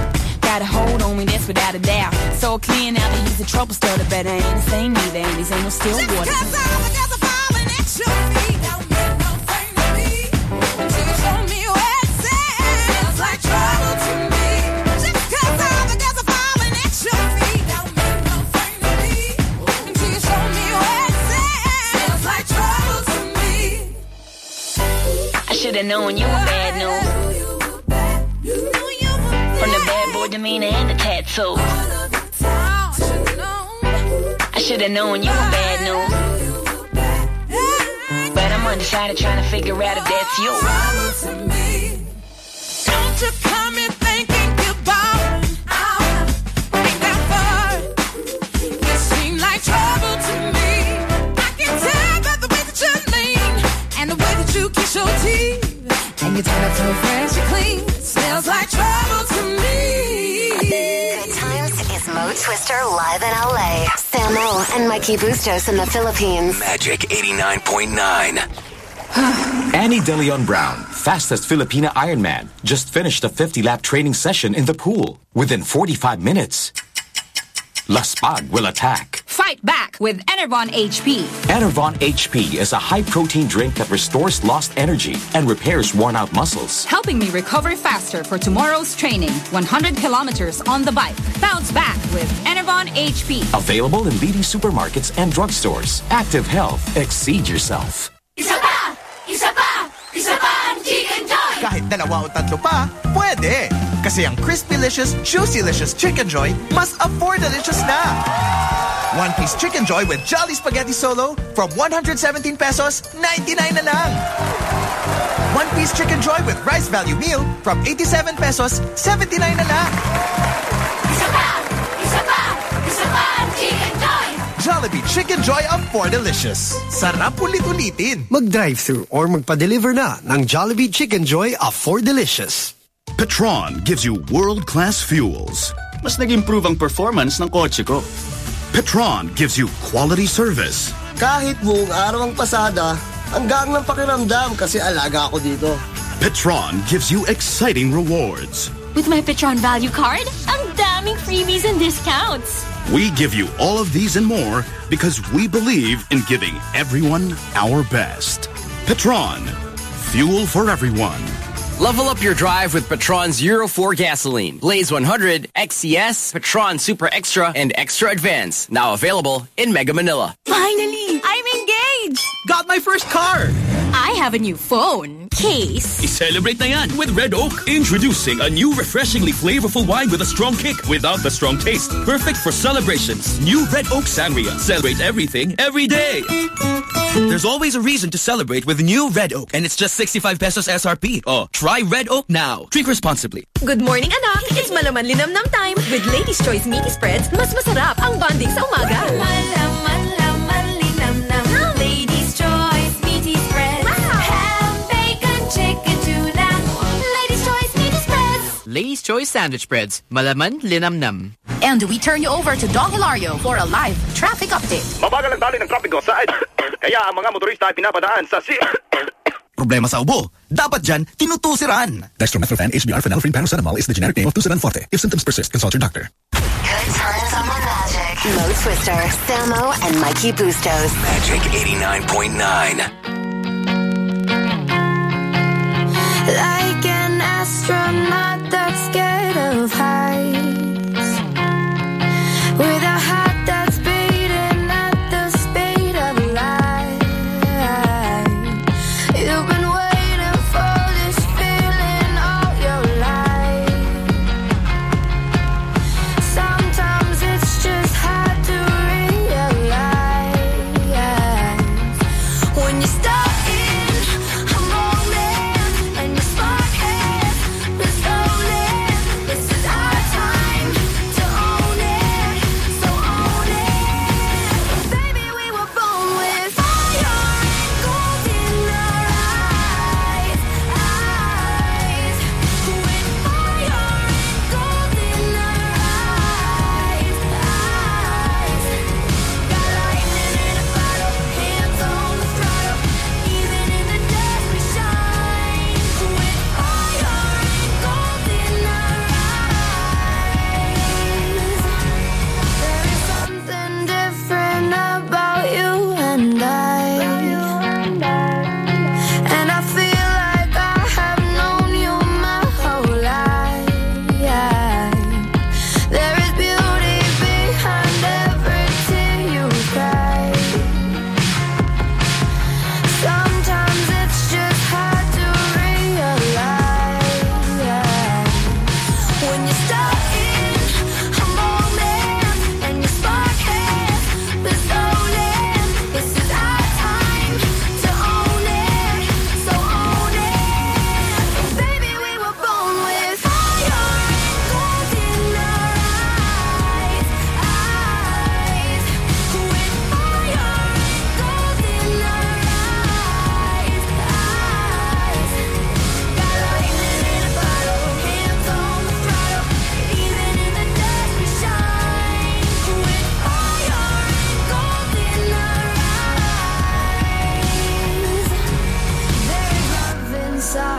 got a hold on me, that's without a doubt. So clear now that he's a trouble starter, but I ain't the same either, and these ain't no still water. Just cause I'm a girl falling at your feet, don't mean no thing to me. Until you show me where it sounds like trouble to me. Just cause I'm a girl falling at your feet, don't mean no thing to me. Until you show me where it sounds like trouble to me. I should've known you were bad news. From the bad boy demeanor and the tattoos. I should've known you were bad news. But I'm undecided trying to figure out if that's you. Don't you come in thinking you're ballin'. Ain't that far? You seem like trouble to me. I can tell by the way that you lean and the way that you kiss your teeth. And you turn up so fresh and clean. Smells like trouble to me. Good Times is Mo Twister live in L A. Samo and Mikey Bustos in the Philippines. Magic eighty-nine point nine. Annie De Leon Brown, fastest Filipina Ironman, just finished a fifty-lap training session in the pool within forty-five minutes. Laspag will attack. Fight back with Enervon H P. Enervon H P is a high-protein drink that restores lost energy and repairs worn-out muscles. Helping me recover faster for tomorrow's training. one hundred kilometers on the bike. Bounce back with Enervon H P. Available in leading supermarkets and drugstores. Active health. Exceed yourself. Isa pa! Isa pa! Isa pa ang Chicken Joy! Kahit dalawa o tatlo pa, pwede! Kasi ang Crispy-licious, Juicy-licious Chicken Joy mas afford-delicious na! One-piece Chicken Joy with Jolly Spaghetti Solo from one hundred seventeen pesos, ninety-nine na lang! One-piece Chicken Joy with Rice Value Meal from eighty-seven pesos, seventy-nine na lang! Isa pa! Isa pa! Isa pa ang Chicken Joy! Jollibee Chicken Joy afford-delicious. Sarap ulit-ulitin. Mag-drive-thru or magpa-deliver na ng Jollibee Chicken Joy afford-delicious. Petron gives you world-class fuels. Mas nag-improve ang performance ng kotse ko. Petron gives you quality service. Kahit buong araw ang pasada, hanggang ng pakiramdam kasi alaga ako dito. Petron gives you exciting rewards. With my Petron Value Card, ang daming freebies and discounts. We give you all of these and more because we believe in giving everyone our best. Petron, fuel for everyone. Level up your drive with Petron's Euro four gasoline. Blaze one hundred, X C S, Petron Super Extra, and Extra Advance. Now available in Mega Manila. Finally! I'm engaged! Got my first car! I have a new phone. Case. I-celebrate na yan with Red Oak. Introducing a new refreshingly flavorful wine with a strong kick without the strong taste. Perfect for celebrations. New Red Oak Sangria. Celebrate everything, every day. There's always a reason to celebrate with new Red Oak, and it's just sixty-five pesos S R P. Oh, try Red Oak now. Drink responsibly. Good morning, anak. It's Malaman Linamnam time. With Ladies' Choice Meaty Spreads, mas masarap ang bonding sa umaga. Malaman, laman, linamnam. Ladies' Choice Meaty Spreads. Ham, bacon, chicken, tuna. Ladies' Choice Meaty Spreads. Ladies' Choice Sandwich Spreads. Malaman linamnam. And we turn you over to Don Hilario for a live traffic update. Mabagal ang dali ng trapiko sa kaya ang mga motorista ay pinapadaan sa si... Problema sa ubo? Dapat dyan, tinutusiran. Dextromethorphan H B R phenylephrine paracetamol is the generic name of Tusiran Forte. If symptoms persist, consult your doctor. Good Times on the Magic. Mo Twister, Samo, and Mikey Bustos. Magic eighty-nine point nine. Like an astronaut that's scared of heights, with a heart that's beating at the speed of light. You've been waiting for this feeling all your life. Sometimes it's just hard to realize when you start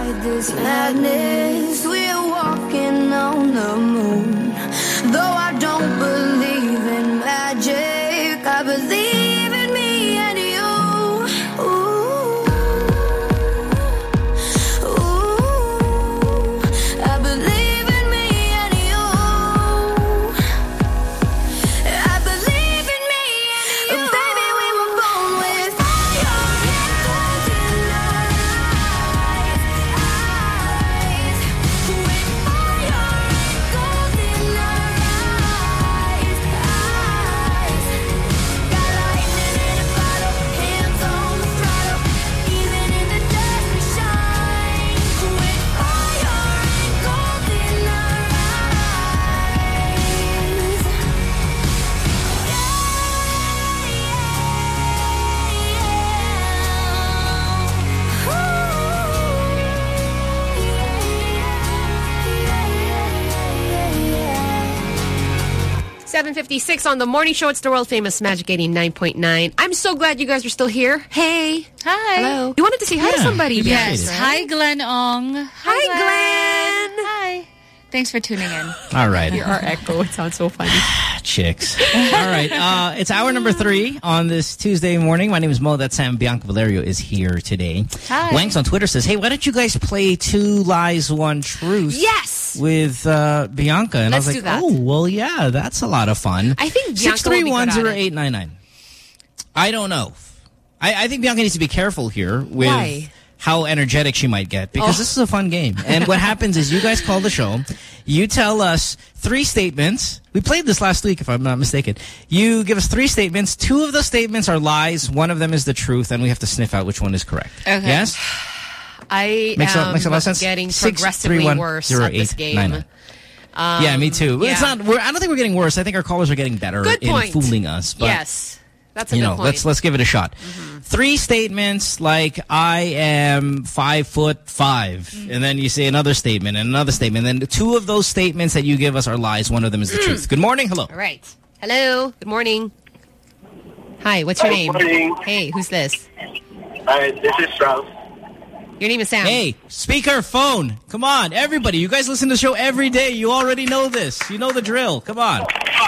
fight this madness. We're walking on the moon. Though I don't believe in magic, I believe in me and you. Ooh, ooh, I believe in me and you. I believe in me and you. Baby, we were born with fire and gold in our eyes, eyes. With fire and gold in our eyes, eyes. Got lightning in a bottle, hands on the throttle. Even in the dust we shine. With fire and gold in our eyes. seven fifty-six on the morning show. It's the world famous Magic eighty-nine point nine. I'm so glad you guys are still here. Hey. Hi. Hello. You wanted to say hi to Yeah, somebody. Yes. Bianca, Hi, right? Glenn Ong. Hi, Glenn. Hi. Thanks for tuning in. All right. You're our echo. It sounds so funny. Chicks. All right. Uh, it's hour number three on this Tuesday morning. My name is Mo. That's Sam. Bianca Valerio is here today. Hi. Wanks on Twitter says, hey, why don't you guys play Two Lies, One Truth? Yes. With uh, Bianca. And Let's I was do like, that. oh, well, yeah, that's a lot of fun. I think Bianca six three one will be zero good at it. eight nine nine. I don't know. I, I think Bianca needs to be careful here with Why? how energetic she might get, because Oh. this is a fun game. And what happens is you guys call the show. You tell us three statements. We played this last week, if I'm not mistaken. You give us three statements. Two of those statements are lies. One of them is the truth, and we have to sniff out which one is correct. Okay. Yes? I Makes a- am makes a lot of sense. getting Six, progressively three, one, worse zero, at this eight, game. nine, nine. Um, yeah, me too. It's yeah. not. We're, I don't think we're getting worse. I think our callers are getting better Good in point. fooling us. But, yes. That's a you good know, point. let's let's give it a shot. Mm-hmm. Three statements like I am five foot five, Mm-hmm. and then you say another statement and another statement. And then two of those statements that you give us are lies. One of them is the Mm. truth. Good morning. Hello. All right. Hello. Good morning. Hi. What's your Hi, name? good morning. Hey. Who's this? Hi, this is Ralph. Your name is Sam. Hey, speaker phone. Come on, everybody. You guys listen to the show every day. You already know this. You know the drill. Come on.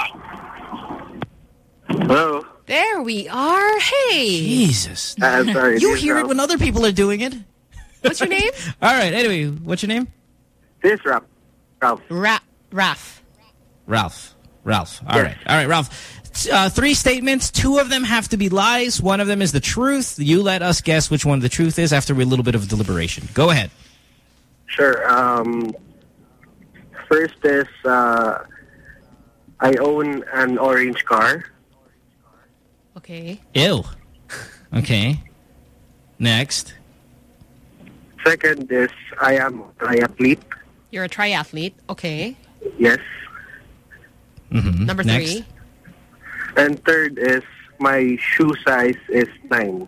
Hello. There we are. Hey. Jesus. Uh, sorry. You this is hear it Ralph. when other people are doing it. What's your name? All right. Anyway, what's your name? This is Ralph. Ralph. Ra Raf. Ralph. Ralph. All right. All right, Ralph. Uh, three statements. Two of them have to be lies. One of them is the truth. You let us guess which one the truth is after a little bit of deliberation. Go ahead. Sure. Um, first is uh, I own an orange car. Okay. Ew. Okay. Next. Second is I am a triathlete. You're a triathlete. Okay. Yes. Mm-hmm. Number Next. three. And third is my shoe size is nine.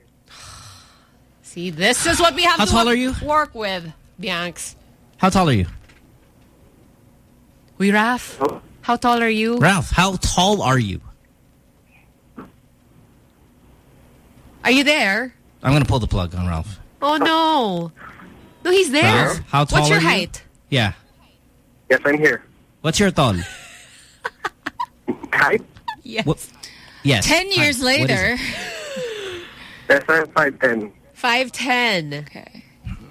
See, this is what we have How to tall wo- are you? work with, Bianx. How tall are you? We, Raf? Oh. How tall are you? Ralph, how tall are you? Are you there? I'm going to pull the plug on Ralph. Oh, no. No, he's there. Ralph, how tall What's your are you? height? Yeah. Yes, I'm here. What's your tall? Height? Yes. What? Yes. Ten years Height. What is later. it? Yes, I'm five ten. five ten. Okay.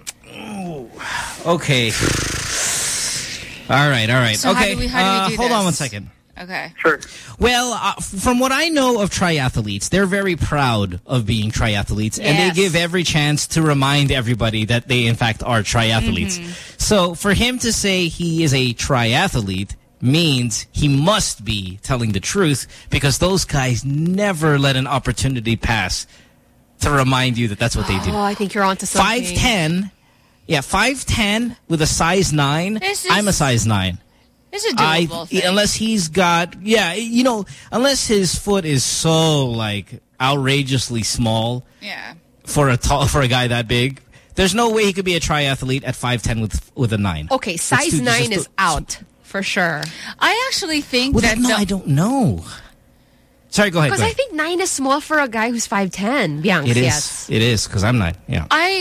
Okay. All right, all right. So how okay. do we- how do we uh, do hold on this? one second. Okay. Sure. Well, uh, from what I know of triathletes, they're very proud of being triathletes, and they Yes. give every chance to remind everybody that they, in fact, are triathletes. Mm-hmm. So for him to say he is a triathlete means he must be telling the truth, because those guys never let an opportunity pass to remind you that that's what they do. Oh, I think you're onto something. five ten, yeah, five ten with a size nine. This is- I'm a size nine. This is a I, doable thing. unless he's got, yeah, you know, unless his foot is so like outrageously small Yeah. for a tall for a guy that big, there's no way he could be a triathlete at five ten with with a nine. Okay, It's size too- nine just is too- out for sure. I actually think Well, that that, no, the- I don't know. Sorry, go ahead. Because Go I ahead. think nine is small for a guy who's five ten. Bianx, It is. yes. It is because I'm nine. Yeah. I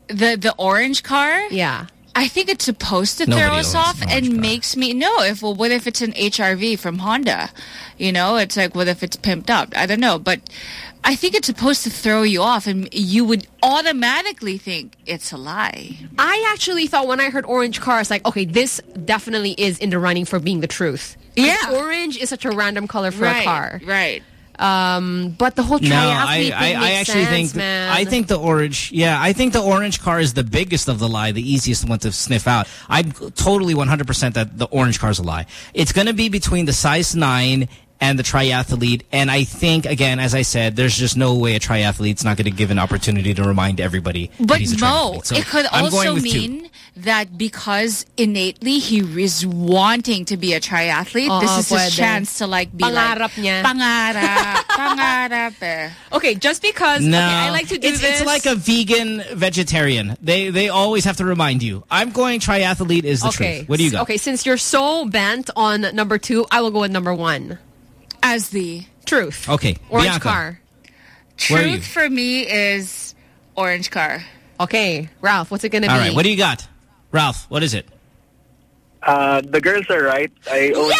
the the orange car. Yeah. I think it's supposed to Nobody throw owns us an off orange and car. makes me no. If well, what if it's an H R V from Honda? You know, it's like what if it's pimped up? I don't know, but I think it's supposed to throw you off, and you would automatically think it's a lie. I actually thought when I heard orange car, it's like, okay, this definitely is in the running for being the truth. Yeah. Orange is such a random color for right, a car. right? Um, but the whole triathlete No, I, thing I, I makes actually sense, think man. I think the orange, yeah, I think the orange car is the biggest of the lie, the easiest one to sniff out. I'm totally one hundred percent that the orange car is a lie. It's going to be between the size nine and the triathlete, and I think, again, as I said, there's just no way a triathlete's not going to give an opportunity to remind everybody that But he's a Mo, triathlete. So it could I'm going also with two. mean that because innately he is wanting to be a triathlete, Oo, this is his pwede. chance to like be Pangarap like niya. Pangarap, pangarap. Eh. Okay, just because No, okay, I like to do it's, this. it's like a vegan vegetarian. They they always have to remind you. I'm going triathlete is the okay. truth. What do you got? Okay, since you're so bent on number two, I will go with number one. As the truth. Okay, Orange Bianca. car. Where are you? Truth for me is orange car. Okay, Ralph, what's it going to All be? right, what do you got? Ralph, what is it? Uh, the girls are right. I own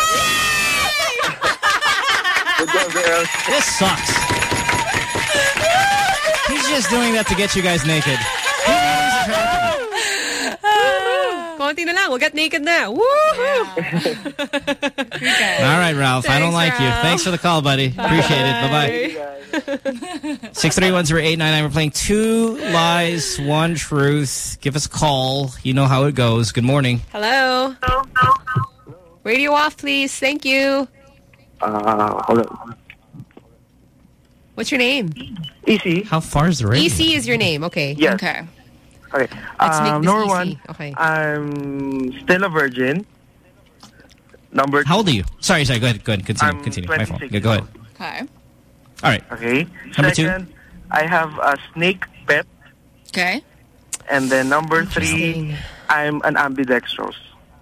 Good job, girls. This sucks. He's just doing that to get you guys naked. Konti na lang. We'll get naked now. Woohoo! All right, Ralph. I don't Thanks, like you. Ralph. Thanks for the call, buddy. Appreciate it. Bye-bye. six three one zero eight nine nine. We're playing two lies, one truth. Give us a call. You know how it goes. Good morning. Hello. Radio off, please. Thank you. Uh, hold on. What's your name? E C. How far is the radio? E C is your name. Okay. Yes. Okay. Okay. Let's make Um, this number easy. one, Okay. I'm still a virgin. Number How old are you? Sorry, sorry. Go ahead. Go ahead. Continue. I'm Continue. My fault. twenty-six Yeah, go ahead. Okay. All right. Okay. Number two. Second, I have a snake pet. Okay. And then number three, Interesting. I'm an ambidextrous.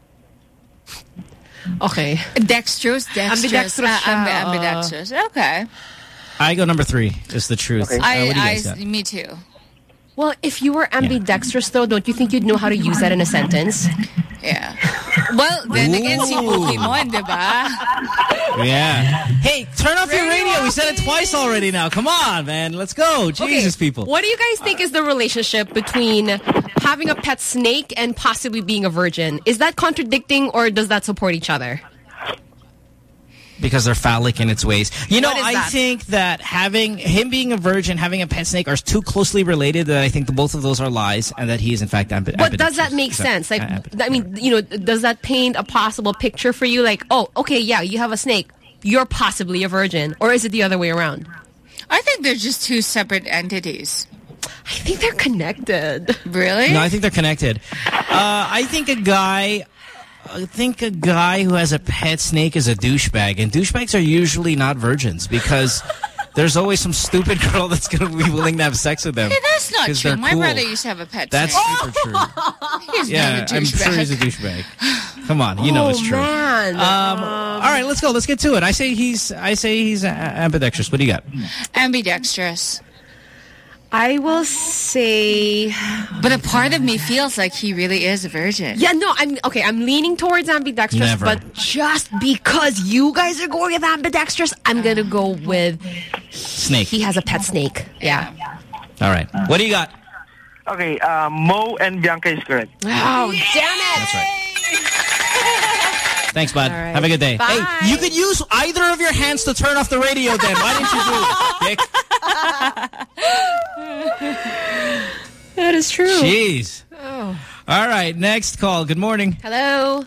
Okay. Dextrose, dextrose. Ambidextrous Ah, ambi- siya, oo. ambidextrous. Okay. I go number three. Is the truth. Okay. Uh, I, what do you I, guys got? me too. Well, if you were ambidextrous, though, don't you think you'd know how to use that in a sentence? Yeah. Well, then again, si Ooh. Pokemon, diba? Yeah. Hey, turn off your Radio radio. We off, said it twice already now. Come on, man. Let's go. Jesus, Okay, people. What do you guys think is the relationship between having a pet snake and possibly being a virgin? Is that contradicting or does that support each other? Because they're phallic in its ways. You know, What is I that? think that having him being a virgin, having a pet snake are too closely related that I think the, both of those are lies and that he is in fact ambi But does that make So, sense? Like, uh, I mean, you know, does that paint a possible picture for you? Like, oh, okay, yeah, you have a snake. You're possibly a virgin. Or is it the other way around? I think they're just two separate entities. I think they're connected. Really? No, I think they're connected. Uh, I think a guy... I think a guy who has a pet snake is a douchebag. And douchebags are usually not virgins because there's always some stupid girl that's going to be willing to have sex with them. Hey, that's not 'Cause true. they're My cool. brother used to have a pet That's snake. super true. He's Yeah, not a I'm sure he's a douchebag. douchebag. Come on, you know oh, it's true. man. Um, all right, let's go. Let's get to it. I say he's. I say he's uh, ambidextrous. What do you got? Ambidextrous. I will say... But a part of me feels like he really is a virgin. Yeah, no, I'm... Okay, I'm leaning towards ambidextrous, Never. but just because you guys are going with ambidextrous, I'm going to go with... Snake. He has a pet snake. Yeah. All right. What do you got? Okay, uh, Mo and Bianca is correct. Oh, damn it! That's right. Thanks, bud. All right. Have a good day. Bye. Hey, you could use either of your hands to turn off the radio then. Why didn't you do it, Dick? That is true. Jeez. Oh. All right, next call. Good morning. Hello.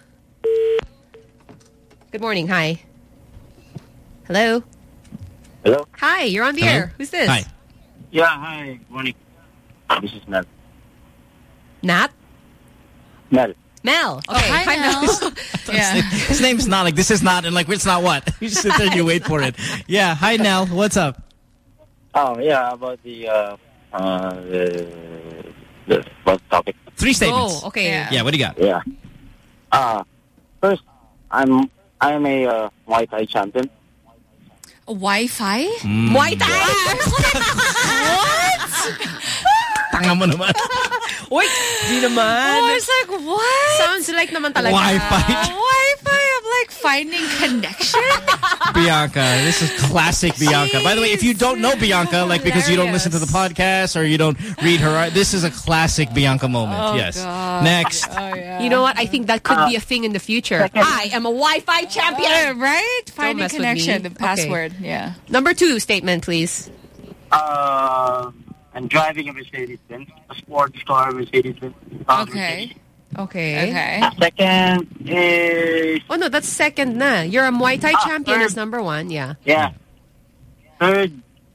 Good morning. Hi. Hello. Hello? Hi, you're on the Hello? air. Who's this? Hi. Yeah, hi. Good morning. This is Mel. Nat? Mel. Mel. Okay. Oh, hi, Mel. Yeah. His name's not like, this is not, and like, it's not what? You just sit there and you wait for it. Yeah. Hi, Nell. What's up? Oh, yeah, about the, uh, uh, the, the first topic. Three statements. Oh, okay. Yeah. Yeah, what do you got? Yeah. Uh, first, I'm, I'm a uh, Muay Thai champion. Wi-Fi? Mm. Muay Thai? What? Tanga mo naman. Wait, di naman. Oh, I was like, what? Sounds like naman talaga. Wi-Fi. Wi-Fi. I'm like finding connection. Bianca, this is classic Bianca. By the way, if you don't know Bianca, like because you don't listen to the podcast or you don't read her art, this is a classic Bianca moment. Oh, yes. God. Next. Oh, yeah. You know what? I think that could be a thing in the future. I am a Wi-Fi champion. Right? Finding mess with connection, me. the password. Okay. Yeah. Number two statement, please. Uh, I'm driving a Mercedes-Benz, a sports car Mercedes-Benz. Uh, Okay. Okay. Okay. Second is... Oh, no, that's second na. You're a Muay Thai Ah, champion third. is number one. Yeah. Yeah. Third,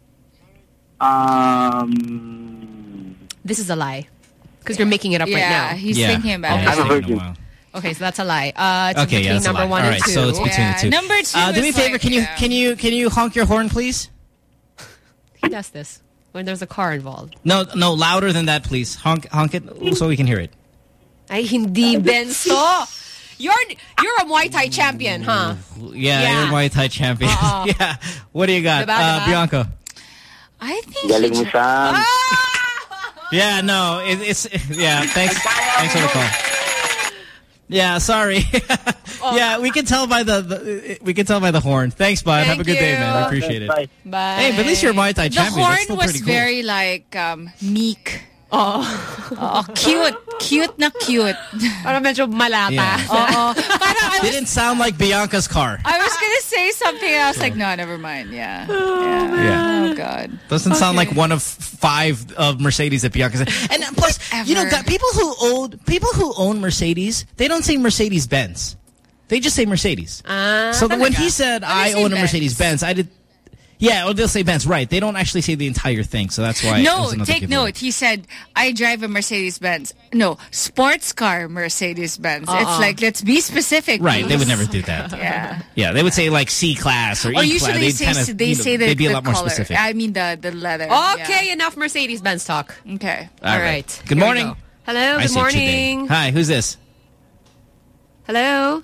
um... This is a lie. Because you're making it up right Yeah, now. he's thinking about it. I'm a virgin. Okay, so that's a lie. Uh, it's Okay, between yeah, that's a number lie. one All and right, two. so it's between the two. Number two Uh, do me a is favor. like, Can you yeah. can you can you honk your horn, please? He does this when there's a car involved. No, no, louder than that, please. Honk, honk it so we can hear it. Ay, hindi, Benzo. You're you're a Muay Thai champion, huh? Yeah, Yeah. you're Muay Thai champion. Uh-uh. Yeah. What do you got, Diba, uh, diba? Bianca? I think Galing mo, Sam. Yeah, no, it, it's yeah. Thanks, thanks for the call. Yeah, sorry. Yeah, we can tell by the, the we can tell by the horn. Thanks, bud. Have a good day, you. man. I appreciate it. Bye. Bye. Hey, but at least you're a Muay Thai The champion. That's horn still was pretty cool. very like um, meek. Oh. Oh, cute. Cute na cute. Parang medyo malata. Yeah. Oo. Parang I was, Didn't sound like Bianca's car. I was going to say something and I was like, no, never mind. Yeah. Yeah. Yeah. Oh, God. Doesn't sound Okay. like one of five of Mercedes that Bianca said. And uh, plus, you know, Whatever. got people who own people who own Mercedes, they don't say Mercedes Benz. They just say Mercedes. Ah, so when talaga? he said Why do I they say own a Benz? Mercedes Benz, I did. Yeah, or they'll say Benz. Right? They don't actually say the entire thing. So that's why. it No, was another take giveaway. note. He said, I drive a Mercedes-Benz. No, sports car Mercedes-Benz. Uh-uh. It's like, let's be specific. Right? They would please. never do that. Yeah. Yeah, they would say like C class or E Or class. usually They'd say, kinda, they you know, say the, they'd be a the lot more color. specific. I mean the, the leather. Okay, Yeah. enough Mercedes-Benz talk. Okay. All All right. right. Good Here we morning. go. Hello. I Good see what you did. morning. Hi. Who's this? Hello.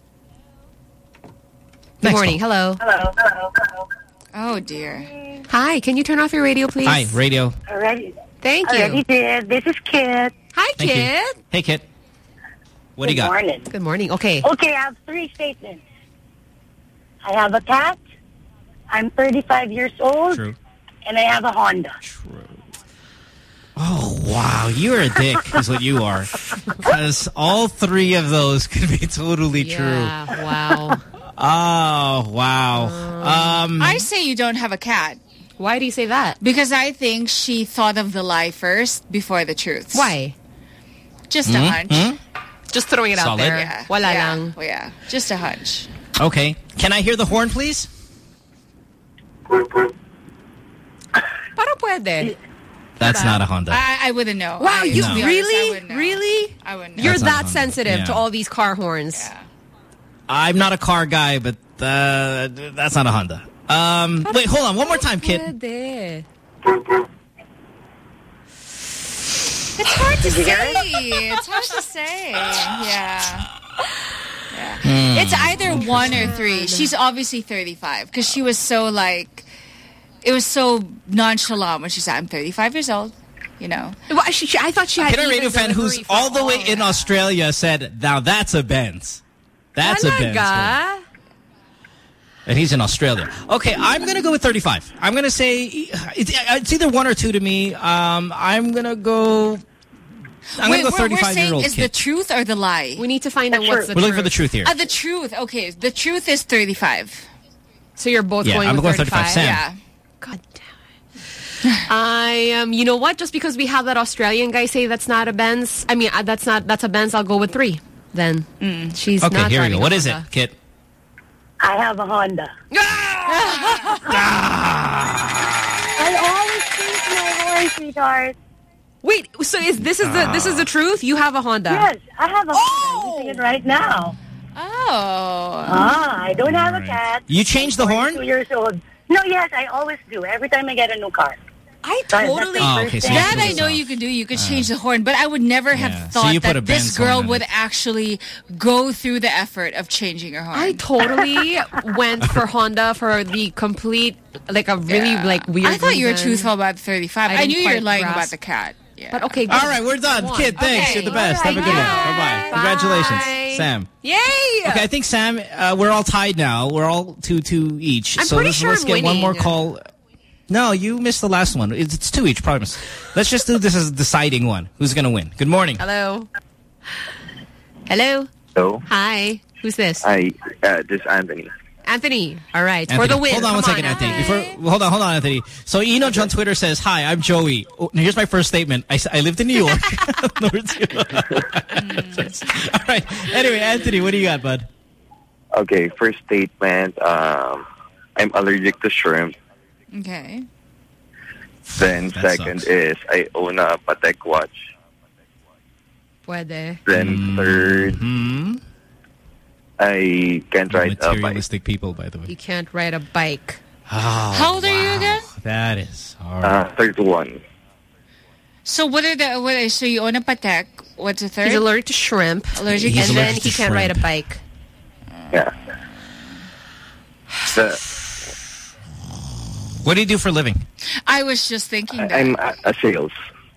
Good Next morning. call. Hello. Hello, hello, hello. Oh, dear. Hi. Can you turn off your radio, please? Hi, radio. Already, Thank you. already did. This is Kit. Hi, Thank you. kid. Hey, Kit. What do you Good got? morning. Good morning. Okay. Okay, I have three statements. I have a cat. I'm thirty-five years old. True. And I have a Honda. Oh, wow. You're a dick is what you are. Because all three of those could be totally Yeah. Wow. true. Oh, wow. Um, I say you don't have a cat. Why do you say that? Because I think she thought of the lie first before the truth. Why? Just a Hmm? hunch. Hmm? Just throwing it out Solid. there. Yeah. Wala yeah. lang. Oh, yeah. Just a hunch. Okay. Can I hear the horn, please? Parang pwede. That's not a Honda. I, I wouldn't know. Wow, I, you to be honest, I really? wouldn't know. Really? I wouldn't know. You're That's not that Honda. sensitive Yeah. to all these car horns. Yeah. I'm not a car guy, but uh, that's not a Honda. Um, wait, hold on. One more time, Kit. Pwede. It's hard to say. It's hard to say. Yeah. Yeah. Hmm. It's either one or three. She's obviously thirty-five because she was so like, it was so nonchalant when she said, I'm thirty-five years old, you know. Well, she, she, I thought she had Kid, a even radio fan who's delivery for all the way all in that. Australia said, now that's a Benz. That's a Benz. Talaga? And he's in Australia. Okay, I'm going to go with thirty-five. I'm going to say it's, it's either one or two to me. Um, I'm going to go... I'm Wait, going to go we're, we're saying thirty-five-year-old is the kid. truth or the lie? We need to find out what's the We're truth. looking for the truth here. Uh, the truth. Okay, the truth is thirty-five. So you're both Yeah, going I'm with going thirty-five. Sam. Yeah. God damn it. I um, you know what? Just because we have that Australian guy say that's not a Benz, I mean uh, that's not that's a Benz. I'll go with three. Then Mm. she's Okay, not here we driving go. What a is it, Honda. Kit? I have a Honda. I always think my horn, sweetheart. Wait, so is this is the this is the truth? You have a Honda? Yes, I have a Honda. I'm using it right now. Oh. Ah, I don't have a Right. cat. You changed the horn? Two years old. No, yes, I always do. Every time I get a new car. I That's totally... the Oh, first okay, so thing. you That pull I this know off. you could do. You could change the horn, but I would never have Yeah. So thought you put a that this Benz horn girl in would it. actually go through the effort of changing her horn. I totally went for Honda for the complete, like a really Yeah. like weird I thought you were reason. truthful about thirty-five. I I, didn't knew you were quite lying grasp. about the cat. Yeah. But okay, good. All right, we're done. One. Kid, thanks. Okay. You're the best. All Have a right, good one. bye. Bye-bye. Congratulations, Sam. Yay! Okay, I think Sam, uh, we're all tied now. We're all two two each. I'm so pretty let's, sure let's I'm get one winning. more call. No, you missed the last one. It's, it's two each, promise. Let's just do this as a deciding one. Who's going to win? Good morning. Hello. Hello. Hello. Hi. Who's this? Hi, uh, this is Anthony. Anthony. All right. Anthony. For the win. Hold on one Come second, Anthony. Before, hold on, hold on, Anthony. So Enoch on Twitter says, hi, I'm Joey. Oh, here's my first statement. I, I lived in New York. Number two. All right. Anyway, Anthony, what do you got, bud? Okay, first statement, um, I'm allergic to shrimp. Okay. Then That second sucks. is I own a Patek watch. Puede. Then third, Hmm? I can't ride a bike. Materialistic people, by the way. You can't ride a bike. Oh, How old are you again? that is hard. Uh, thirty-one. So what are the, what are, so you own a Patek. What's the third? He's allergic to shrimp. Allergic He's and then allergic he to can't ride a shrimp. bike. Yeah. The, What do you do for a living? I was just thinking that. I'm a, a sales.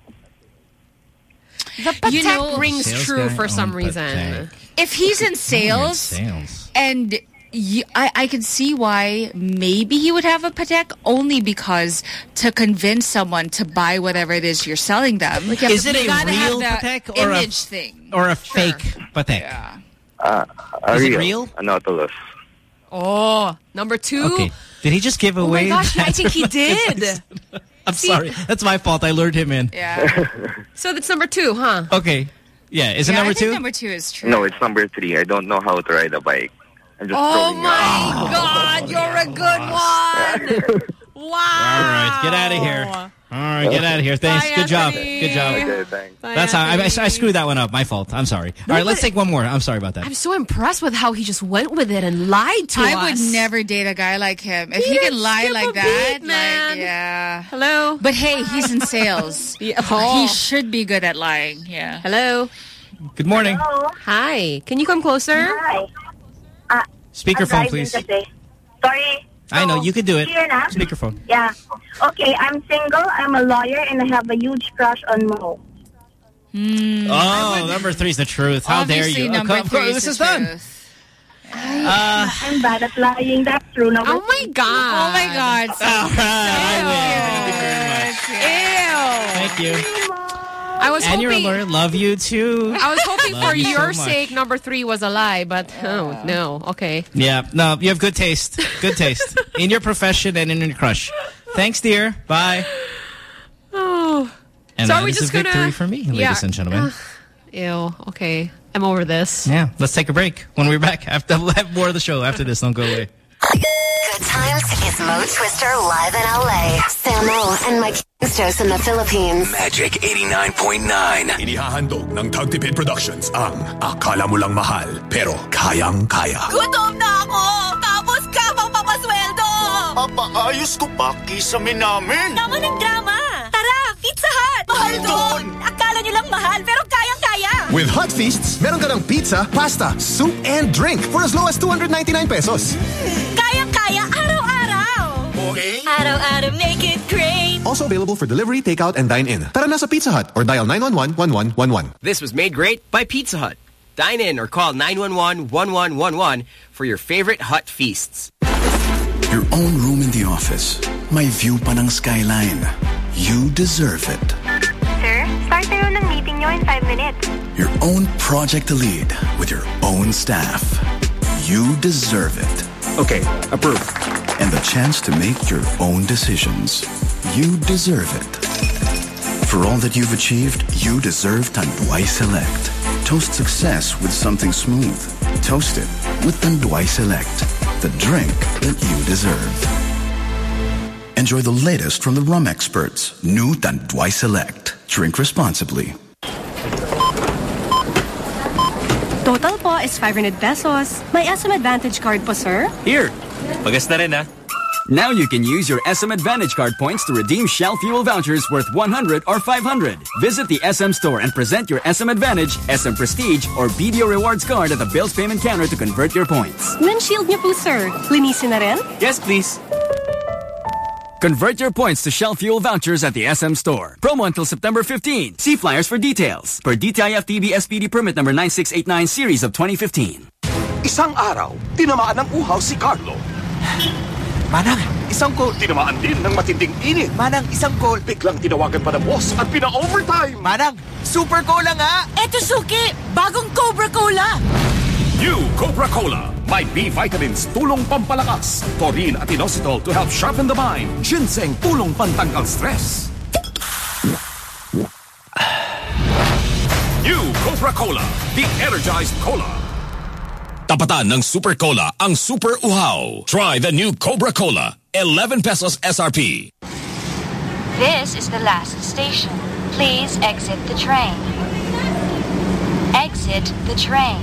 The Patek You know- rings Sales true guy for some on reason. Patek. If he's in sales, Sales. and you, I, I can see why maybe he would have a Patek, only because to convince someone to buy whatever it is you're selling them. Like, you have Is to- it you a gotta have real the Patek or a, image thing? or a fake Patek? Yeah. Uh, a Is it real, real? A Nautilus. Oh, number two. Okay. Did he just give Oh my away? gosh, yeah, I that- think he did. I'm sorry. That's my fault. I lured him in. Yeah. So that's number two, huh? Okay. Yeah. Is it Yeah, number I think two? number two is true. No, it's number three. I don't know how to ride a bike. I'm just Oh throwing my God, you're a good one. Wow. All right. Get out of here. All right. Get out of here. Thanks. Bye, Good job. Anthony. Good job. Okay, thanks. Bye, That's how I, I, Anthony. I screwed that one up. My fault. I'm sorry. All right. Let's but- take one more. I'm sorry about that. I'm so impressed with how he just went with it and lied to I us. would never date a guy like him. If he, He can didn't lie skip like a that, beat, man. like, yeah. Hello? But hey, he's in sales. Yeah. Oh. He should be good at lying. Yeah. Hello? Good morning. Hi. Can you come closer? Hi. Uh, Speakerphone, I'm please. driving today. Sorry. I know. So, You could do it. Here na? Speakerphone. Yeah. Okay, I'm single, I'm a lawyer, and I have a huge crush on Mo. Oh, number three's the truth. How dare Obviously, you? number Oh, come- three this is is the done. truth. Uh, I'm bad at lying, that's true. Number Oh my God. Oh my God. So all right. I win. Thank you very much. Thank you. I was And you're a hoping... lawyer. Love you too. I was hoping Love for you so your much. sake, number three was a lie, but oh, no. Okay. Yeah. No, you have good taste. Good taste. In your profession and in your crush. Thanks, dear. Bye. Oh. And So that are we is just a victory gonna... for me, ladies Yeah. and gentlemen. Ew. Okay. I'm over this. Yeah. Let's take a break. When we're back, after, we'll have more of the show after this. Don't go away. Good times is Mo Twister live in L A. Samo and Mike Stos in the Philippines. Magic eighty-nine point nine. Inihahandog ng Tagtipid Productions ang Akala Mo Lang Mahal pero Kayang-Kaya. Gutom na ako! Tapos ka pang papasweldo! Papaayos ko pa kisame namin. Tama ng drama! Tara, Pizza Hut! Mahal doon! Akala nyo lang mahal, pero kayang-kaya! With Hot Feasts, meron ka ng pizza, pasta, soup, and drink for as low as two hundred ninety-nine pesos. Kayang-kaya araw-araw! Okay. Araw-araw make it great! Also available for delivery, takeout, and dine-in. Tara na sa Pizza Hut or dial nine one one, one one one one. This was made great by Pizza Hut. Dine in or call nine one one, one one one one for your favorite Hut feasts. Your own room in the office. May view pa ng skyline. You deserve it. Sir, start na yun ng meeting nyo in five minutes. Your own project to lead with your own staff. You deserve it. Okay, approved. And the chance to make your own decisions. You deserve it. For all that you've achieved, you deserve Tanduay Select. Toast success with something smooth. Toast it with Tanduay Select, the drink that you deserve. Enjoy the latest from the rum experts. New Tanduay Select. Drink responsibly. Total po is five hundred pesos. May S M Advantage card po, sir? Here, pagas na rin, ah. Now you can use your S M Advantage card points to redeem Shell fuel vouchers worth one hundred or five hundred. Visit the S M store and present your S M Advantage, S M Prestige, or B D O Rewards card at the bills payment counter to convert your points. Windshield niyo po, sir. Linisin na rin? Yes, please. Convert your points to Shell Fuel vouchers at the S M Store. Promo until September fifteenth. See flyers for details. Per D T I F T B S P D permit number nine six eight nine series of twenty fifteen. Isang araw, tinamaan ng uhaw si Carlo. Manang, isang goal. Tinamaan din ng matinding init. Manang, isang goal. Biglang tinawagan pa ng boss at pina-overtime. Manang, super cola nga. Eto suki, bagong Cobra Cola. New Cobra Cola. May B vitamins, tulong pampalakas. Taurine at inositol to help sharpen the mind. Ginseng, tulong pantanggal stress. New Cobra Cola. The Energized Cola. Tapatan ng Super Cola ang Super Uhaw. Try the new Cobra Cola. eleven pesos S R P. This is the last station. Please exit the train. Exit the train.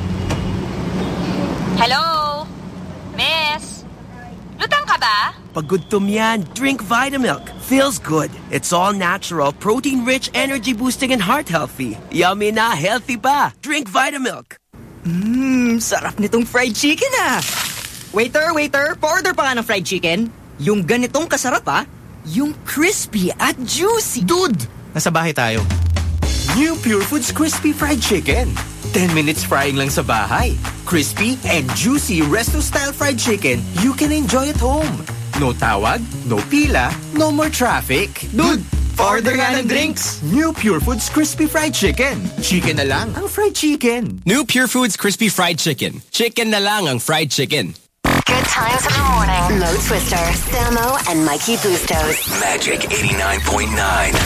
Hello? Miss? Lutang ka ba? Pag gutom yan, drink Vitamilk. Feels good. It's all natural, protein-rich, energy-boosting, and heart-healthy. Yummy na, healthy pa. Drink Vitamilk. Mmm, sarap nitong fried chicken ah. Waiter, waiter, pa-order pa nga ng fried chicken. Yung ganitong kasarap ah. Yung crispy at juicy. Dude, nasa bahay tayo. New Pure Foods Crispy Fried Chicken. ten minutes frying lang sa bahay. Crispy and juicy resto-style fried chicken you can enjoy at home. No tawag, no pila, no more traffic. Dude, order nga ng drinks. New Pure Foods Crispy Fried Chicken. Chicken na lang ang fried chicken. New Pure Foods Crispy Fried Chicken. Chicken na lang ang fried chicken. Good times in the morning. Mo Twister, Samo, and Mikey Bustos. Magic eighty-nine point nine.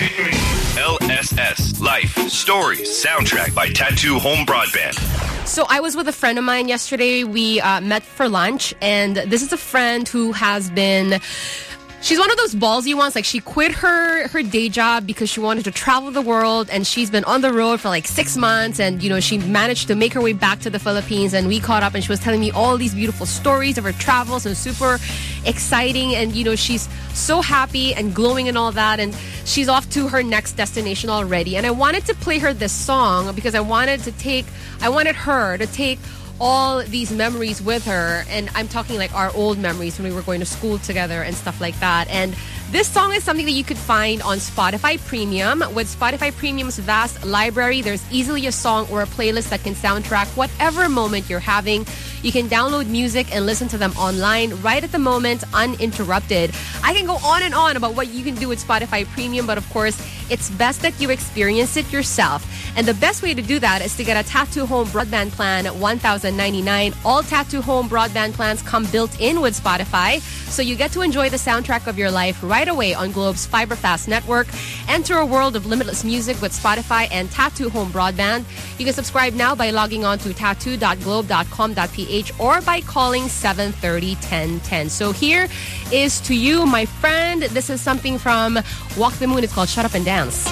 L S S. Life, Stories, Soundtrack by Tattoo Home Broadband. So I was with a friend of mine yesterday. We uh, met for lunch, and this is a friend who has been... She's one of those ballsy ones. Like, she quit her, her day job because she wanted to travel the world, and she's been on the road for like six months. And, you know, she managed to make her way back to the Philippines, and we caught up, and she was telling me all these beautiful stories of her travels, and super exciting. And, you know, she's so happy and glowing and all that. And she's off to her next destination already. And I wanted to play her this song because I wanted to take, I wanted her to take all these memories with her, and I'm talking like our old memories when we were going to school together and stuff like that. And this song is something that you could find on Spotify Premium. With Spotify Premium's vast library, there's easily a song or a playlist that can soundtrack whatever moment you're having. You can download music and listen to them online right at the moment, uninterrupted. I can go on and on about what you can do with Spotify Premium, but of course, it's best that you experience it yourself. And the best way to do that is to get a Tattoo Home broadband plan at one thousand ninety-nine dollars. All Tattoo Home broadband plans come built in with Spotify, so you get to enjoy the soundtrack of your life right away on Globe's Fiberfast network. Enter a world of limitless music with Spotify and Tattoo Home broadband. You can subscribe now by logging on to tattoo dot globe dot com dot p h or by calling seven thirty, ten ten. So here is to you, my friend. This is something from Walk the Moon. It's called Shut Up and Dance.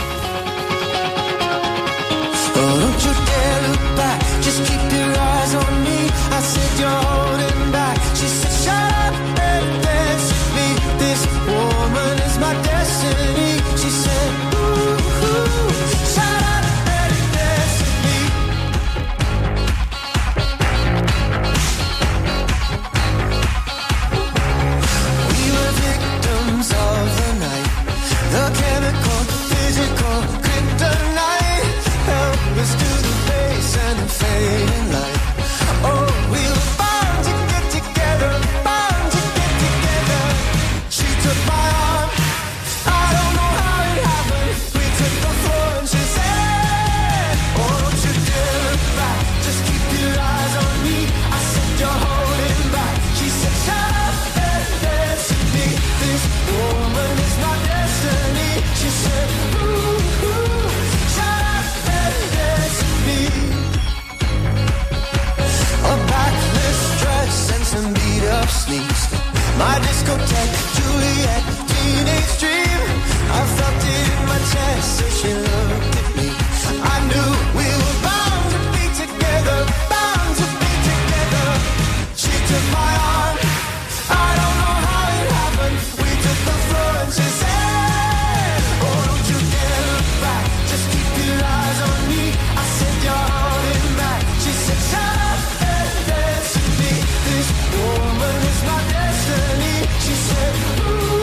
Oh, don't you dare look back. Just keep your eyes on me. I said you're holding back. She said, shut up and dance with me. This woman is my destiny. She said, ooh, ooh, shut up and dance with me. We were victims of the night. The chemical, physical, kryptonite. Help us to the base and the fading light. Oh, we were bound to get together, bound to get together. She took my arm, I don't know how it happened. We took the floor and she said, oh, don't you dare look back. Just keep your eyes on me. I said, you're holding back. She said, shut up and dance with me. This woman is my destiny. She said, ooh, ooh, shut up and dance with me. A backless dress and some beat-up sneaks. My discotheque, Juliet, teenage dream. I felt it in my chest as she looked at me. I knew we were bound to be together, bound to be together. She took my arm, I don't know how it happened. We took the floor and she said, oh, don't you dare look back. Just keep your eyes on me. I said, you're holding back. She said, shut up and dance with me. This woman is my destiny. She said, ooh.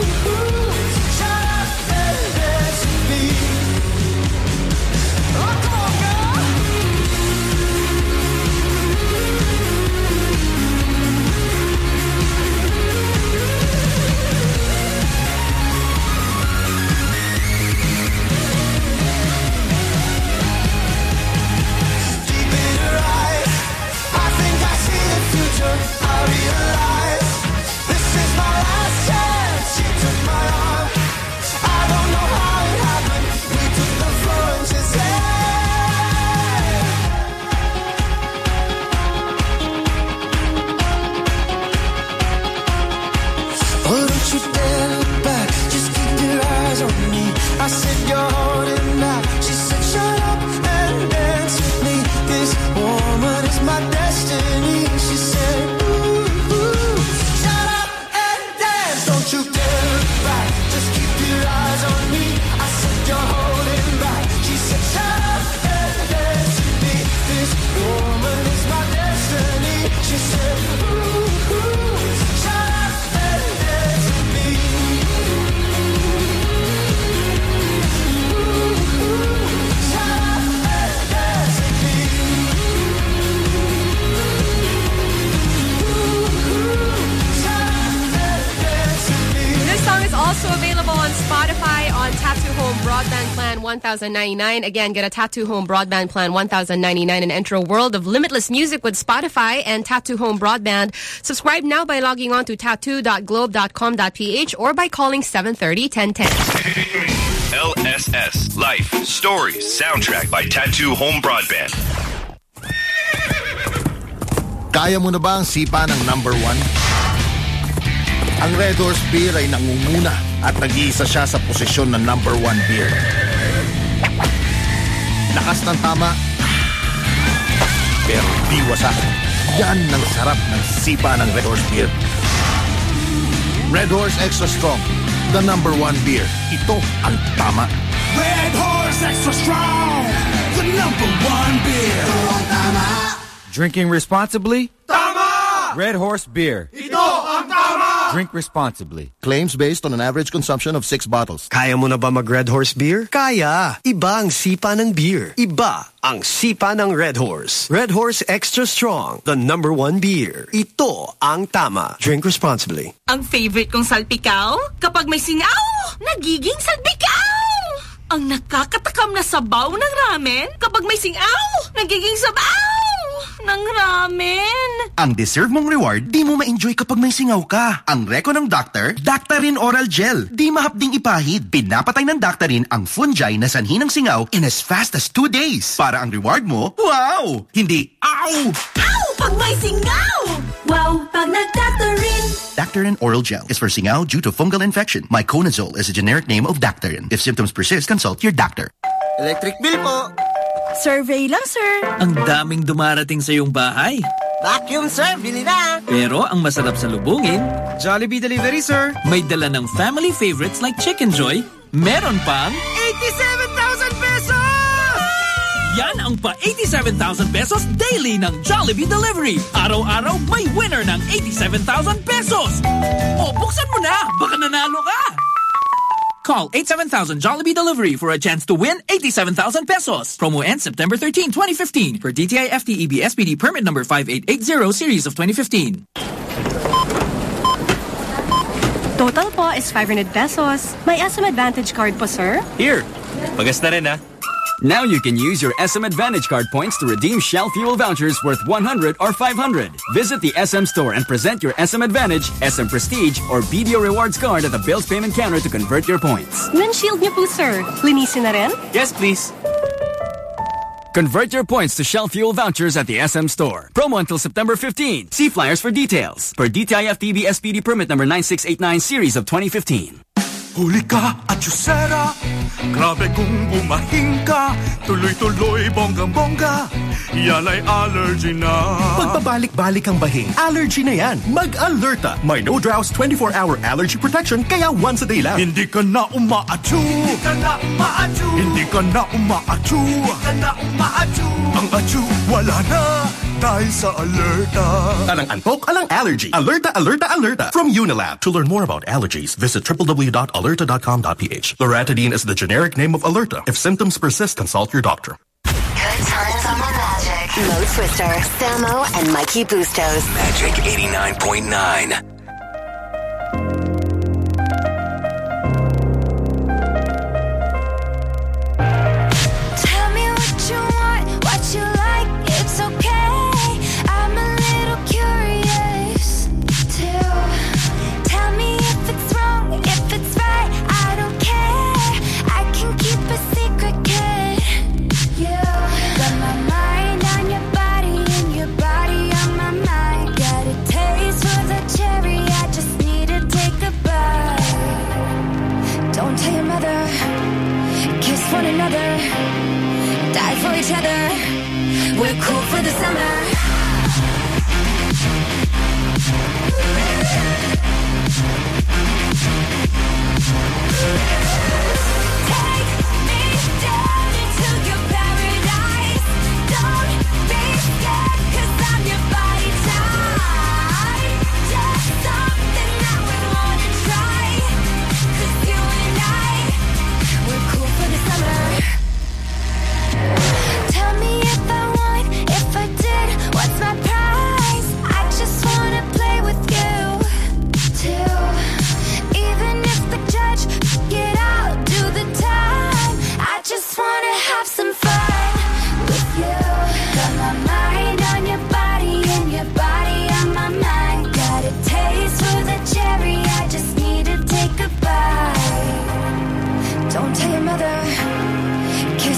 one thousand ninety-nine. Again, get a Tattoo Home broadband plan, one thousand ninety-nine, and enter a world of limitless music with Spotify and Tattoo Home broadband. Subscribe now by logging on to tattoo dot globe dot com dot p h or by calling seven thirty, ten ten. L S S Life Stories Soundtrack by Tattoo Home Broadband. Kaya mo na ba ang sipa ng number one? Ang Red Horse Beer ay nangunguna at nag-iisa siya sa posisyon ng number one beer. Lakas ng tama, pero di wasak. Yan ang sarap ng sipa ng Red Horse Beer. Red Horse Extra Strong, the number one beer. Ito ang tama. Red Horse Extra Strong, the number one beer. Ito ang tama. Drinking responsibly? Tama! Red Horse Beer. Ito ang tama! Drink responsibly. Claims based on an average consumption of six bottles. Kaya mo na ba mag Red Horse Beer? Kaya! Iba ang sipa ng beer. Iba ang sipa ng Red Horse. Red Horse Extra Strong, the number one beer. Ito ang tama. Drink responsibly. Ang favorite kong salpikaw? Kapag may singaw, nagiging salpikaw! Ang nakakatakam na sabaw ng ramen? Kapag may singaw, nagiging sabaw ng ramen. Ang deserve mong reward, di mo ma-enjoy kapag may singaw ka. Ang reko ng doctor, Daktarin Oral Gel. Di mahapding ipahid. Pinapatay ng Daktarin ang fungi na sanhi ng singaw in as fast as two days. Para ang reward mo, wow! Hindi, ow! Ow! Pag may singaw! Wow! Pag nag-Daktarin! Daktarin Oral Gel is for singaw due to fungal infection. Miconazole is a generic name of Daktarin. If symptoms persist, consult your doctor. Electric bill po. Survey lang, sir. Ang daming dumarating sa iyong bahay. Vacuum, sir. Bili na. Pero ang masarap sa lubungin, Jollibee Delivery, sir. May dala ng family favorites like Chicken Joy. Meron pang eighty-seven thousand pesos! Yan ang pa eighty-seven thousand pesos daily ng Jollibee Delivery. Araw-araw may winner ng eighty-seven thousand pesos. O, buksan mo na. Baka nanalo ka. Call eight seven thousand Jollibee Delivery for a chance to win eighty-seven thousand pesos. Promo ends September thirteenth, twenty fifteen. For D T I F T E B S P D permit number five eight eight zero series of twenty fifteen. Total po is five hundred pesos. May S M Advantage card po, sir? Here. Pagas na rin, ah. Now you can use your S M Advantage card points to redeem Shell fuel vouchers worth one hundred or five hundred. Visit the S M store and present your S M Advantage, S M Prestige, or B D O Rewards card at the Bills payment counter to convert your points. Windshield niyo po, sir. Linisin na rin? Yes, please. Convert your points to Shell fuel vouchers at the S M store. Promo until September fifteenth. See flyers for details. Per D T I F T B S P D permit number nine six eight nine series of twenty fifteen. Huli ka at Yusera, grabe kung bumahing ka, tuloy-tuloy bonggang-bongga, yan ay allergy na. Pagpabalik-balik ang bahing, allergy na yan. Mag-Alerta. May no Drows twenty-four hour allergy protection, kaya once a day lang. Hindi ka na uma-achu. Hindi ka na uma-achu. Hindi ka na uma-achu. Hindi ka na uma-achu. Ang achu, wala na. Dahil sa Alerta. Alang antok, alang allergy. Alerta, Alerta, Alerta. From Unilab. To learn more about allergies, visit w w w dot alerta dot com dot p h. Loratadine is the generic name of Alerta. If symptoms persist, consult your doctor. Good times on the Magic. Mo Twister, Samo, and Mikey Bustos. Magic eighty-nine point nine. Tell me what you want, what you like, it's okay. I'm a little curious too. Tell me if it's wrong, if it's right, I don't care. I can keep a secret, kid. You got my mind on your body and your body on my mind. Got a taste for the cherry, I just need to take a bite. Don't tell your mother, kiss one another, die for each other. We're cool for the summer. Take me down into your paradise. Don't be scared, 'cause I'm your body type. Just something I would wanna try. 'Cause you and I, we're cool for the summer. Tell me if I won, if I did, what's my prize? I just wanna play with you, too. Even if the judge get out,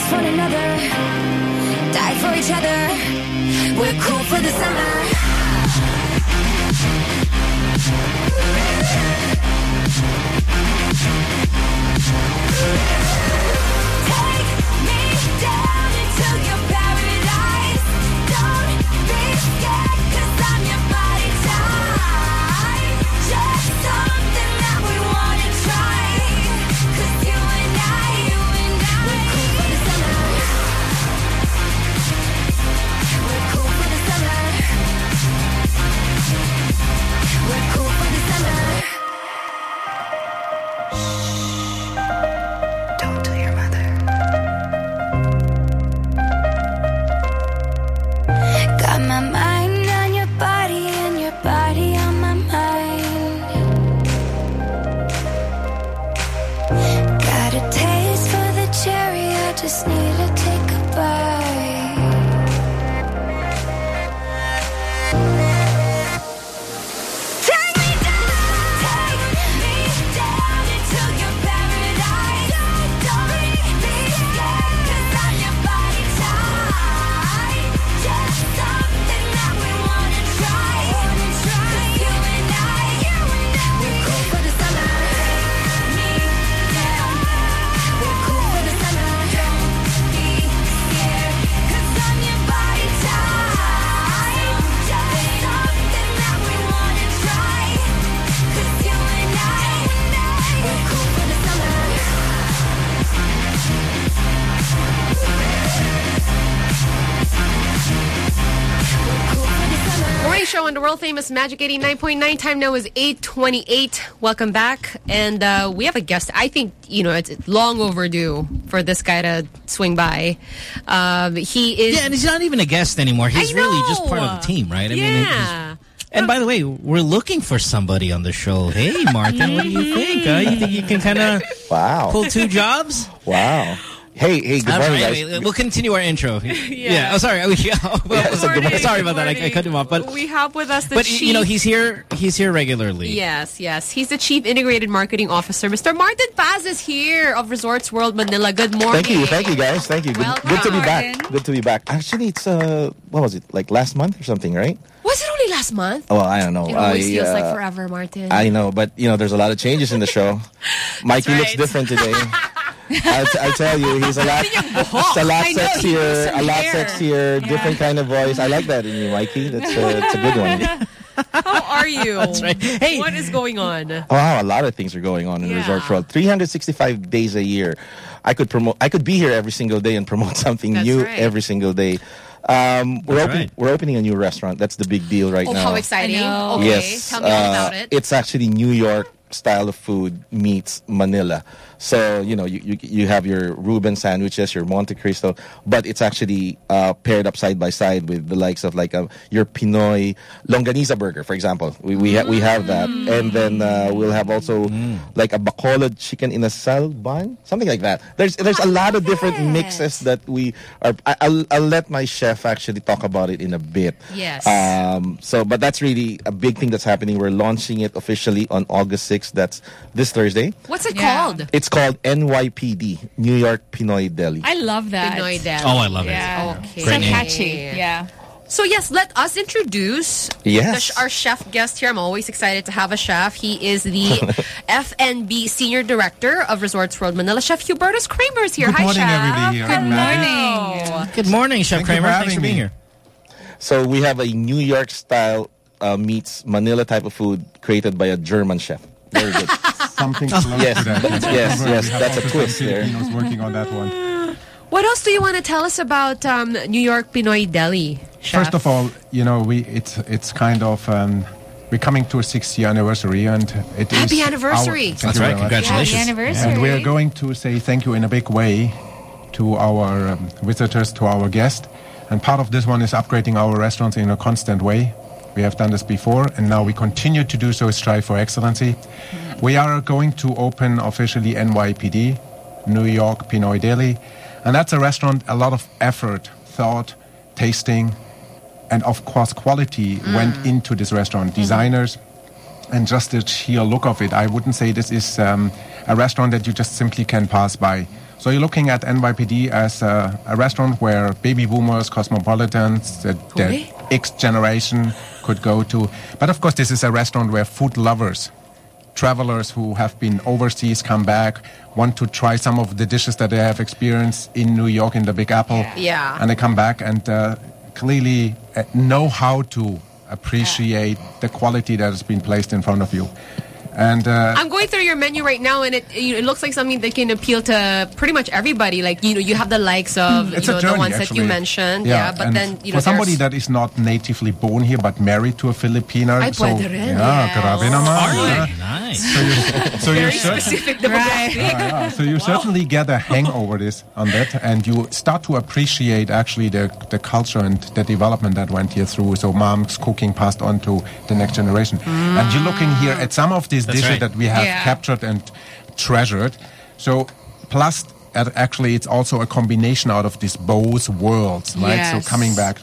lost one another, died for each other. We're cool for the summer. Take me down into your paradise. Don't be scared, 'cause I'm your body type. Just something that we wanna try. 'Cause you and I, you and I, we're cool for the summer. We're cool for the summer. We're cool for the summer. Don't tell your mother. Got my mind on your body and your body on my mind. Got a taste for the cherry, I just need to take a bite. Take me down, take me down into your paradise. Don't be scared, 'cause I'm your body type. Just something that we wanna try. 'Cause you and I, we're cool for the summer. Me, yeah, we're cool for the summer. Don't be scared, 'cause I'm your body type. Just something that we wanna try. 'Cause you and I, we're cool for the summer. Morning show on the world famous Magic eighty-nine point nine. Time now is eight twenty-eight. Welcome back. And uh, we have a guest. I think, you know, it's long overdue for this guy to swing by. Um, he is... Yeah, and he's not even a guest anymore. He's really just part of the team, right? I yeah. mean, he's, and by the way, we're looking for somebody on the show. Hey, Martin, what do you think? Huh? You think you can kind of wow. pull two jobs? Wow. Hey, hey, good All morning, right, guys. anyway, we'll continue our intro. Yeah. Yeah. Oh, sorry. Yeah. Well, Good morning, sorry about good that. I, I cut him off. But we have with us the but chief... you know, he's here. He's here regularly. Yes, yes. He's the Chief Integrated Marketing Officer. Mister Martin Paz is here of Resorts World Manila. Good morning. Thank you, thank you, guys. Thank you. Good, Welcome. good to be back. Martin. Good to be back. Actually, it's uh, what was it? Like last month or something, right? Was it only last month? Well, I don't know. It always I, feels uh, like forever, Martin. I know, but you know, there's a lot of changes in the show. Mikey right. looks different today. I, I tell you, he's a lot, he's a lot I know, he sexier, looks a lot hair. sexier, different kind of voice. I like that in you, Mikey. That's uh, it's a good one. How are you? That's right. Hey, what is going on? Oh, wow, a lot of things are going on in Yeah. Resorts World. three hundred sixty-five days a year. I could promote. I could be here every single day and promote something That's new right. every single day. Um, we're That's open, right. We're opening a new restaurant. That's the big deal right Oh, now. how exciting. I know. Okay, Yes, tell me all uh, about it. It's actually New York style of food meets Manila. So, you know, you, you, you have your Reuben sandwiches, your Monte Cristo, but it's actually uh, paired up side by side with the likes of like a, your Pinoy longaniza burger, for example. We we, ha we have that. And then uh, we'll have also Mm. like a bacolod chicken in a sal bun, something like that. There's there's a lot of different mixes that we are. I, I'll, I'll let my chef actually talk about it in a bit. Yes. Um, so, but that's really a big thing that's happening. We're launching it officially on August sixth. That's this Thursday. What's it Yeah. called? It's called N Y P D, New York Pinoy Deli. I love that. Pinoy Deli. Oh, I love Yeah. it. Okay. So Great name. catchy. Yeah. So yes, let us introduce Yes. the sh our chef guest here. I'm always excited to have a chef. He is the F and B Senior Director of Resorts World Manila. Chef Hubertus Kramer is here. Good Hi, morning, Chef. everybody. Good Good morning. Good morning, Chef Thank you Kramer. for Thanks having for being me. here. So we have a New York style uh, meets Manila type of food created by a German chef. Very good. Something close Yes, to that. but- yes, Don't worry, yes, we have that's a also twist some there. Filipinos working on that one. What else do you want to tell us about um, New York Pinoy Deli, Chef? First of all, you know, we it's it's kind of um, we're coming to a sixth year anniversary, and it is Happy our- anniversary. thank That's you right. very much. Congratulations. Happy anniversary. And we're going to say thank you in a big way to our um, visitors, to our guests. And part of this one is upgrading our restaurants in a constant way. We have done this before, and now we continue to do so, strive for excellency. We are going to open officially N Y P D, New York Pinoy Deli. And that's a restaurant, a lot of effort, thought, tasting, and of course quality Mm. went into this restaurant. Mm-hmm. Designers, and just the sheer look of it. I wouldn't say this is um, a restaurant that you just simply can pass by. So you're looking at N Y P D as a, a restaurant where baby boomers, cosmopolitans, the, the X generation could go to. But of course, this is a restaurant where food lovers, travelers who have been overseas come back, want to try some of the dishes that they have experienced in New York in the Big Apple. Yeah. And they come back and uh, clearly uh, know how to appreciate the quality that has been placed in front of you. And uh, I'm going through your menu right now, and it you know, it looks like something that can appeal to pretty much everybody. Like you know, you have the likes of it's you know a journey, the ones actually. that you mentioned, yeah. but and then you know, for somebody there's- that is not natively born here but married to a Filipino, Ay, so pwede rin, yeah, yes. grabe naman. Alright, yeah. nice. So you, so you very cer- specific demographic. Yeah, yeah. So you certainly get a hang over this on that, and you start to appreciate actually the the culture and the development that went here through. So mom's cooking passed on to the next generation, and you're looking here at some of these That's dishes right. that we have Yeah. captured and treasured. So plus, uh, actually, it's also a combination out of these both worlds, right? Yes. So coming back.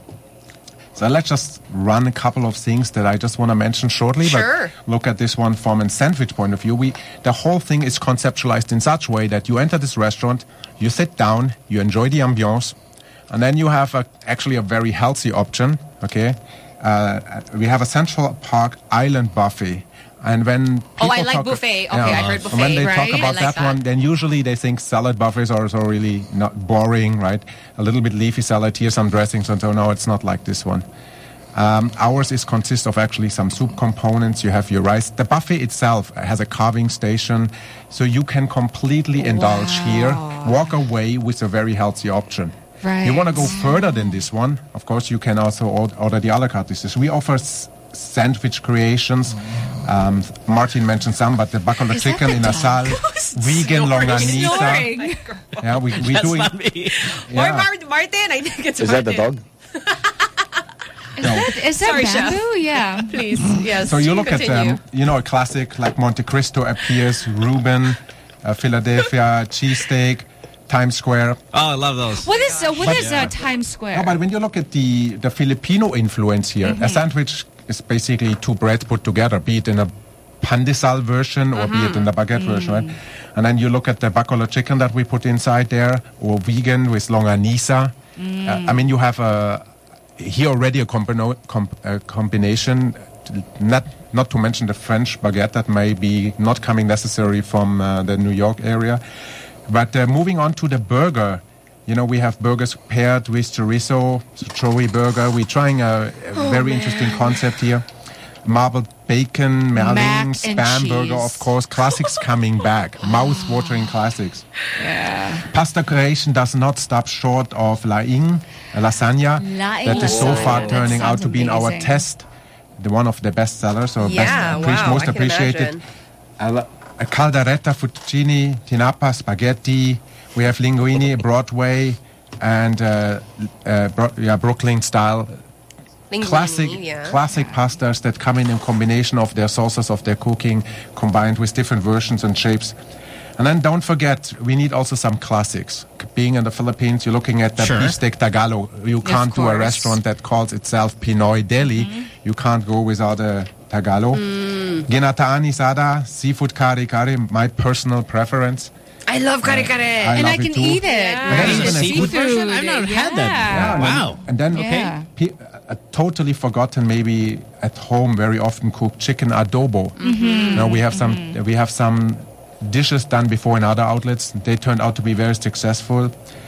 So let's just run a couple of things that I just want to mention shortly. Sure. But look at this one from a sandwich point of view. We the whole thing is conceptualized in such a way that you enter this restaurant, you sit down, you enjoy the ambiance, and then you have a, actually a very healthy option. Okay, uh, we have a Central Park Island buffet. And when Oh, I people like talk- buffet. Okay, I heard and when buffet, they right? talk I about like that, that. one, then usually they think salad buffets are so really not boring, right? A little bit leafy salad, here some dressings, and so no, it's not like this one. Um, ours is consists of actually some soup components. You have your rice. The buffet itself has a carving station, so you can completely indulge here, walk away with a very healthy option. Right. You want to go further than this one? Of course, you can also or- order the a la carte dishes. We offer s- sandwich creations. Um, Martin mentioned some, but the buffalo chicken in asal, vegan longanisa. Snoring. Yeah, we we That's doing. not me. Or Yeah. Mar- Martin, I think it's Is that the Martin. dog? Is that, is that Sorry, Chef. bamboo? Yeah. Please, yes. So you look continue. at, um, you know, a classic like Monte Cristo appears, Reuben, uh, Philadelphia cheesesteak, Times Square. Oh, I love those. What is uh, what But- is uh, Times Square? No, but when you look at the, the Filipino influence here, Mm-hmm. a sandwich is basically two breads put together, be it in a pandesal version or be it in the baguette Mm-hmm. version, right? And then you look at the bacola chicken that we put inside there, or vegan with longanisa. Mm. Uh, I mean, you have a here already a, combino- com- a combination, not not to mention the French baguette that may be not coming necessarily from uh, the New York area. But uh, moving on to the burger, you know, we have burgers paired with chorizo, Joey burger. We're trying a, a Oh, very man. interesting concept here. Marbled bacon, Mac merling, and spam burger, cheese. of course. Classics coming back. Mouth-watering classics. Yeah. Pasta creation does not stop short of laing, a lasagna. Laing that is so lasagna. far That turning out sounds to be in our amazing. test, the one of the best sellers or Yeah, best appre- wow, most I can appreciated. imagine. A, la- a calderetta, fettuccine, tinapa, spaghetti. We have linguine, Broadway, and uh, uh, bro- yeah, Brooklyn style. Linguine, Classic, yeah. classic pastas that come in a combination of their sauces of their cooking, combined with different versions and shapes. And then don't forget, we need also some classics. Being in the Philippines, you're looking at the Sure. beefsteak Tagalog. You can't do a course. restaurant that calls itself Pinoy Deli. You can't go without a Tagalog. Ginataan isada, seafood kare kare, my personal preference. I love kare kare. I and love I it can too. eat it. Yeah. Right? And then The even a seafood seafood version? I've not had that. Yeah. and then- Wow. And then, Yeah. pe- a totally forgotten, maybe at home, very often cooked chicken adobo. Mm-hmm. Now we have some, we have some dishes done before in other outlets. They turned out to be very successful.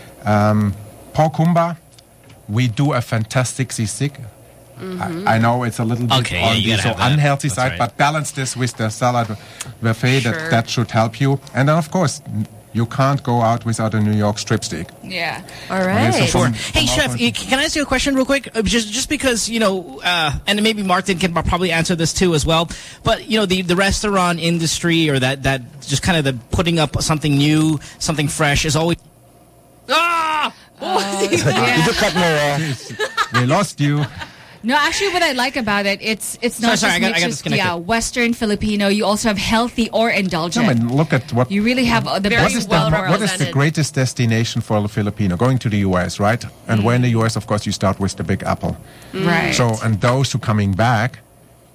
Um, pork kumba, we do a fantastic sisig. I, I know it's a little bit Okay, yeah, on you the gotta so have that. unhealthy That's side, right. but balance this with the salad buffet. Sure. That that should help you. And then, of course, you can't go out without a New York strip steak. Yeah. All Okay, right. so from- Hey, from Chef, our- eh, can I ask you a question real quick? Uh, Just just because, you know, uh, and maybe Martin can probably answer this too as well, but, you know, the, the restaurant industry or that, that just kind of the putting up something new, something fresh is always... Ah! Did you cut me off? We lost you. No, actually, what I like about it, it's it's Sorry, not sorry, I just, got- not I got just disconnected. yeah, Western Filipino. You also have healthy or No, indulgent. I mean, look at what. You really have uh, the Very What best. is, the, well what is the represented. greatest destination for a Filipino? Going to the U S, right? And when in the U S, of course, you start with the Big Apple. Right. So, and those who coming back,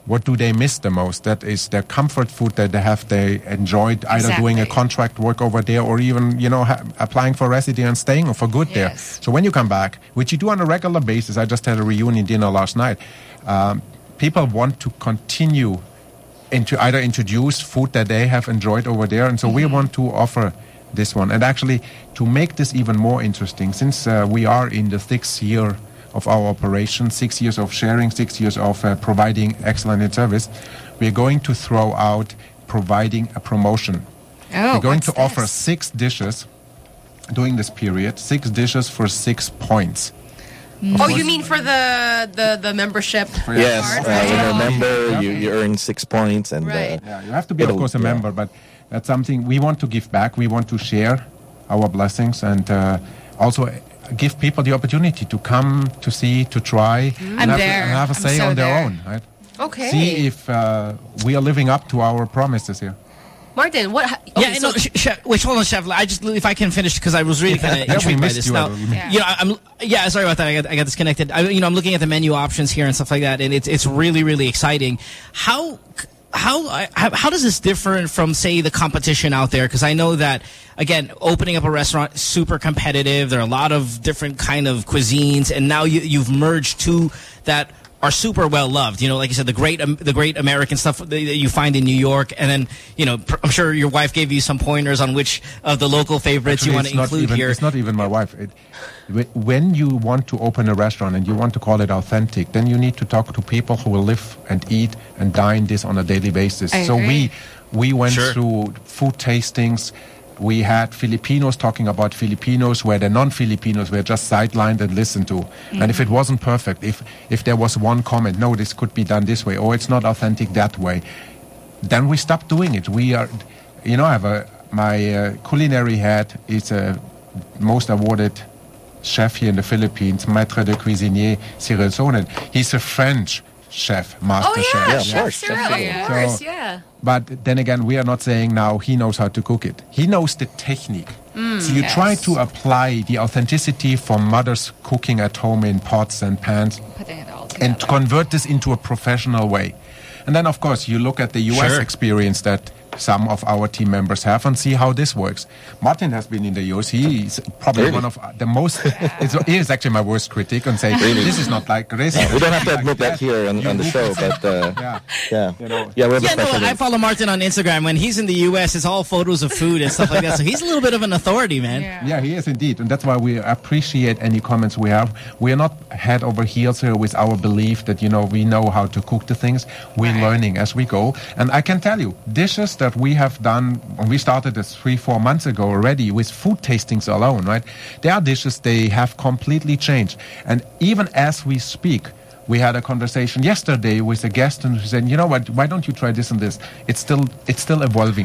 what do they miss the most? That is their comfort food that they have they enjoyed either Exactly. doing a contract work over there or even, you know, ha- applying for residency and staying for good there. Yes. So when you come back, which you do on a regular basis, I just had a reunion dinner last night, um, people want to continue into either introduce food that they have enjoyed over there. And so we want to offer this one. And actually, to make this even more interesting, since uh, we are in the sixth year of our operation, six years of sharing, six years of uh, providing excellent service, we're going to throw out providing a promotion. Oh, we're going what's to offer this? six dishes during this period, six dishes for six points. Oh, you mean for the the, the membership? Yes, card? uh, when you're a member, you, you earn six points, and Right. uh, Yeah, you have to be, of it'll- course, a yeah. member, but that's something we want to give back. We want to share our blessings and uh, also give people the opportunity to come, to see, to try, I'm and, have, there. and have a I'm say so on their there. own. Right? Okay. See if uh, we are living up to our promises here. Martin, what? Okay, Yeah, so no, sh- chef, wait, hold on, chef. I just, if I can finish, because I was really kind of Yeah, we intrigued by missed this. you a Now, little. Yeah. you know, I'm, yeah, sorry about that. I got, I got disconnected. I, you know, I'm looking at the menu options here and stuff like that, and it's, it's really, really exciting. How, how, how, how does this differ from, say, the competition out there? Because I know that, again, opening up a restaurant is super competitive. There are a lot of different kind of cuisines, and now you, you've merged two that are super well loved. You know, like you said, the great um, the great American stuff that you find in New York, and then, you know, pr- I'm sure your wife gave you some pointers on which of the local favorites Actually, you want it's to not include even, here. It's not even my wife. It, wh- when you want to open a restaurant and you want to call it authentic, then you need to talk to people who will live and eat and dine this on a daily basis. I so agree. we we went Sure. through food tastings. We had Filipinos talking about Filipinos where the non-Filipinos were just sidelined and listened to. And if it wasn't perfect, if if there was one comment, no, this could be done this way, or it's not authentic that way, then we stopped doing it. We are, you know, I have a, my uh, culinary head is a most awarded chef here in the Philippines, Maître de Cuisinier Cyril Sonnen. He's a French chef, master Oh chef. yeah, Yeah, of Chef course, Cyril, definitely. of course, So- yeah. But then again, we are not saying now he knows how to cook it. He knows the technique. so you try to apply the authenticity from mother's cooking at home in pots and pans Putting it all together. and to convert this into a professional way. And then, of course, you look at the U S Sure. experience that some of our team members have and see how this works. Martin has been in the U S. He's probably Really? one of the most... it's, he is actually my worst critic and say, Really? this is not like this. we don't have to Like admit that here on, on the show, but uh, Yeah. yeah, You know. yeah, we have a Yeah, no, special. I follow Martin on Instagram. When he's in the U S, it's all photos of food and stuff like that. So he's a little bit of an authority, man. Yeah. Yeah, he is indeed. And that's why we appreciate any comments we have. We are not head over heels here with our belief that, you know, we know how to cook the things. We're Right. learning as we go. And I can tell you, dishes that we have done, when we started this three, four months ago already with food tastings alone, right? There are dishes, they have completely changed. And even as we speak, we had a conversation yesterday with a guest and who said, you know what, why don't you try this and this? It's still, it's still evolving.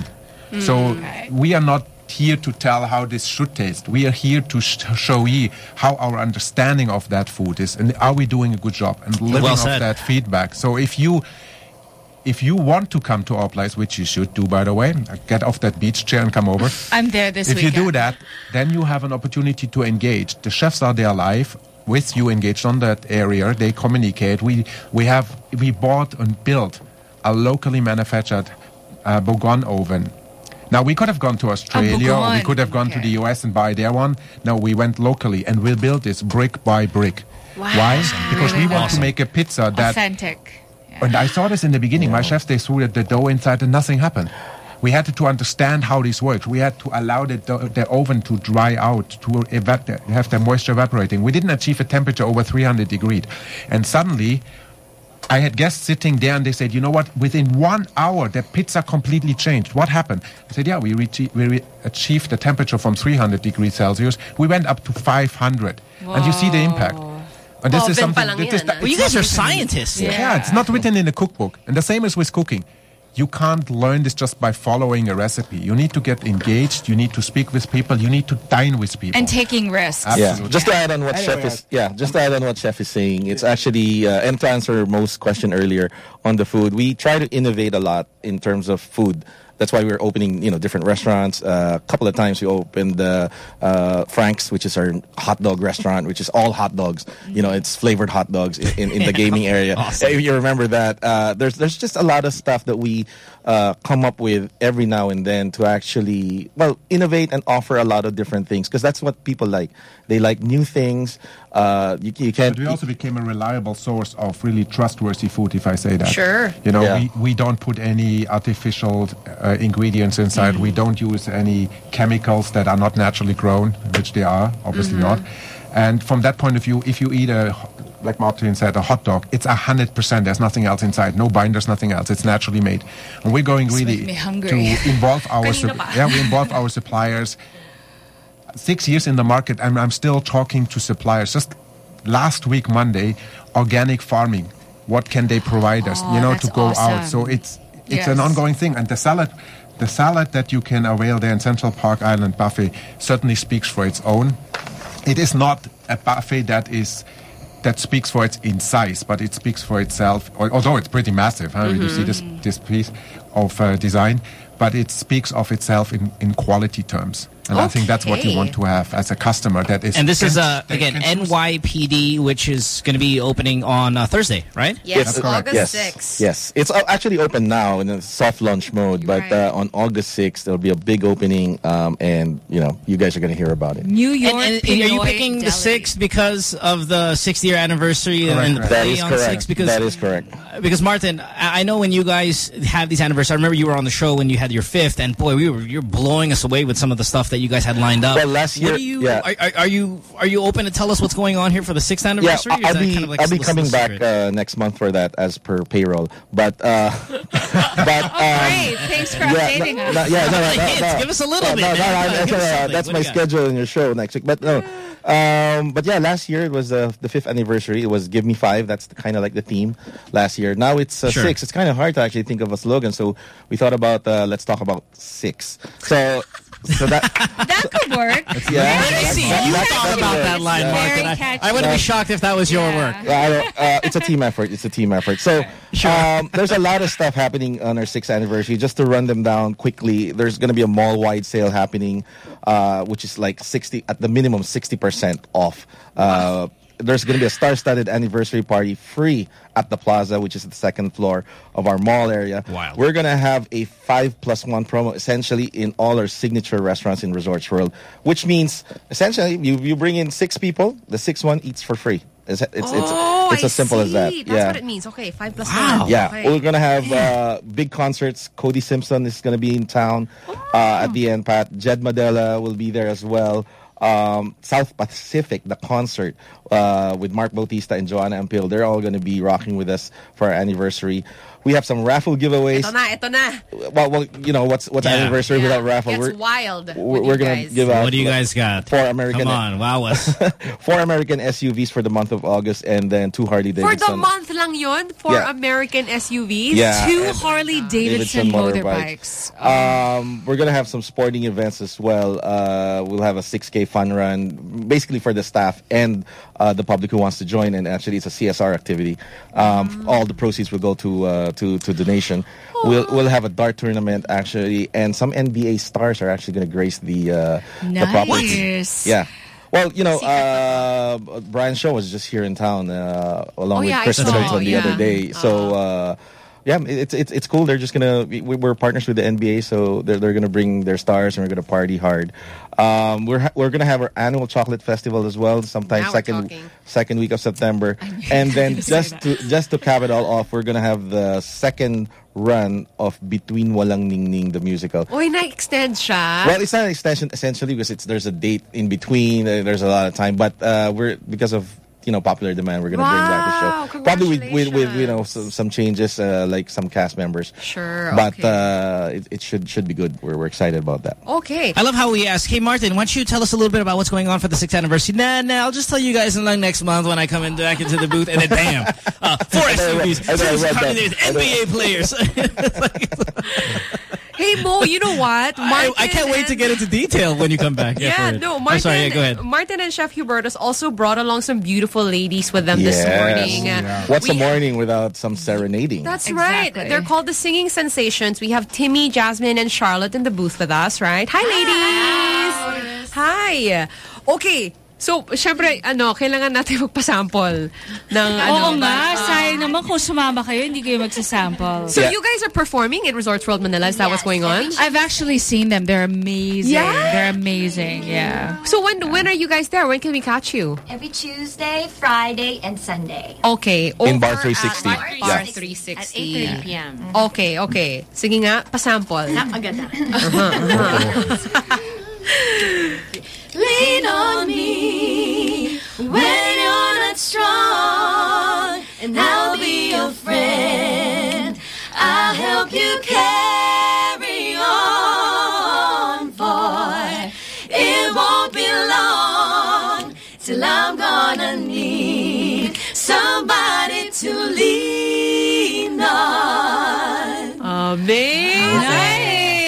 So we are not here to tell how this should taste. We are here to sh- show you how our understanding of that food is and are we doing a good job and living Well off said. that feedback. So if you if you want to come to our place, which you should do, by the way, get off that beach chair and come over. I'm there this If you weekend. do that, then you have an opportunity to engage. The chefs are there live with you engaged on that area. They communicate. We we have we bought and built a locally manufactured uh, Bourgogne oven. Now we could have gone to Australia, or we Bourgogne. could have gone to the U S and buy their one. No, we went locally and we'll build this brick by brick. Wow. Why? Because we Really want to awesome. make a pizza that Authentic. and I saw this in the beginning. My chefs, they threw the dough inside and nothing happened. We had to, to understand how this works. We had to allow the, dough- the oven to dry out, to eva- have the moisture evaporating. We didn't achieve a temperature over three hundred degrees. And suddenly, I had guests sitting there and they said, you know what, within one hour, the pizza completely changed. What happened? I said, yeah, we, reach- we re- achieved the temperature from three hundred degrees Celsius. We went up to five hundred. And you see the impact. And this Oven is pa something. lang This is yan, the- ah. Well, you it's guys not are written in- scientists. yeah. it's not written in the cookbook. And the same is with cooking. You can't learn this just by following a recipe. You need to get engaged. You need to speak with people. You need to dine with people. And taking risks. Absolutely. Yeah, just to add on what Anyway, Chef is yeah, just to add on what Chef is saying, it's actually uh, and to answer most question earlier on the food. We try to innovate a lot in terms of food. That's why we're opening, you know, different restaurants. Uh, a couple of times we opened uh, uh, Frank's, which is our hot dog restaurant, which is all hot dogs. You know, it's flavored hot dogs in, in, in the gaming area. Awesome. If you remember that, uh, there's there's just a lot of stuff that we uh, come up with every now and then to actually, well, innovate and offer a lot of different things, because that's what people like. They like new things. Uh, you, you can't. But we also became a reliable source of really trustworthy food, if I say that. Sure. You know, Yeah. we, we don't put any artificial uh, ingredients inside. Mm-hmm. We don't use any chemicals that are not naturally grown, which they are, obviously Mm-hmm. not. And from that point of view, if you eat a, like Martin said, a hot dog, it's one hundred percent. There's nothing else inside. No binders, nothing else. It's naturally made. And we're going It's really making me hungry. to involve our Kanina sup- pa. yeah, we involve our suppliers. Six years in the market, and I'm still talking to suppliers. Just last week, Monday, organic farming. What can they provide us? Oh, you know, that's to go out. awesome. So it's it's Yes. an ongoing thing. And the salad, the salad that you can avail there in Central Park Island buffet certainly speaks for its own. It is not a buffet that is that speaks for its in size, but it speaks for itself. al- Although it's pretty massive, huh? You see this this piece of uh, design, but it speaks of itself in, in quality terms. And I think that's what you Okay. want to have as a customer. That is, And this is, uh, that again, can N choose- Y P D, which is going to be opening on uh, Thursday, right? Yes, That's correct. August Yes, sixth. yes. It's uh, actually open now in a soft launch mode, but Right. uh, on August sixth there'll be a big opening, um, and you know, you guys are going to hear about it. New And, York. and, and are you Pinoy picking the Deli. sixth because of the sixth year anniversary Correct, and the correct. That play is on the correct. sixth? Because that is correct. Because Martin, I I know when you guys have these anniversaries, I remember you were on the show when you had your fifth, and boy, we were you're blowing us away with some of the stuff that you guys had lined up. Well, last year- what do you, yeah. are, are, are you are you open to tell us what's going on here for the sixth anniversary? Yeah, or is I'll that be kind of like I'll be still- coming still back secret? uh, next month for that as per payroll. But uh, but um, Great. Thanks for yeah, updating no, us. no, yeah, no, no, no, Hints. no. Give us a little no, bit, No, no, man. no, Come on, that's, give us uh, something. that's What my do you got? schedule in your show next week. But no, um, but yeah, last year it was uh, the fifth anniversary. It was Give Me Five. That's kind of like the theme last year. Now it's uh, Sure. six. It's kind of hard to actually think of a slogan, so we thought about uh, let's talk about six. So. So that That could work. yeah, I that- see. that- You that- thought that- about that- that line, yeah. Martin. Very I, catchy. I wouldn't be Yeah. shocked if that was your Yeah. work. Yeah, I don't, uh, it's a team effort. It's a team effort. So um, there's a lot of stuff happening on our sixth anniversary. Just to run them down quickly, there's going to be a mall-wide sale happening, uh, which is like sixty at the minimum sixty percent off. Uh, there's going to be a star-studded anniversary party free at the plaza, which is the second floor of our mall area. Wild. We're going to have a five plus one promo essentially in all our signature restaurants in Resorts World, which means essentially you, you bring in six people, the sixth one eats for free. It's it's it's, Oh, it's I as simple as that. see. That's yeah. what it means. Okay, five plus Wow. one. Yeah, Okay. we're gonna have uh, big concerts. Cody Simpson is gonna be in town uh, at the end. Pat Jed Madela will be there as well. Um, South Pacific, the concert uh, with Mark Bautista and Joanna Ampil. They're all gonna be rocking with us for our anniversary. We have some raffle giveaways. Ito na, ito na. Well, well, you know what's what's Yeah. anniversary without raffle? It's We're wild. we're, with we're you gonna guys. give out. What do you guys got? Four American. Come on, wow us. Four American S U Vs for the month of August, and then two Harley For Davidson. the month lang yun, for Yeah. American S U Vs. Yeah. Two and- Harley Davidson motorbikes. Um, we're gonna have some sporting events as well. Uh, we'll have a six K fun run, basically for the staff and uh, the public who wants to join. And actually, it's a C S R activity. Um, All the proceeds will go to uh, to to donation. We'll we'll have a dart tournament actually, and some N B A stars are actually gonna grace the uh, the property. Nice. Yeah. Well, you know, uh, Brian Shaw was just here in town uh, along Oh, with yeah, I Chris saw, Middleton the yeah. other day. So, uh, yeah, it's it's it's cool. They're just gonna we, we're partners with the N B A, so they're they're gonna bring their stars and we're gonna party hard. Um, we're ha- we're gonna have our annual chocolate festival as well, sometime Now we're second talking. second week of September, and then just to just to cap it all off, we're gonna have the second run of Between Walang Ningning the musical. Uy, na-extend siya. Well, it's not an extension essentially because it's there's a date in between. Uh, there's a lot of time, but uh, we're because of you know popular demand, we're gonna bring back the Wow, show. Probably with, with, with you know some, some changes, uh, like some cast members. Sure, but okay. uh, it, it should should be good. We're we're excited about that. Okay. I love how we ask, hey, Martin, why don't you tell us a little bit about what's going on for the sixth anniversary? Nah, nah, I'll just tell you guys in like next month when I come in back into the booth, and then bam, uh, four S U Vs, I know, I read that. N B A players. Hey Mo, you know what? I, I can't wait to get into detail when you come back. Yeah, Yeah, no, I'm Martin, sorry, yeah, go ahead. Martin and Chef Hubertus also brought along some beautiful ladies with them Yes. this morning. Yeah. What's We- a morning without some serenading? That's right. They're called the Singing Sensations. We have Timmy, Jasmine, and Charlotte in the booth with us, right? Hi, ladies! Hi! Okay. So, syempre, ano, kailangan natin magpasample ng ano. Oo nga, ba- sayang naman kung sumama kayo, hindi kayo magsasample. So, you guys are performing in Resorts World Manila. Is that what's going on? I've actually seen them. They're amazing. Yeah? They're amazing, yeah. So, when when are you guys there? When can we catch you? Every Tuesday, Friday, and Sunday. Okay. In over Bar three at sixty. Bar Yeah. three sixty. At eight thirty p m Okay, okay. Sige nga, pasample. Napaganda. Lean on me when you're not strong, and I'll be your friend. I'll help you carry on, for it won't be long till I'm gonna need somebody to lean on. Amazing.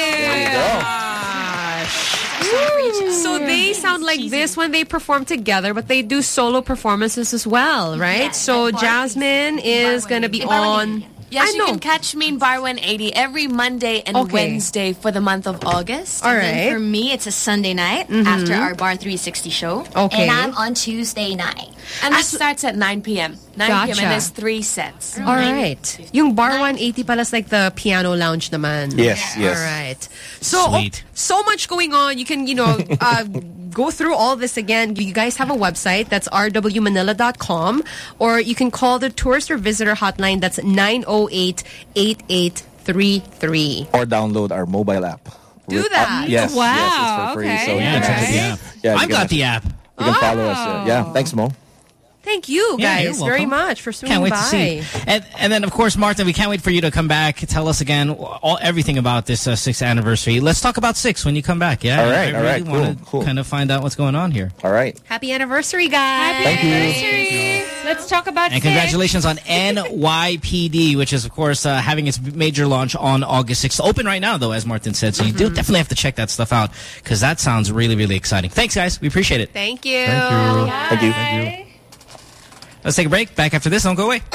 So they sound like this when they perform together, but they do solo performances as well, right? So Jasmine is going to be on... Yes, I you know. can catch me in Bar one eighty every Monday and Okay. Wednesday for the month of August. All And then right. for me, it's a Sunday night Mhm. after our Bar three sixty show. Okay. And I'm on Tuesday night. And it starts at nine p m nine p m Gotcha. and there's three sets. All right. Yung Bar one eighty pala is like the piano lounge naman. Yes, yes. All right. So, Sweet. so much going on. You can, you know, uh, go through all this again. You guys have a website. That's r w manila dot com. Or you can call the tourist or visitor hotline. That's nine oh eight, eight eight three three. Or download our mobile app. Do With- that? uh, yes, Wow, yes, it's for free. okay. So you Yeah, can check out actually- the app. Yeah, you I've can got actually- the app. You can follow us. Uh, yeah, thanks, Mo. Thank you Yeah, you're guys very welcome. much for swinging Can't wait by. to see. And, and then, of course, Martin, we can't wait for you to come back. Tell us again all everything about this uh, sixth anniversary. Let's talk about six when you come back. Yeah. All right, I all right, really want to cool, cool. kind of find out what's going on here. All right. Happy anniversary, guys. Thank you. Anniversary. Let's talk about And six. congratulations on N Y P D, which is, of course, uh, having its major launch on August sixth. Open right now, though, as Martin said. So you do definitely have to check that stuff out because that sounds really, really exciting. Thanks, guys. We appreciate it. Thank you. Thank you. Thank you. Thank you. Let's take a break. Back after this. Don't go away.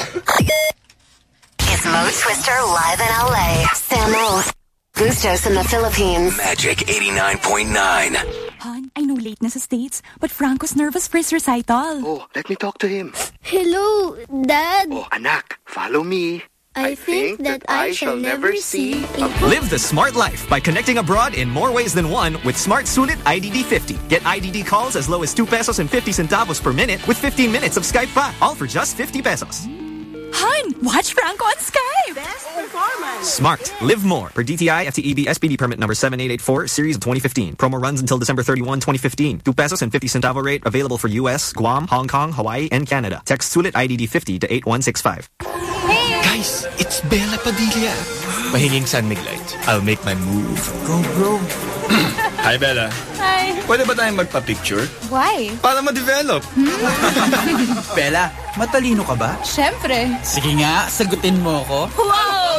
It's Mo Twister live in L A. Sam Rose. Bustos in the Philippines. Magic eighty-nine point nine. Hon, I know late na sa States, but Franco's nervous for his recital. Oh, let me talk to him. Hello, Dad. Oh, anak, follow me. I think that I shall never see a Live the smart life by connecting abroad in more ways than one with Smart Sulit I D D fifty. Get I D D calls as low as two pesos and fifty centavos per minute with fifteen minutes of Skype pa, all for just fifty pesos. Hon, watch Franco on Skype. Best performance. Smart. Live more. Per D T I F T E B S P D permit number seven eight eight four, series of twenty fifteen. Promo runs until December thirty-first, twenty fifteen. two pesos and fifty centavo rate available for U S, Guam, Hong Kong, Hawaii, and Canada. Text Sulit I D D fifty to eight one six five. Guys, it's Bella Padilla. Mahinging San Miglite. I'll make my move. Go, bro. Hi, Bella. Hi. Pwede ba tayong magpa-picture? Why? Para ma-develop. Bella, matalino ka ba? Siyempre. Sige nga, sagutin mo ko. Wow!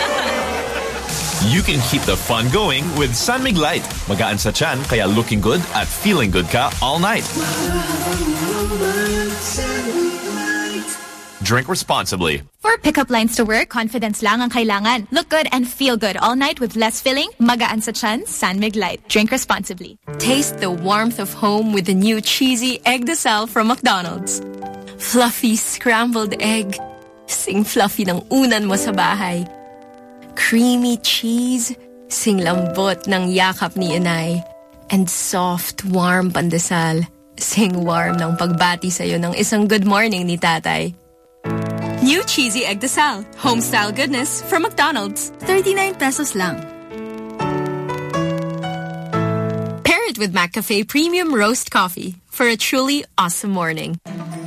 You can keep the fun going with San Miglite. Magaan sa tiyan, kaya looking good at feeling good ka all night. Drink responsibly. For pickup lines to work, confidence lang ang kailangan. Look good and feel good all night with less filling, magaan sa tiyan, San Mig Light. Drink responsibly. Taste the warmth of home with the new cheesy egg desal from McDonald's. Fluffy scrambled egg. Sing fluffy ng unan mo sa bahay. Creamy cheese. Sing lambot ng yakap ni inay. And soft, warm pandesal. Sing warm ng pagbati sa'yo ng isang good morning ni tatay. New cheesy egg desal. Home-style goodness from McDonald's. thirty-nine pesos lang. Pair it with McCafe Premium Roast Coffee for a truly awesome morning.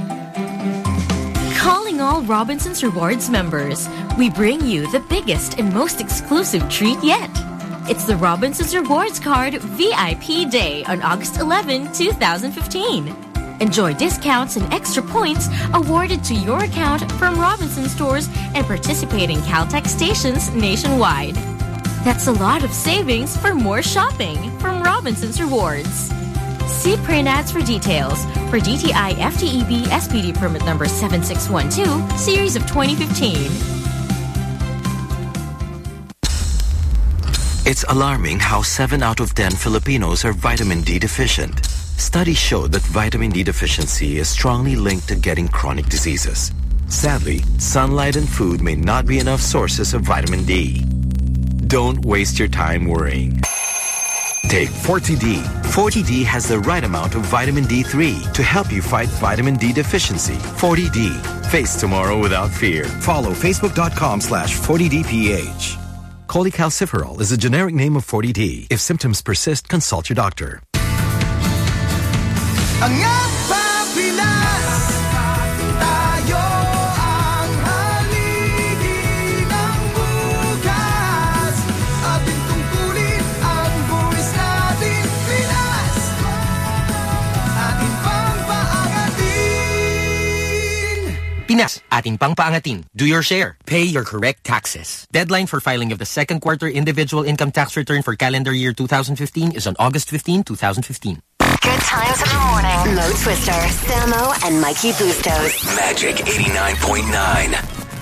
Calling all Robinsons Rewards members, we bring you the biggest and most exclusive treat yet. It's the Robinsons Rewards Card V I P Day on August eleventh, twenty fifteen. Enjoy discounts and extra points awarded to your account from Robinson stores and participating Caltex stations nationwide. That's a lot of savings for more shopping from Robinsons Rewards. See print ads for details for D T I F T E B S P D permit number seven six one two, series of twenty fifteen. It's alarming how seven out of ten Filipinos are vitamin D deficient. Studies show that vitamin D deficiency is strongly linked to getting chronic diseases. Sadly, sunlight and food may not be enough sources of vitamin D. Don't waste your time worrying. Take forty D. forty D has the right amount of vitamin D three to help you fight vitamin D deficiency. forty D. Face tomorrow without fear. Follow facebook.com slash 40DPH. Cholecalciferol is a generic name of forty D. If symptoms persist, consult your doctor. Ang Pinas, tayo ang haligi ng bukas. Ating tungkulin ang buwis natin, Pinas. Ating pang paangatin. Pinas, ating pang paangatin. Do your share. Pay your correct taxes. Deadline for filing of the second quarter individual income tax return for calendar year two thousand fifteen is on August fifteenth, twenty fifteen. Good times in the morning. Mo Twister, Samo, and Mikey Bustos. Magic eighty-nine point nine.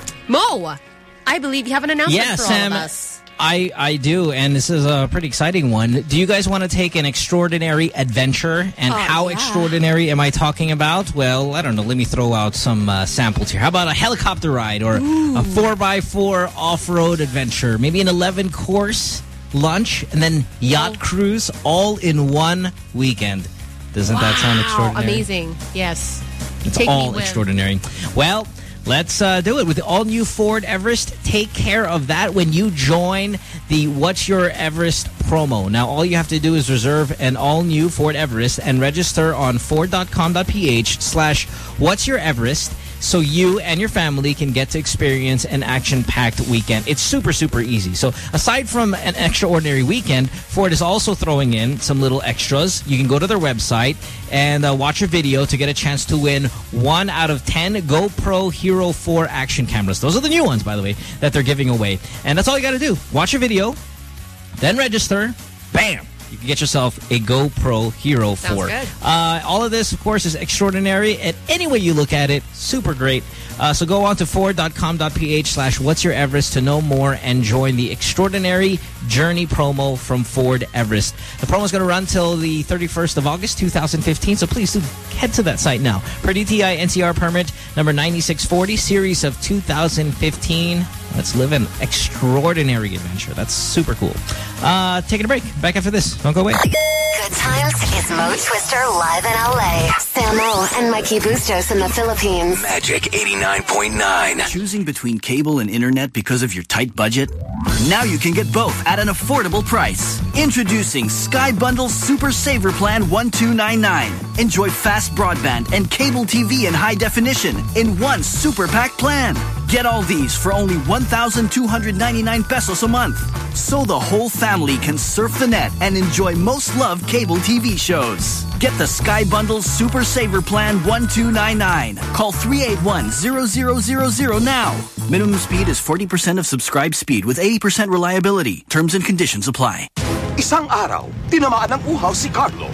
Mo, I believe you have an announcement yeah, for Sam, all of us. I, I do, and this is a pretty exciting one. Do you guys want to take an extraordinary adventure? And oh, how yeah. extraordinary am I talking about? Well, I don't know. Let me throw out some uh, samples here. How about a helicopter ride or Ooh. a four by four off-road adventure? Maybe an eleven course lunch and then yacht oh. cruise all in one weekend. Doesn't wow. that sound extraordinary? Amazing. Yes. It's Take all extraordinary. Well, let's uh, do it with the all-new Ford Everest. Take care of that when you join the What's Your Everest promo. Now, all you have to do is reserve an all-new Ford Everest and register on ford.com.ph slash What's Your Everest so you and your family can get to experience an action-packed weekend. It's super, super easy. So aside from an extraordinary weekend, Ford is also throwing in some little extras. You can go to their website and uh, watch a video to get a chance to win one out of ten GoPro Hero four action cameras. Those are the new ones, by the way, that they're giving away. And that's all you got to do. Watch a video, then register. Bam! You can get yourself a GoPro Hero four. Sounds good. Uh, all of this, of course, is extraordinary. And any way you look at it, super great. Uh, so go on to ford.com.ph slash What's Your Everest to know more and join the extraordinary journey promo from Ford Everest. The promo is going to run till the thirty-first of August, two thousand fifteen. So please do head to that site now. For D T I N C R permit number ninety-six forty, series of two thousand fifteen. Let's live an extraordinary adventure. That's super cool. Uh, taking a break. Back after this. Don't go away. Good times is Mo Twister live in L A. Samo and Mikey Bustos in the Philippines. Magic eighty-nine point nine. Choosing between cable and internet because of your tight budget? Now you can get both at an affordable price. Introducing Sky Bundle Super Saver Plan one two nine nine. Enjoy fast broadband and cable T V in high definition in one super pack plan. Get all these for only one thousand two hundred ninety-nine pesos a month. So the whole family can surf the net and enjoy most loved cable T V shows. Get the Sky Bundle Super Saver Plan one two nine nine. Call three eight one, zero zero zero zero now. Minimum speed is forty percent of subscribed speed with eighty percent reliability. Terms and conditions apply. Isang araw, tinamaan ng uhaw si Carlo.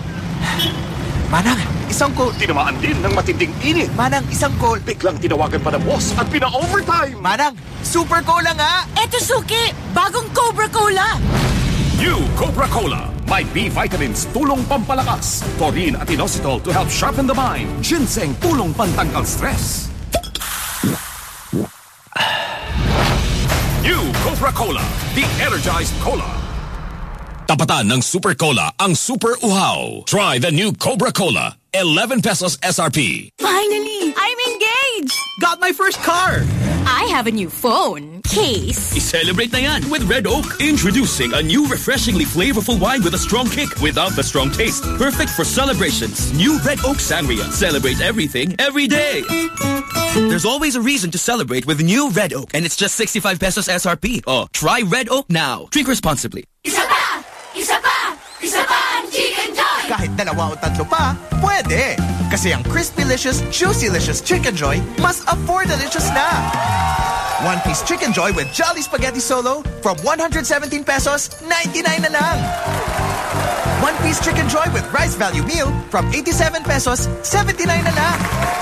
Manang, isang call. Tinamaan din ng matinding init. Manang, isang call. Biglang tinawagan pa ng boss at pina-overtime. Manang, super cola nga. Eto suki, bagong Cobra Cola. New Cobra Cola. May B vitamins, tulong pampalakas. Taurine at inositol to help sharpen the mind. Ginseng, tulong pantanggal stress. New Cobra Cola. The Energized Cola. Tapatan ng Super Cola ang Super Uhaw. Try the new Cobra Cola. eleven pesos S R P. Finally, I'm engaged. Got my first car. I have a new phone. Case. I-celebrate na yan with Red Oak. Introducing a new refreshingly flavorful wine with a strong kick without the strong taste. Perfect for celebrations. New Red Oak Sangria. Celebrate everything, every day. There's always a reason to celebrate with new Red Oak. And it's just sixty-five pesos S R P. Oh, try Red Oak now. Drink responsibly. Isa pa! Isa pa! Isa pa ang Chicken Joy! Kahit dalawa o tatlo pa, pwede! Kasi ang Crispy-licious, Juicy-licious Chicken Joy mas afford-delicious na! One-piece Chicken Joy with Jolly Spaghetti Solo from one hundred seventeen pesos, ninety-nine na lang. One-piece Chicken Joy with Rice Value Meal from eighty-seven pesos, seventy-nine na lang.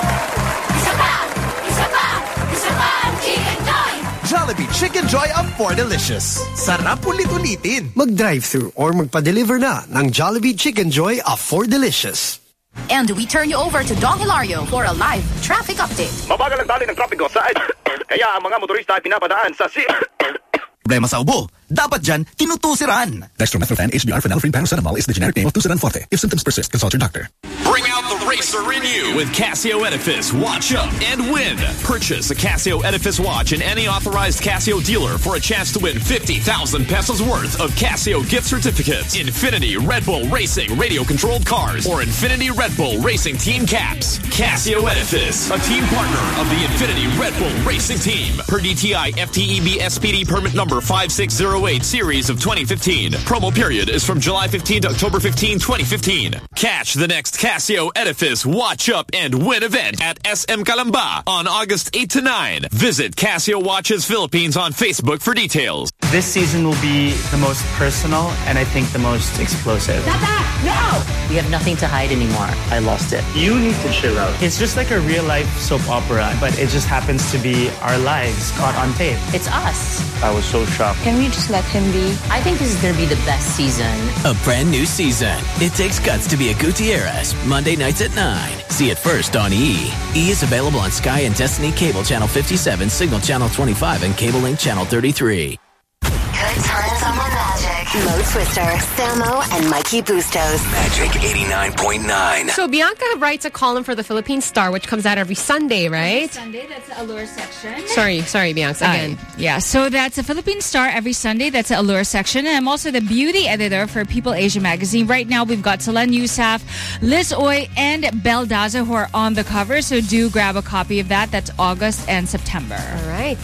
Isa pa! Isa pa! Isa pa! Chicken Joy! Jollibee Chicken Joy of four Delicious. Sarap ulit-ulitin. Mag-drive-thru or magpa-deliver na ng Jollibee Chicken Joy of four Delicious. And we turn you over to Don Hilario for a live traffic update. Mabagal ang dali ng trapiko sa kaya ang mga motorista ay pinapadaan sa si... Problema sa ubo. Dapat dyan, tinutusiran. Dextromethorphan H B R phenylephrine paracetamol is the generic name of Tusiran Forte. If symptoms persist, consult your doctor. Bring out the racer in you with Casio Edifice. Watch up and win. Purchase a Casio Edifice watch in any authorized Casio dealer for a chance to win fifty thousand pesos worth of Casio gift certificates, Infinity Red Bull Racing radio-controlled cars, or Infinity Red Bull Racing team caps. Casio Edifice, a team partner of the Infinity Red Bull Racing Team. Per D T I F T E B S P D permit number five six zero eight series of twenty fifteen. Promo period is from July fifteenth to October fifteenth, twenty fifteen. Catch the next Casio Edifice Watch Up and Win event at S M Calamba on August eighth to nine. Visit Casio Watches Philippines on Facebook for details. This season will be the most personal and I think the most explosive. Tata, no! We have nothing to hide anymore. I lost it. You need to chill out. It's just like a real-life soap opera, but it just happens to be our lives caught on tape. It's us. I was so shocked. Can we just let him be? I think this is going to be the best season. A brand new season. It Takes Guts to be a Gutierrez. Monday nights at nine. See it first on E! E! is available on Sky and Destiny Cable Channel fifty-seven, Signal Channel twenty-five, and Cable Link Channel thirty-three. Good times on the Magic. Mo Twister, Samo, and Mikey Bustos. Magic eighty-nine point nine. So Bianca writes a column for the Philippine Star, which comes out every Sunday, right? Every Sunday, that's the Allure section. Sorry, sorry, Bianca, again. Uh, yeah, so that's a Philippine Star every Sunday. That's the Allure section. And I'm also the beauty editor for People Asia magazine. Right now, we've got Solen Yousaf, Liz Oy, and Belle Daza who are on the cover. So do grab a copy of that. That's August and September. All right.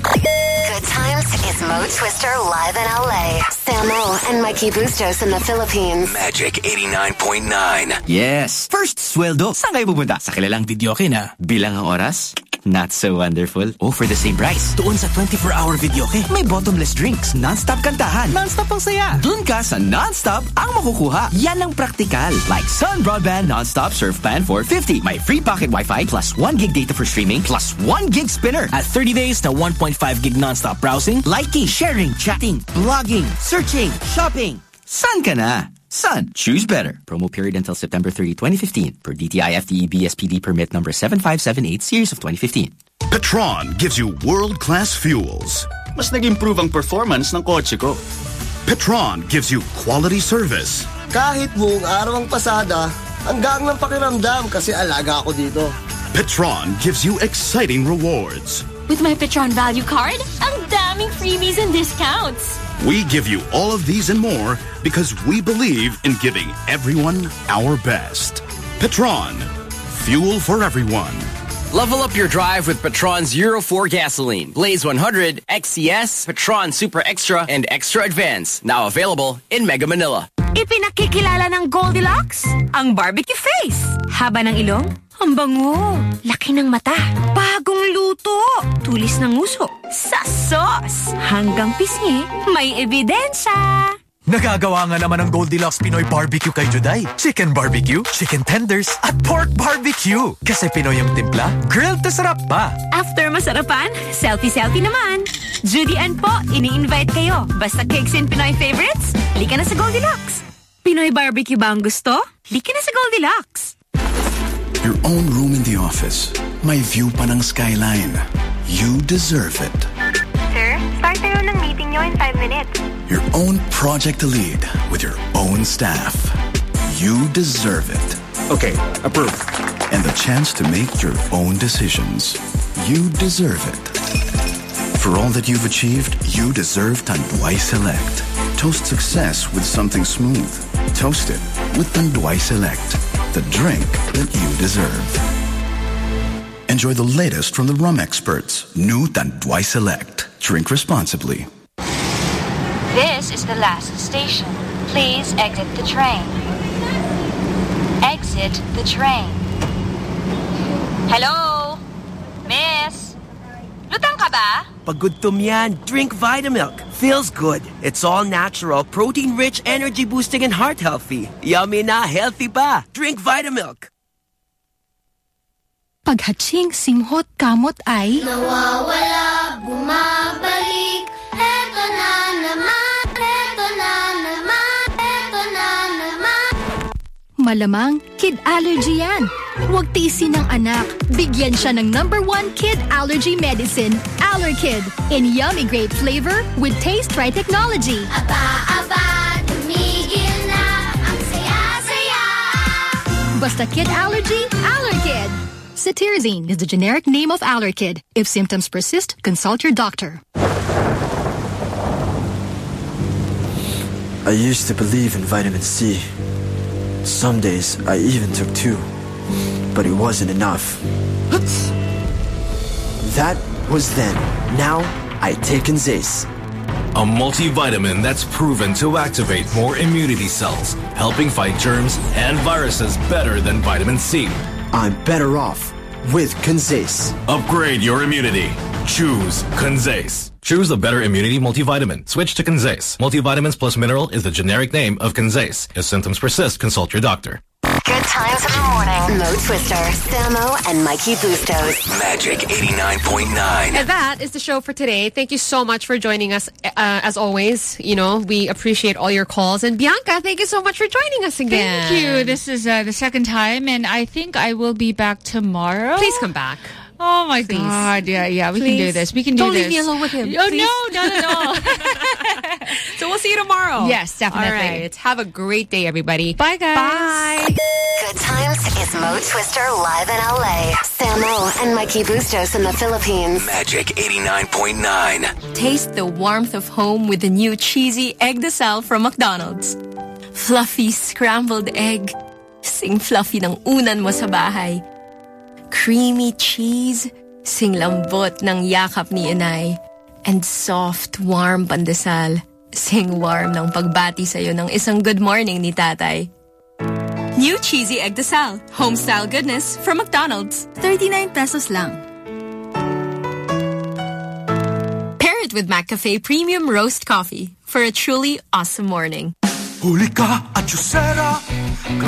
Good Times is Mo Twister live in L A. Samo and Mikey Bustos in the Philippines. Magic eighty-nine point nine. Yes. First sweldo. Saan kayo pupunta? Sa kilalang videoke na. Bilang ang oras? Not so wonderful. Oh, for the same price. Doon sa twenty-four hour videoke, may bottomless drinks, non-stop kantahan, non-stop ang saya. Doon ka sa non-stop ang makukuha. Yan ang praktikal. Like Sun Broadband non-stop surf plan for fifty. May free pocket Wi-Fi plus one gig data for streaming plus one gig spinner. At thirty days to one point five gig non-stop browsing, liking, sharing, chatting, blogging, searching, shopping. Sun ka na. Sun, choose better. Promo period until September thirtieth, twenty fifteen. Per D T I F T E B S P D permit number seven five seven eight series of twenty fifteen. Petron gives you world-class fuels. Mas nag-improve ang performance ng kotse ko. Petron gives you quality service. Kahit buong araw ang pasada, hanggang ng pakiramdam kasi alaga ako dito. Petron gives you exciting rewards. With my Petron Value Card, ang daming freebies and discounts. We give you all of these and more because we believe in giving everyone our best. Petron, fuel for everyone. Level up your drive with Petron's Euro four gasoline. Blaze one hundred, X C S, Petron Super Extra, and Extra Advance. Now available in Mega Manila. Ipinakikilala ng Goldilocks ang barbecue face. Haba ng ilong, ang bango. Laki ng mata, bagong luto. Tulis ng uso, sa sauce. Hanggang pisngi, may ebidensya. Nagagawa nga naman ng Goldilocks Pinoy Barbecue kay Juday. Chicken barbecue, chicken tenders, at pork barbecue. Kasi Pinoy ang timpla, grilled to sarap pa. After masarapan, selfie-selfie naman. Judy Ann po, ini-invite kayo. Basta cakes and Pinoy favorites, lika na sa Goldilocks. Pinoy barbecue ba ang gusto? Lika na sa Goldilocks. Your own room in the office. May view pa ng skyline. You deserve it. Sir, start tayo ng meeting nyo in five minutes. Your own project to lead with your own staff. You deserve it. Okay, approved. And the chance to make your own decisions. You deserve it. For all that you've achieved, you deserve Tanduay Select. Toast success with something smooth. Toast it with Tanduay Select. The drink that you deserve. Enjoy the latest from the rum experts. New Tanduay Select. Drink responsibly. This is the last station. Please exit the train. Exit the train. Hello? Miss? Lutang ka ba? Pampagudtom yan. Drink Vitamilk. Feels good. It's all natural, protein-rich, energy-boosting, and heart-healthy. Yummy na, healthy pa. Drink Vitamilk. Paghatching, simhot, kamot ay... Nawawala, bumabalik. Eto na naman, eto na naman, eto na naman. Malamang, kid allergy yan. Huwag tiisin ng anak. Bigyan siya ng number one kid allergy medicine, Allerkid, in yummy grape flavor with Taste Right technology. Aba, aba, tumigil na. Ang saya-saya. Basta kid allergy, Allerkid. Cetirizine is the generic name of Allerkid. If symptoms persist, consult your doctor. I used to believe in vitamin C. Some days, I even took two. But it wasn't enough. That was then. Now, I take Conzace. A multivitamin that's proven to activate more immunity cells, helping fight germs and viruses better than vitamin C. I'm better off with Conzace. Upgrade your immunity. Choose Conzace. Choose the better immunity multivitamin. Switch to Conzace. Multivitamins plus mineral is the generic name of Conzace. If symptoms persist, consult your doctor. Good times in the morning. Mo Twister, Samo, and Mikey Bustos. Magic eighty-nine point nine. And that is the show for today. Thank you so much for joining us. Uh, as always, you know, we appreciate all your calls. And Bianca, thank you so much for joining us again. Thank you. This is uh, the second time, and I think I will be back tomorrow. Please come back. Oh my Please. God. Yeah, yeah, we Please. can do this. We can do Don't this. Don't leave me alone with him. Oh, please. no, not at all. So we'll see you tomorrow. Yes, definitely. All right. Have a great day, everybody. Bye, guys. Bye. Good times is Mo Twister live in L A. Samo and Mikey Bustos in the Philippines. Magic eighty-nine point nine. Taste the warmth of home with the new cheesy egg desal from McDonald's. Fluffy scrambled egg. Sing fluffy ng unan mo sa bahay. Creamy cheese. Sing lambot ng yakap ni inay. And soft, warm pandesal. Sing warm ng pagbati sa'yo ng isang good morning ni tatay. New cheesy egg desal. Home-style goodness from McDonald's. thirty-nine pesos lang. Pair it with McCafe Premium Roast Coffee for a truly awesome morning. Huli ka at Yusera.